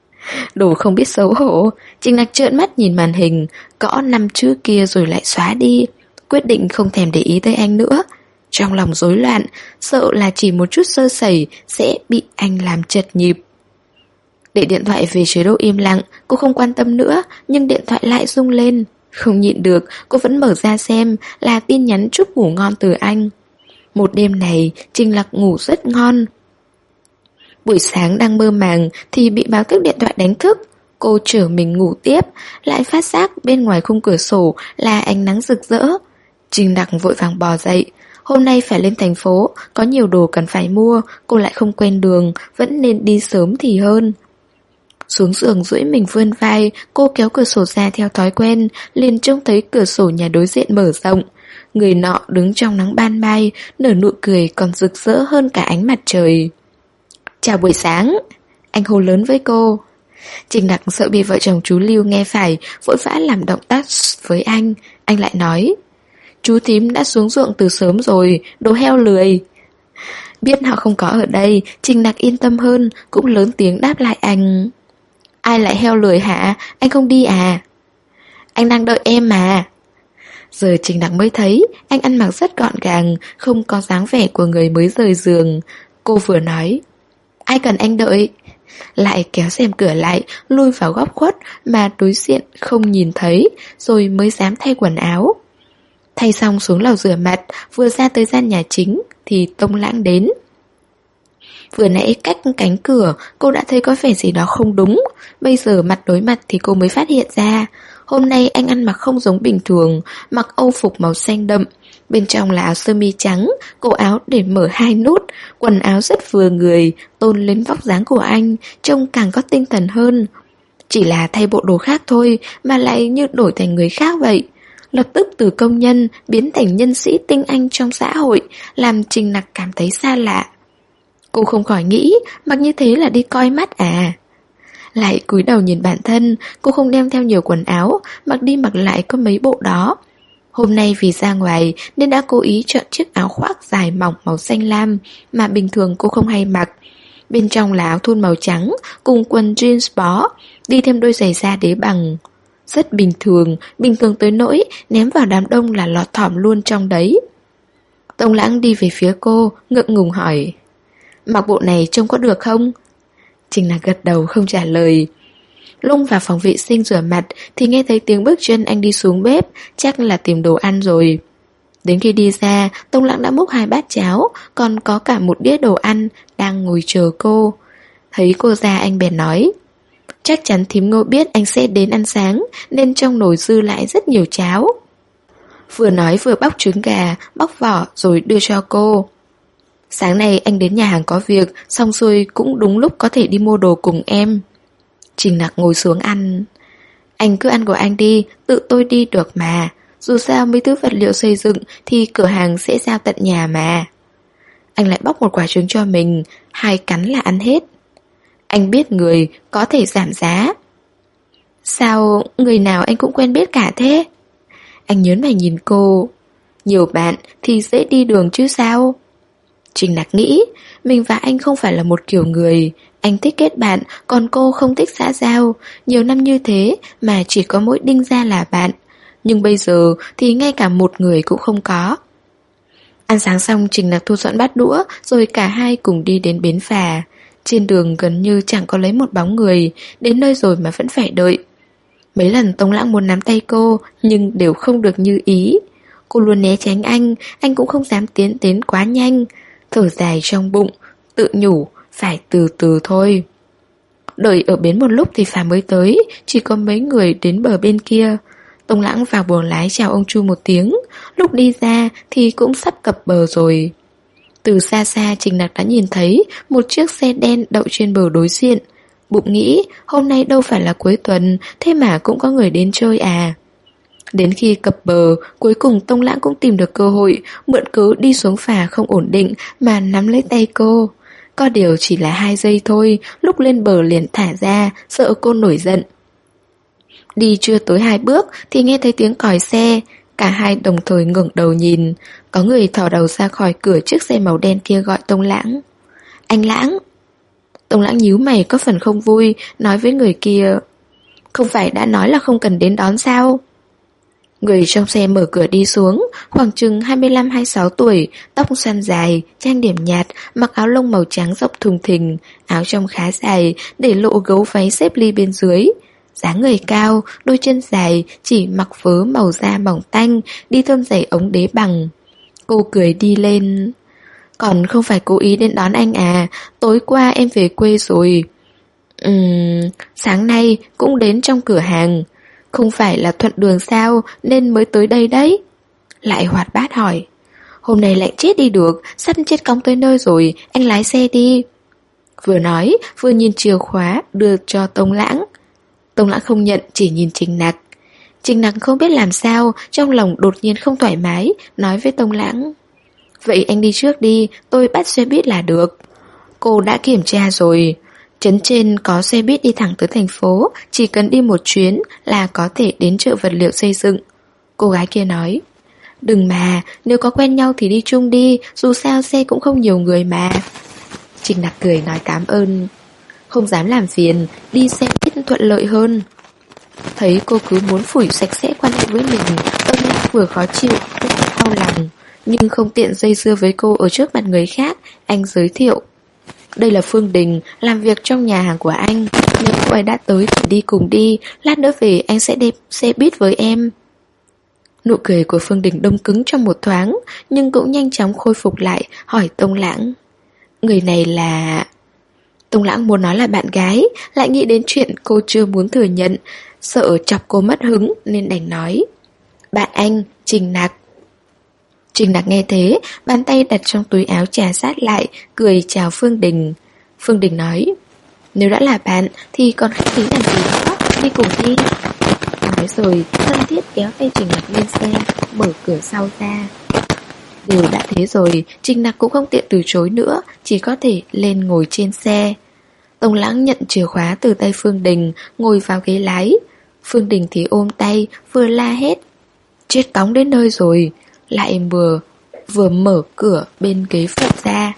Đồ không biết xấu hổ. Trình Nặc trợn mắt nhìn màn hình, gõ 5 chữ kia rồi lại xóa đi. Quyết định không thèm để ý tới anh nữa. Trong lòng rối loạn, sợ là chỉ một chút sơ sẩy sẽ bị anh làm trật nhịp. Để điện thoại về chế độ im lặng, cô không quan tâm nữa, nhưng điện thoại lại rung lên. Không nhịn được, cô vẫn mở ra xem, là tin nhắn chúc ngủ ngon từ anh. Một đêm này, Trình Nặc ngủ rất ngon. Buổi sáng đang mơ màng thì bị báo thức điện thoại đánh thức. Cô trở mình ngủ tiếp, lại phát giác bên ngoài khung cửa sổ là ánh nắng rực rỡ. Trình Nặc vội vàng bò dậy. Hôm nay phải lên thành phố, có nhiều đồ cần phải mua, cô lại không quen đường, vẫn nên đi sớm thì hơn. Xuống giường duỗi mình vươn vai, cô kéo cửa sổ ra theo thói quen, liền trông thấy cửa sổ nhà đối diện mở rộng. Người nọ đứng trong nắng ban mai, nở nụ cười còn rực rỡ hơn cả ánh mặt trời. Chào buổi sáng, anh hô lớn với cô. Trình Nặc sợ bị vợ chồng chú Lưu nghe phải, vội vã làm động tác với anh lại nói. Chú thím đã xuống ruộng từ sớm rồi, đồ heo lười. Biết họ không có ở đây, Trình Nặc yên tâm hơn, cũng lớn tiếng đáp lại anh. Ai lại heo lười hả? Anh không đi à? Anh đang đợi em mà. Giờ Trình Nặc mới thấy anh ăn mặc rất gọn gàng, không có dáng vẻ của người mới rời giường. Cô vừa nói, ai cần anh đợi? Lại kéo rèm cửa lại, lui vào góc khuất mà đối diện không nhìn thấy, rồi mới dám thay quần áo. Thay xong xuống lầu rửa mặt, vừa ra tới gian nhà chính thì Tông Lãng đến. Vừa nãy cách cánh cửa cô đã thấy có vẻ gì đó không đúng. Bây giờ mặt đối mặt thì cô mới phát hiện ra. Hôm nay anh ăn mặc không giống bình thường, mặc âu phục màu xanh đậm. Bên trong là áo sơ mi trắng, cổ áo để mở 2 nút. Quần áo rất vừa người, tôn lên vóc dáng của anh, trông càng có tinh thần hơn. Chỉ là thay bộ đồ khác thôi mà lại như đổi thành người khác vậy. Lập tức từ công nhân biến thành nhân sĩ tinh anh trong xã hội, làm Trình Nặc cảm thấy xa lạ. Cô không khỏi nghĩ, mặc như thế là đi coi mắt à. Lại cúi đầu nhìn bản thân, cô không đem theo nhiều quần áo, mặc đi mặc lại có mấy bộ đó. Hôm nay vì ra ngoài nên đã cố ý chọn chiếc áo khoác dài mỏng màu xanh lam mà bình thường cô không hay mặc. Bên trong là áo thun màu trắng cùng quần jeans bó, đi thêm đôi giày da đế bằng. Rất bình thường tới nỗi ném vào đám đông là lọt thỏm luôn trong đấy. Tông Lãng đi về phía cô, ngượng ngùng hỏi: mặc bộ này trông có được không? Trình Nặc gật đầu không trả lời. Lung vào phòng vệ sinh rửa mặt thì nghe thấy tiếng bước chân anh đi xuống bếp, chắc là tìm đồ ăn rồi. Đến khi đi ra, Tông Lãng đã múc 2 bát cháo, còn có cả một đĩa đồ ăn đang ngồi chờ cô. Thấy cô ra anh bèn nói: chắc chắn thím Ngô biết anh sẽ đến ăn sáng, nên trong nồi dư lại rất nhiều cháo. Vừa nói vừa bóc trứng gà, bóc vỏ rồi đưa cho cô. Sáng nay anh đến nhà hàng có việc, xong xuôi cũng đúng lúc có thể đi mua đồ cùng em. Trình Nặc ngồi xuống ăn. Anh cứ ăn của anh đi, tự tôi đi được mà. Dù sao mấy thứ vật liệu xây dựng thì cửa hàng sẽ giao tận nhà mà. Anh lại bóc một quả trứng cho mình, 2 cắn là ăn hết. Anh biết người có thể giảm giá. Sao người nào anh cũng quen biết cả thế? Anh nhớn mày nhìn cô. Nhiều bạn thì dễ đi đường chứ sao? Trình Nặc nghĩ, mình và anh không phải là một kiểu người. Anh thích kết bạn, còn cô không thích xã giao. Nhiều năm như thế mà chỉ có mỗi Đinh Gia là bạn. Nhưng bây giờ thì ngay cả một người cũng không có. Ăn sáng xong, Trình Nặc thu dọn bát đũa, rồi cả hai cùng đi đến bến phà. Trên đường gần như chẳng có lấy một bóng người. Đến nơi rồi mà vẫn phải đợi. Mấy lần Tông Lãng muốn nắm tay cô, nhưng đều không được như ý. Cô luôn né tránh anh cũng không dám tiến đến quá nhanh. Thở dài trong bụng, tự nhủ, phải từ từ thôi. Đợi ở bến một lúc thì phà mới tới, chỉ có mấy người đến bờ bên kia. Tông Lãng vào buồng lái chào ông Chu một tiếng, lúc đi ra thì cũng sắp cập bờ rồi. Từ xa xa Trình Nặc đã nhìn thấy một chiếc xe đen đậu trên bờ đối diện. Bụng nghĩ, hôm nay đâu phải là cuối tuần, thế mà cũng có người đến chơi à. Đến khi cập bờ, cuối cùng Tông Lãng cũng tìm được cơ hội, mượn cớ đi xuống phà không ổn định mà nắm lấy tay cô. Có điều chỉ là 2 giây thôi, lúc lên bờ liền thả ra, sợ cô nổi giận. Đi chưa tới 2 bước thì nghe thấy tiếng còi xe, cả hai đồng thời ngẩng đầu nhìn. Có người thò đầu ra khỏi cửa chiếc xe màu đen kia gọi Tông Lãng. Anh Lãng. Tông Lãng nhíu mày có phần không vui, nói với người kia: không phải đã nói là không cần đến đón sao? Người trong xe mở cửa đi xuống, khoảng chừng 25-26 tuổi, tóc xoăn dài, trang điểm nhạt, mặc áo lông màu trắng rộng thùng thình, áo trong khá dài, để lộ gấu váy xếp ly bên dưới. Dáng người cao, đôi chân dài, chỉ mặc vớ màu da mỏng tanh, đi thơm giày ống đế bằng. Cô cười đi lên. Còn không phải cố ý đến đón anh à, tối qua em về quê rồi. Sáng nay cũng đến trong cửa hàng. Không phải là thuận đường sao nên mới tới đây đấy. Lại hoạt bát hỏi. Hôm nay lạnh chết đi được, sắp chết cóng tới nơi rồi, anh lái xe đi. Vừa nói vừa nhìn chìa khóa đưa cho Tông Lãng. Tông Lãng không nhận, chỉ nhìn Trình Nặc. Trình Nặc không biết làm sao, trong lòng đột nhiên không thoải mái, nói với Tông Lãng: vậy anh đi trước đi, tôi bắt xe buýt là được. Cô đã kiểm tra rồi. Trấn trên có xe buýt đi thẳng tới thành phố, chỉ cần đi một chuyến là có thể đến chợ vật liệu xây dựng. Cô gái kia nói: đừng mà, nếu có quen nhau thì đi chung đi, dù sao xe cũng không nhiều người mà. Trình Nặc cười nói cảm ơn. Không dám làm phiền, đi xe buýt thuận lợi hơn. Thấy cô cứ muốn phủi sạch sẽ quan hệ với mình, Tông Lãng vừa khó chịu, vừa đau lòng. Nhưng không tiện dây dưa với cô ở trước mặt người khác, anh giới thiệu: đây là Phương Đình, làm việc trong nhà hàng của anh. Nếu cô ấy đã tới thì đi cùng đi, lát nữa về anh sẽ đi xe buýt với em. Nụ cười của Phương Đình đông cứng trong một thoáng, nhưng cũng nhanh chóng khôi phục lại, hỏi Tông Lãng: Người này là... Tông Lãng muốn nói là bạn gái, lại nghĩ đến chuyện cô chưa muốn thừa nhận, sợ chọc cô mất hứng nên đành nói: Bạn anh, Trình Nặc. Trình Nặc nghe thế, bàn tay đặt trong túi áo trà sát lại, cười chào Phương Đình. Phương Đình nói: Nếu đã là bạn thì còn khách khí làm gì nữa, đi cùng đi. Nói rồi, thân thiết kéo tay Trình Nặc lên xe, mở cửa sau ra. Đều đã thế rồi, Trình Nặc cũng không tiện từ chối nữa, chỉ có thể lên ngồi trên xe. Tông Lãng nhận chìa khóa từ tay Phương Đình, ngồi vào ghế lái. Phương Đình thì ôm tay, vừa la hét: Chết cóng đến nơi rồi. Lại vừa mở cửa bên ghế phụ ra.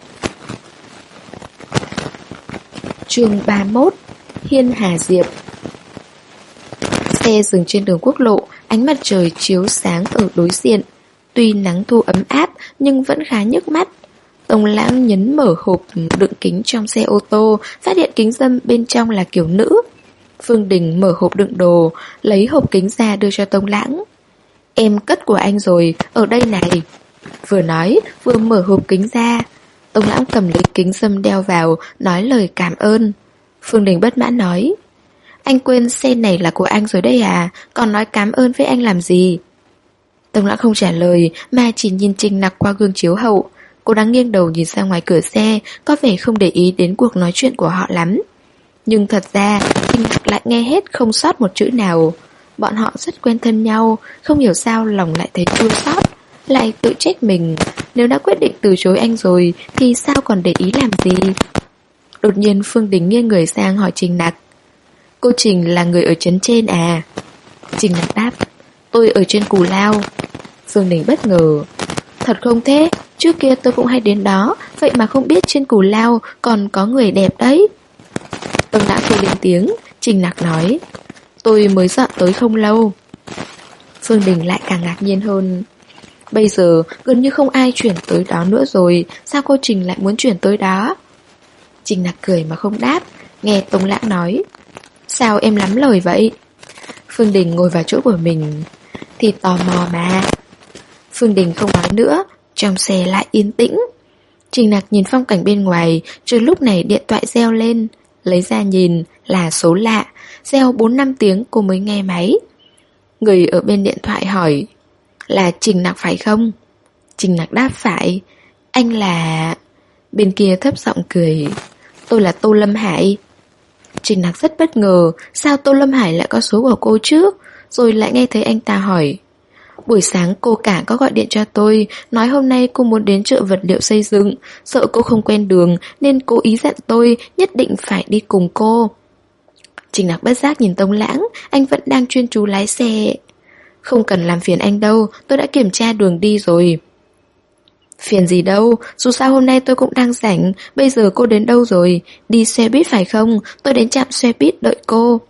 Chương 31. Hiên Hà Diệp. Xe dừng trên đường quốc lộ, ánh mặt trời chiếu sáng ở đối diện. Tuy nắng thu ấm áp nhưng vẫn khá nhức mắt. Tông Lãng nhấn mở hộp đựng kính trong xe ô tô, phát hiện kính râm bên trong là kiểu nữ. Phương Đình mở hộp đựng đồ, lấy hộp kính ra đưa cho Tông Lãng. Em cất của anh rồi, ở đây này. Vừa nói, vừa mở hộp kính ra. Tông Lãng cầm lấy kính râm đeo vào, nói lời cảm ơn. Phương Đình bất mãn nói: Anh quên xe này là của anh rồi đây à, còn nói cảm ơn với anh làm gì? Tông Lãng không trả lời mà chỉ nhìn Trình Nặc qua gương chiếu hậu. Cô đang nghiêng đầu nhìn ra ngoài cửa xe, có vẻ không để ý đến cuộc nói chuyện của họ lắm. Nhưng thật ra Trình Nặc lại nghe hết không sót một chữ nào. Bọn họ rất quen thân nhau, không hiểu sao lòng lại thấy chua xót, lại tự trách mình. Nếu đã quyết định từ chối anh rồi thì sao còn để ý làm gì? Đột nhiên Phương Đình nghiêng người sang hỏi Trình Nặc: Cô Trình là người ở trấn trên à? Trình Nặc đáp: Tôi ở trên Cù Lao. Phương Đình bất ngờ: Thật không thế? Trước kia tôi cũng hay đến đó, vậy mà không biết trên Cù Lao còn có người đẹp đấy. Tông Lãng không lên tiếng. Trình Nặc nói: Tôi mới dọn tới không lâu. Phương Đình lại càng ngạc nhiên hơn. Bây giờ gần như không ai chuyển tới đó nữa rồi, sao cô Trình lại muốn chuyển tới đó? Trình Nặc cười mà không đáp. Nghe Tông Lãng nói: Sao em lắm lời vậy? Phương Đình ngồi vào chỗ của mình. Thì tò mò mà. Phương Đình không nói nữa. Trong xe lại yên tĩnh. Trình Nặc nhìn phong cảnh bên ngoài. Trừ lúc này điện thoại reo lên. Lấy ra nhìn là số lạ. Reo 4-5 tiếng cô mới nghe máy. Người ở bên điện thoại hỏi: Là Trình Nặc phải không? Trình Nặc đáp phải. Anh là... Bên kia thấp giọng cười: Tôi là Tô Lâm Hải. Trình Nặc rất bất ngờ. Sao Tô Lâm Hải lại có số của cô chứ? Rồi lại nghe thấy anh ta hỏi: Buổi sáng cô cả có gọi điện cho tôi, nói hôm nay cô muốn đến chợ vật liệu xây dựng. Sợ cô không quen đường nên cố ý dặn tôi nhất định phải đi cùng cô. Trình Nặc bất giác nhìn Tông Lãng. Anh vẫn đang chuyên chú lái xe. Không cần làm phiền anh đâu, tôi đã kiểm tra đường đi rồi. Phiền gì đâu, dù sao hôm nay tôi cũng đang rảnh. Bây giờ cô đến đâu rồi? Đi xe buýt phải không? Tôi đến trạm xe buýt đợi cô.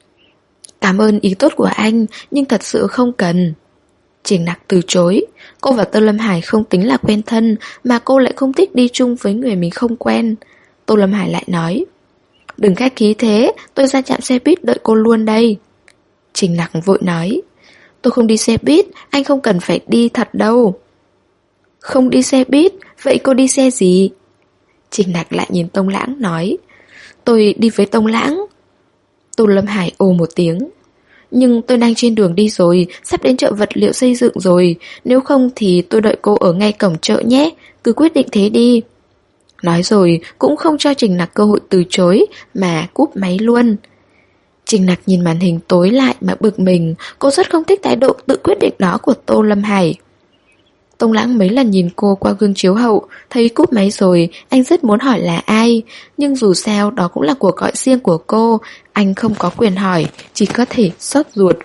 Cảm ơn ý tốt của anh, nhưng thật sự không cần. Trình Nặc từ chối. Cô và Tô Lâm Hải không tính là quen thân, mà cô lại không thích đi chung với người mình không quen. Tô Lâm Hải lại nói: Đừng khách khí thế, tôi ra trạm xe buýt đợi cô luôn đây. Trình Nặc vội nói: Tôi không đi xe buýt, anh không cần phải đi thật đâu. Không đi xe buýt, vậy cô đi xe gì? Trình Nặc lại nhìn Tông Lãng nói: Tôi đi với Tông Lãng. Tô Lâm Hải ồ một tiếng: Nhưng tôi đang trên đường đi rồi, sắp đến chợ vật liệu xây dựng rồi. Nếu không thì tôi đợi cô ở ngay cổng chợ nhé, cứ quyết định thế đi. Nói rồi cũng không cho Trình Nặc cơ hội từ chối, mà cúp máy luôn. Trình Nặc nhìn màn hình tối lại mà bực mình. Cô rất không thích thái độ tự quyết định đó của Tô Lâm Hải. Tông Lãng mấy lần nhìn cô qua gương chiếu hậu, thấy cúp máy rồi, anh rất muốn hỏi là ai. Nhưng dù sao đó cũng là cuộc gọi riêng của cô, anh không có quyền hỏi, chỉ có thể sốt ruột.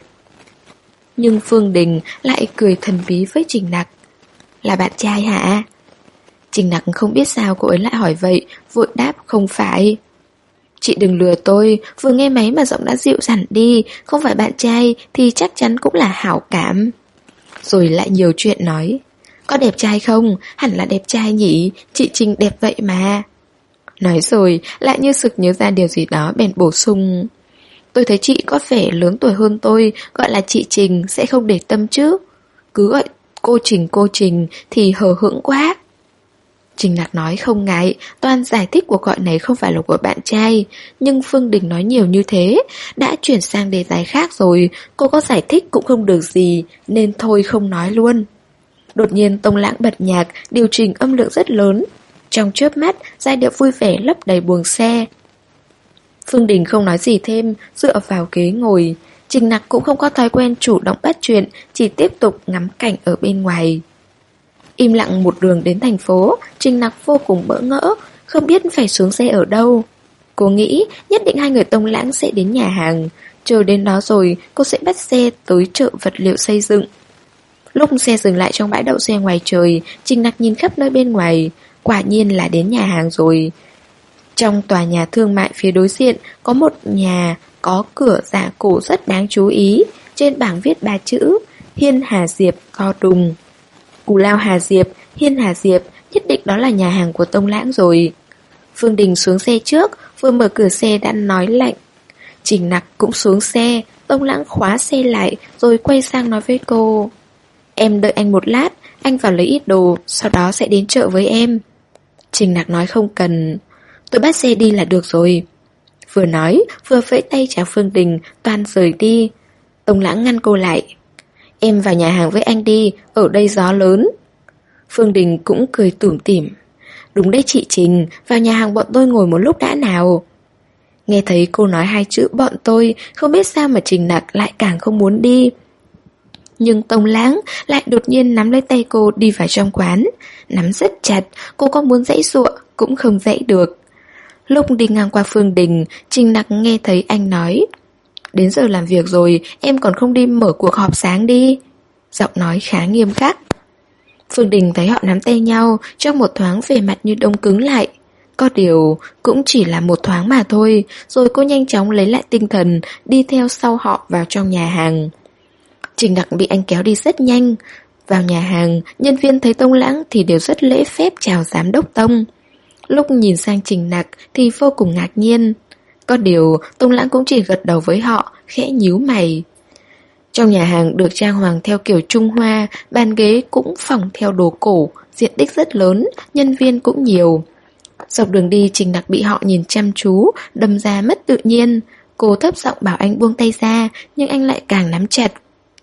Nhưng Phương Đình lại cười thần bí với Trình Nặc: Là bạn trai hả? Trình Nặc không biết sao cô ấy lại hỏi vậy, vội đáp không phải. Chị đừng lừa tôi, vừa nghe máy mà giọng đã dịu dằn đi, không phải bạn trai thì chắc chắn cũng là hảo cảm. Rồi lại nhiều chuyện nói: Có đẹp trai không? Hẳn là đẹp trai nhỉ, chị Trình đẹp vậy mà. Nói rồi lại như sực nhớ ra điều gì đó bèn bổ sung: Tôi thấy chị có vẻ lớn tuổi hơn tôi, gọi là chị Trình sẽ không để tâm chứ. Cứ gọi cô Trình thì hờ hững quá. Trình Nặc nói không ngại, Toan giải thích cuộc gọi này không phải là của bạn trai. Nhưng Phương Đình nói nhiều như thế, đã chuyển sang đề tài khác rồi, cô có giải thích cũng không được gì, nên thôi không nói luôn. Đột nhiên Tông Lãng bật nhạc, điều chỉnh âm lượng rất lớn. Trong chớp mắt, giai điệu vui vẻ lấp đầy buồng xe. Phương Đình không nói gì thêm, dựa vào ghế ngồi. Trình Nặc cũng không có thói quen chủ động bắt chuyện, chỉ tiếp tục ngắm cảnh ở bên ngoài. Im lặng một đường đến thành phố, Trình Nặc vô cùng bỡ ngỡ, không biết phải xuống xe ở đâu. Cô nghĩ nhất định hai người Tông Lãng sẽ đến nhà hàng. Chờ đến đó rồi, cô sẽ bắt xe tới chợ vật liệu xây dựng. Lúc xe dừng lại trong bãi đậu xe ngoài trời, Trình Nặc nhìn khắp nơi bên ngoài. Quả nhiên là đến nhà hàng rồi. Trong tòa nhà thương mại phía đối diện có một nhà có cửa dạ cổ rất đáng chú ý. Trên bảng viết 3 chữ Hiên Hà Diệp Co Đùng. Cù Lao Hà Diệp, Hiên Hà Diệp, nhất định đó là nhà hàng của Tông Lãng rồi. Phương Đình xuống xe trước, vừa mở cửa xe đã nói lạnh. Trình Nặc cũng xuống xe, Tông Lãng khóa xe lại rồi quay sang nói với cô: Em đợi anh một lát, anh vào lấy ít đồ, sau đó sẽ đến chợ với em. Trình Nặc nói không cần, tôi bắt xe đi là được rồi. Vừa nói, vừa vẫy tay chào Phương Đình, toan rời đi. Tông Lãng ngăn cô lại. Em vào nhà hàng với anh đi, ở đây gió lớn. Phương Đình cũng cười tủm tỉm. Đúng đấy chị Trình, vào nhà hàng bọn tôi ngồi một lúc đã nào. Nghe thấy cô nói hai chữ bọn tôi, không biết sao mà Trình Nặc lại càng không muốn đi. Nhưng Tông Lãng lại đột nhiên nắm lấy tay cô đi vào trong quán. Nắm rất chặt, cô có muốn giãy giụa cũng không giãy được. Lúc đi ngang qua Phương Đình, Trình Nặc nghe thấy anh nói: Đến giờ làm việc rồi, em còn không đi mở cuộc họp sáng đi. Giọng nói khá nghiêm khắc. Phương Đình thấy họ nắm tay nhau, trong một thoáng vẻ mặt như đông cứng lại. Có điều, cũng chỉ là một thoáng mà thôi. Rồi cô nhanh chóng lấy lại tinh thần, đi theo sau họ vào trong nhà hàng. Trình Nặc bị anh kéo đi rất nhanh. Vào nhà hàng, nhân viên thấy Tông Lãng thì đều rất lễ phép chào giám đốc Tông. Lúc nhìn sang Trình Nặc thì vô cùng ngạc nhiên. Có điều, Tông Lãng cũng chỉ gật đầu với họ, khẽ nhíu mày. Trong nhà hàng được trang hoàng theo kiểu Trung Hoa, bàn ghế cũng phỏng theo đồ cổ, diện tích rất lớn, nhân viên cũng nhiều. Dọc đường đi Trình Nặc bị họ nhìn chăm chú, đâm ra mất tự nhiên. Cô thấp giọng bảo anh buông tay ra, nhưng anh lại càng nắm chặt.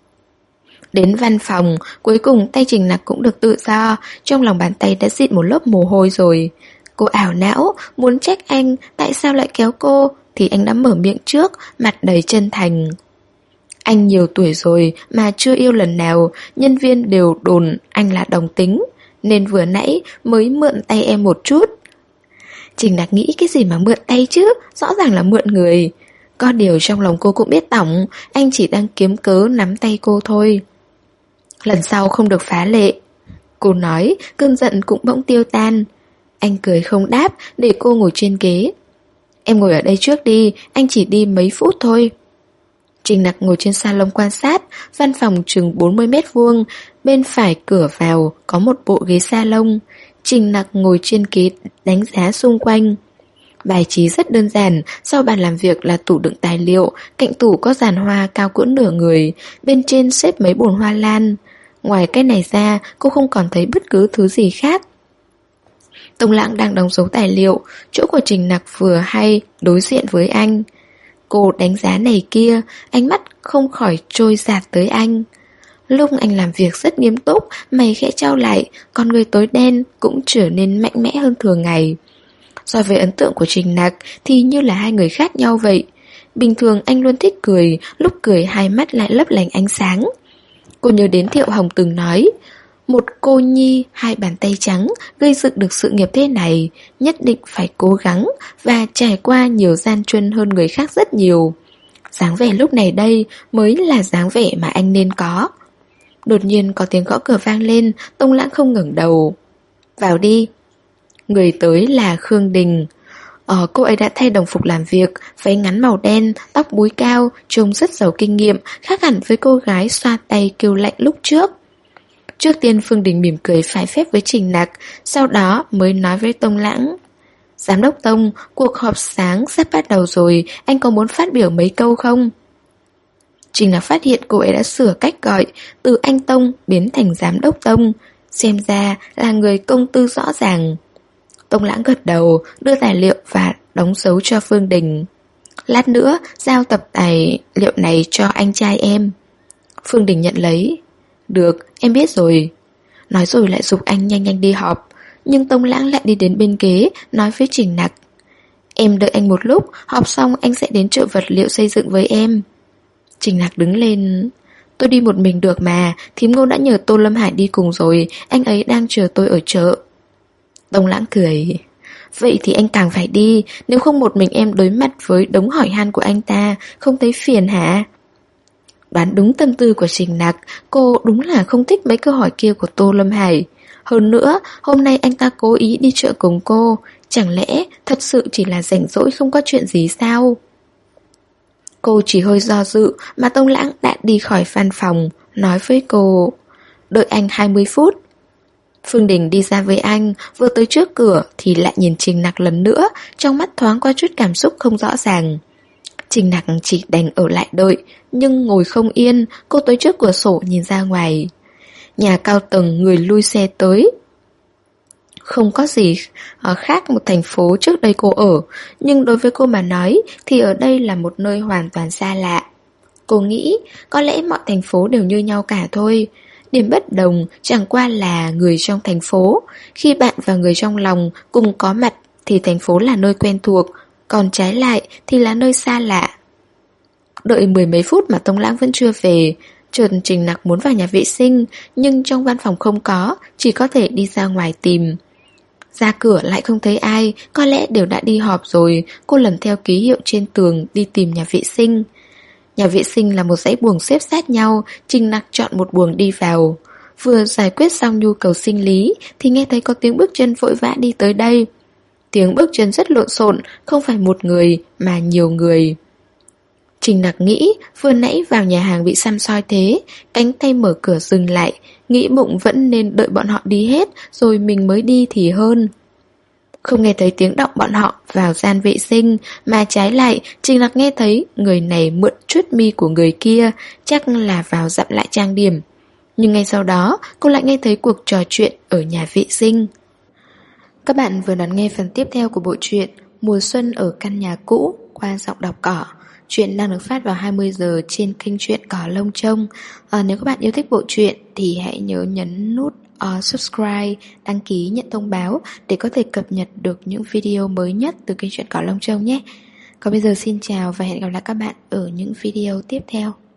Đến văn phòng, cuối cùng tay Trình Nặc cũng được tự do, trong lòng bàn tay đã dịn một lớp mồ hôi rồi. Cô ảo não, muốn trách anh tại sao lại kéo cô, thì anh đã mở miệng trước, mặt đầy chân thành. Anh nhiều tuổi rồi mà chưa yêu lần nào, nhân viên đều đồn anh là đồng tính, nên vừa nãy mới mượn tay em một chút. Trình Nặc nghĩ cái gì mà mượn tay chứ, rõ ràng là mượn người. Có điều trong lòng cô cũng biết tỏng, anh chỉ đang kiếm cớ nắm tay cô thôi. Lần sau không được phá lệ. Cô nói, cơn giận cũng bỗng tiêu tan. Anh cười không đáp, để cô ngồi trên ghế. Em ngồi ở đây trước đi, anh chỉ đi mấy phút thôi. Trình Nặc ngồi trên salon quan sát, văn phòng chừng 40 mét vuông, bên phải cửa vào có một bộ ghế salon. Trình Nặc ngồi trên ghế đánh giá xung quanh. Bài trí rất đơn giản, sau bàn làm việc là tủ đựng tài liệu, cạnh tủ có giàn hoa cao cỡ nửa người, bên trên xếp mấy bồn hoa lan. Ngoài cái này ra, cô không còn thấy bất cứ thứ gì khác. Tông Lãng đang đóng dấu tài liệu, chỗ của Trình Nặc vừa hay đối diện với anh. Cô đánh giá này kia, ánh mắt không khỏi trôi dạt tới anh. Lúc anh làm việc rất nghiêm túc, mày khẽ chau lại, con người tối đen cũng trở nên mạnh mẽ hơn thường ngày. So với ấn tượng của Trình Nặc thì như là hai người khác nhau vậy. Bình thường anh luôn thích cười, lúc cười hai mắt lại lấp lánh ánh sáng. Cô nhớ đến Thiệu Hồng từng nói, một cô nhi hai bàn tay trắng gây dựng được sự nghiệp thế này, nhất định phải cố gắng và trải qua nhiều gian truân hơn người khác rất nhiều. Dáng vẻ lúc này đây mới là dáng vẻ mà anh nên có. Đột nhiên có tiếng gõ cửa vang lên, Tông Lãng không ngẩng đầu. Vào đi. Người tới là Khương Đình. Cô ấy đã thay đồng phục làm việc, váy ngắn màu đen, tóc búi cao, trông rất giàu kinh nghiệm, khác hẳn với cô gái xoa tay kêu lạnh lúc trước. Trước tiên Phương Đình mỉm cười phái phép với Trình Nặc, sau đó mới nói với Tông Lãng. Giám đốc Tông, cuộc họp sáng sắp bắt đầu rồi, anh có muốn phát biểu mấy câu không? Trình Nặc phát hiện cô ấy đã sửa cách gọi, từ anh Tông biến thành giám đốc Tông. Xem ra là người công tư rõ ràng. Tông Lãng gật đầu, đưa tài liệu và đóng dấu cho Phương Đình. Lát nữa, giao tập tài liệu này cho anh trai em. Phương Đình nhận lấy. Được, em biết rồi. Nói rồi lại giục anh nhanh nhanh đi họp. Nhưng Tông Lãng lại đi đến bên ghế, nói với Trình Nặc. Em đợi anh một lúc, họp xong anh sẽ đến chợ vật liệu xây dựng với em. Trình Nặc đứng lên. Tôi đi một mình được mà, thím Ngô đã nhờ Tô Lâm Hải đi cùng rồi, anh ấy đang chờ tôi ở chợ. Tông Lãng cười. Vậy thì anh càng phải đi, nếu không một mình em đối mặt với đống hỏi han của anh ta, không thấy phiền hả? Đoán đúng tâm tư của Trình Nặc, cô đúng là không thích mấy câu hỏi kia của Tô Lâm Hải. Hơn nữa, hôm nay anh ta cố ý đi chợ cùng cô, chẳng lẽ thật sự chỉ là rảnh rỗi không có chuyện gì sao? Cô chỉ hơi do dự mà Tông Lãng đã đi khỏi văn phòng, nói với cô, đợi anh 20 phút. Phương Đình đi ra với anh, vừa tới trước cửa thì lại nhìn Trình Nặc lần nữa, trong mắt thoáng qua chút cảm xúc không rõ ràng. Trình Nặc chỉ đành ở lại đợi, nhưng ngồi không yên, cô tới trước cửa sổ nhìn ra ngoài. Nhà cao tầng người lui xe tới. Không có gì khác một thành phố trước đây cô ở, nhưng đối với cô mà nói thì ở đây là một nơi hoàn toàn xa lạ. Cô nghĩ có lẽ mọi thành phố đều như nhau cả thôi. Điểm bất đồng chẳng qua là người trong thành phố. Khi bạn và người trong lòng cùng có mặt thì thành phố là nơi quen thuộc, còn trái lại thì là nơi xa lạ. Đợi mười mấy phút mà Tông Lãng vẫn chưa về. Chợt Trình Nặc muốn vào nhà vệ sinh, nhưng trong văn phòng không có, chỉ có thể đi ra ngoài tìm. Ra cửa lại không thấy ai, có lẽ đều đã đi họp rồi. Cô lần theo ký hiệu trên tường đi tìm nhà vệ sinh. Nhà vệ sinh là một dãy buồng xếp sát nhau. Trình Nặc chọn một buồng đi vào. Vừa giải quyết xong nhu cầu sinh lý thì nghe thấy có tiếng bước chân vội vã đi tới đây. Tiếng bước chân rất lộn xộn, không phải một người mà nhiều người. Trình Nặc nghĩ vừa nãy vào nhà hàng bị săm soi thế, cánh tay mở cửa dừng lại, nghĩ bụng vẫn nên đợi bọn họ đi hết rồi mình mới đi thì hơn. Không nghe thấy tiếng động bọn họ vào gian vệ sinh, mà trái lại Trình Nặc nghe thấy người này mượn chút mi của người kia, chắc là vào dặm lại trang điểm. Nhưng ngay sau đó cô lại nghe thấy cuộc trò chuyện ở nhà vệ sinh. Các bạn vừa đón nghe phần tiếp theo của bộ truyện Mùa Xuân ở Căn Nhà Cũ qua giọng đọc Cỏ. Chuyện đang được phát vào 20 giờ trên kênh truyện Cỏ Lông Trông. Nếu các bạn yêu thích bộ truyện thì hãy nhớ nhấn nút subscribe, đăng ký nhận thông báo để có thể cập nhật được những video mới nhất từ kênh truyện Cỏ Lông Trông nhé. Còn bây giờ xin chào và hẹn gặp lại các bạn ở những video tiếp theo.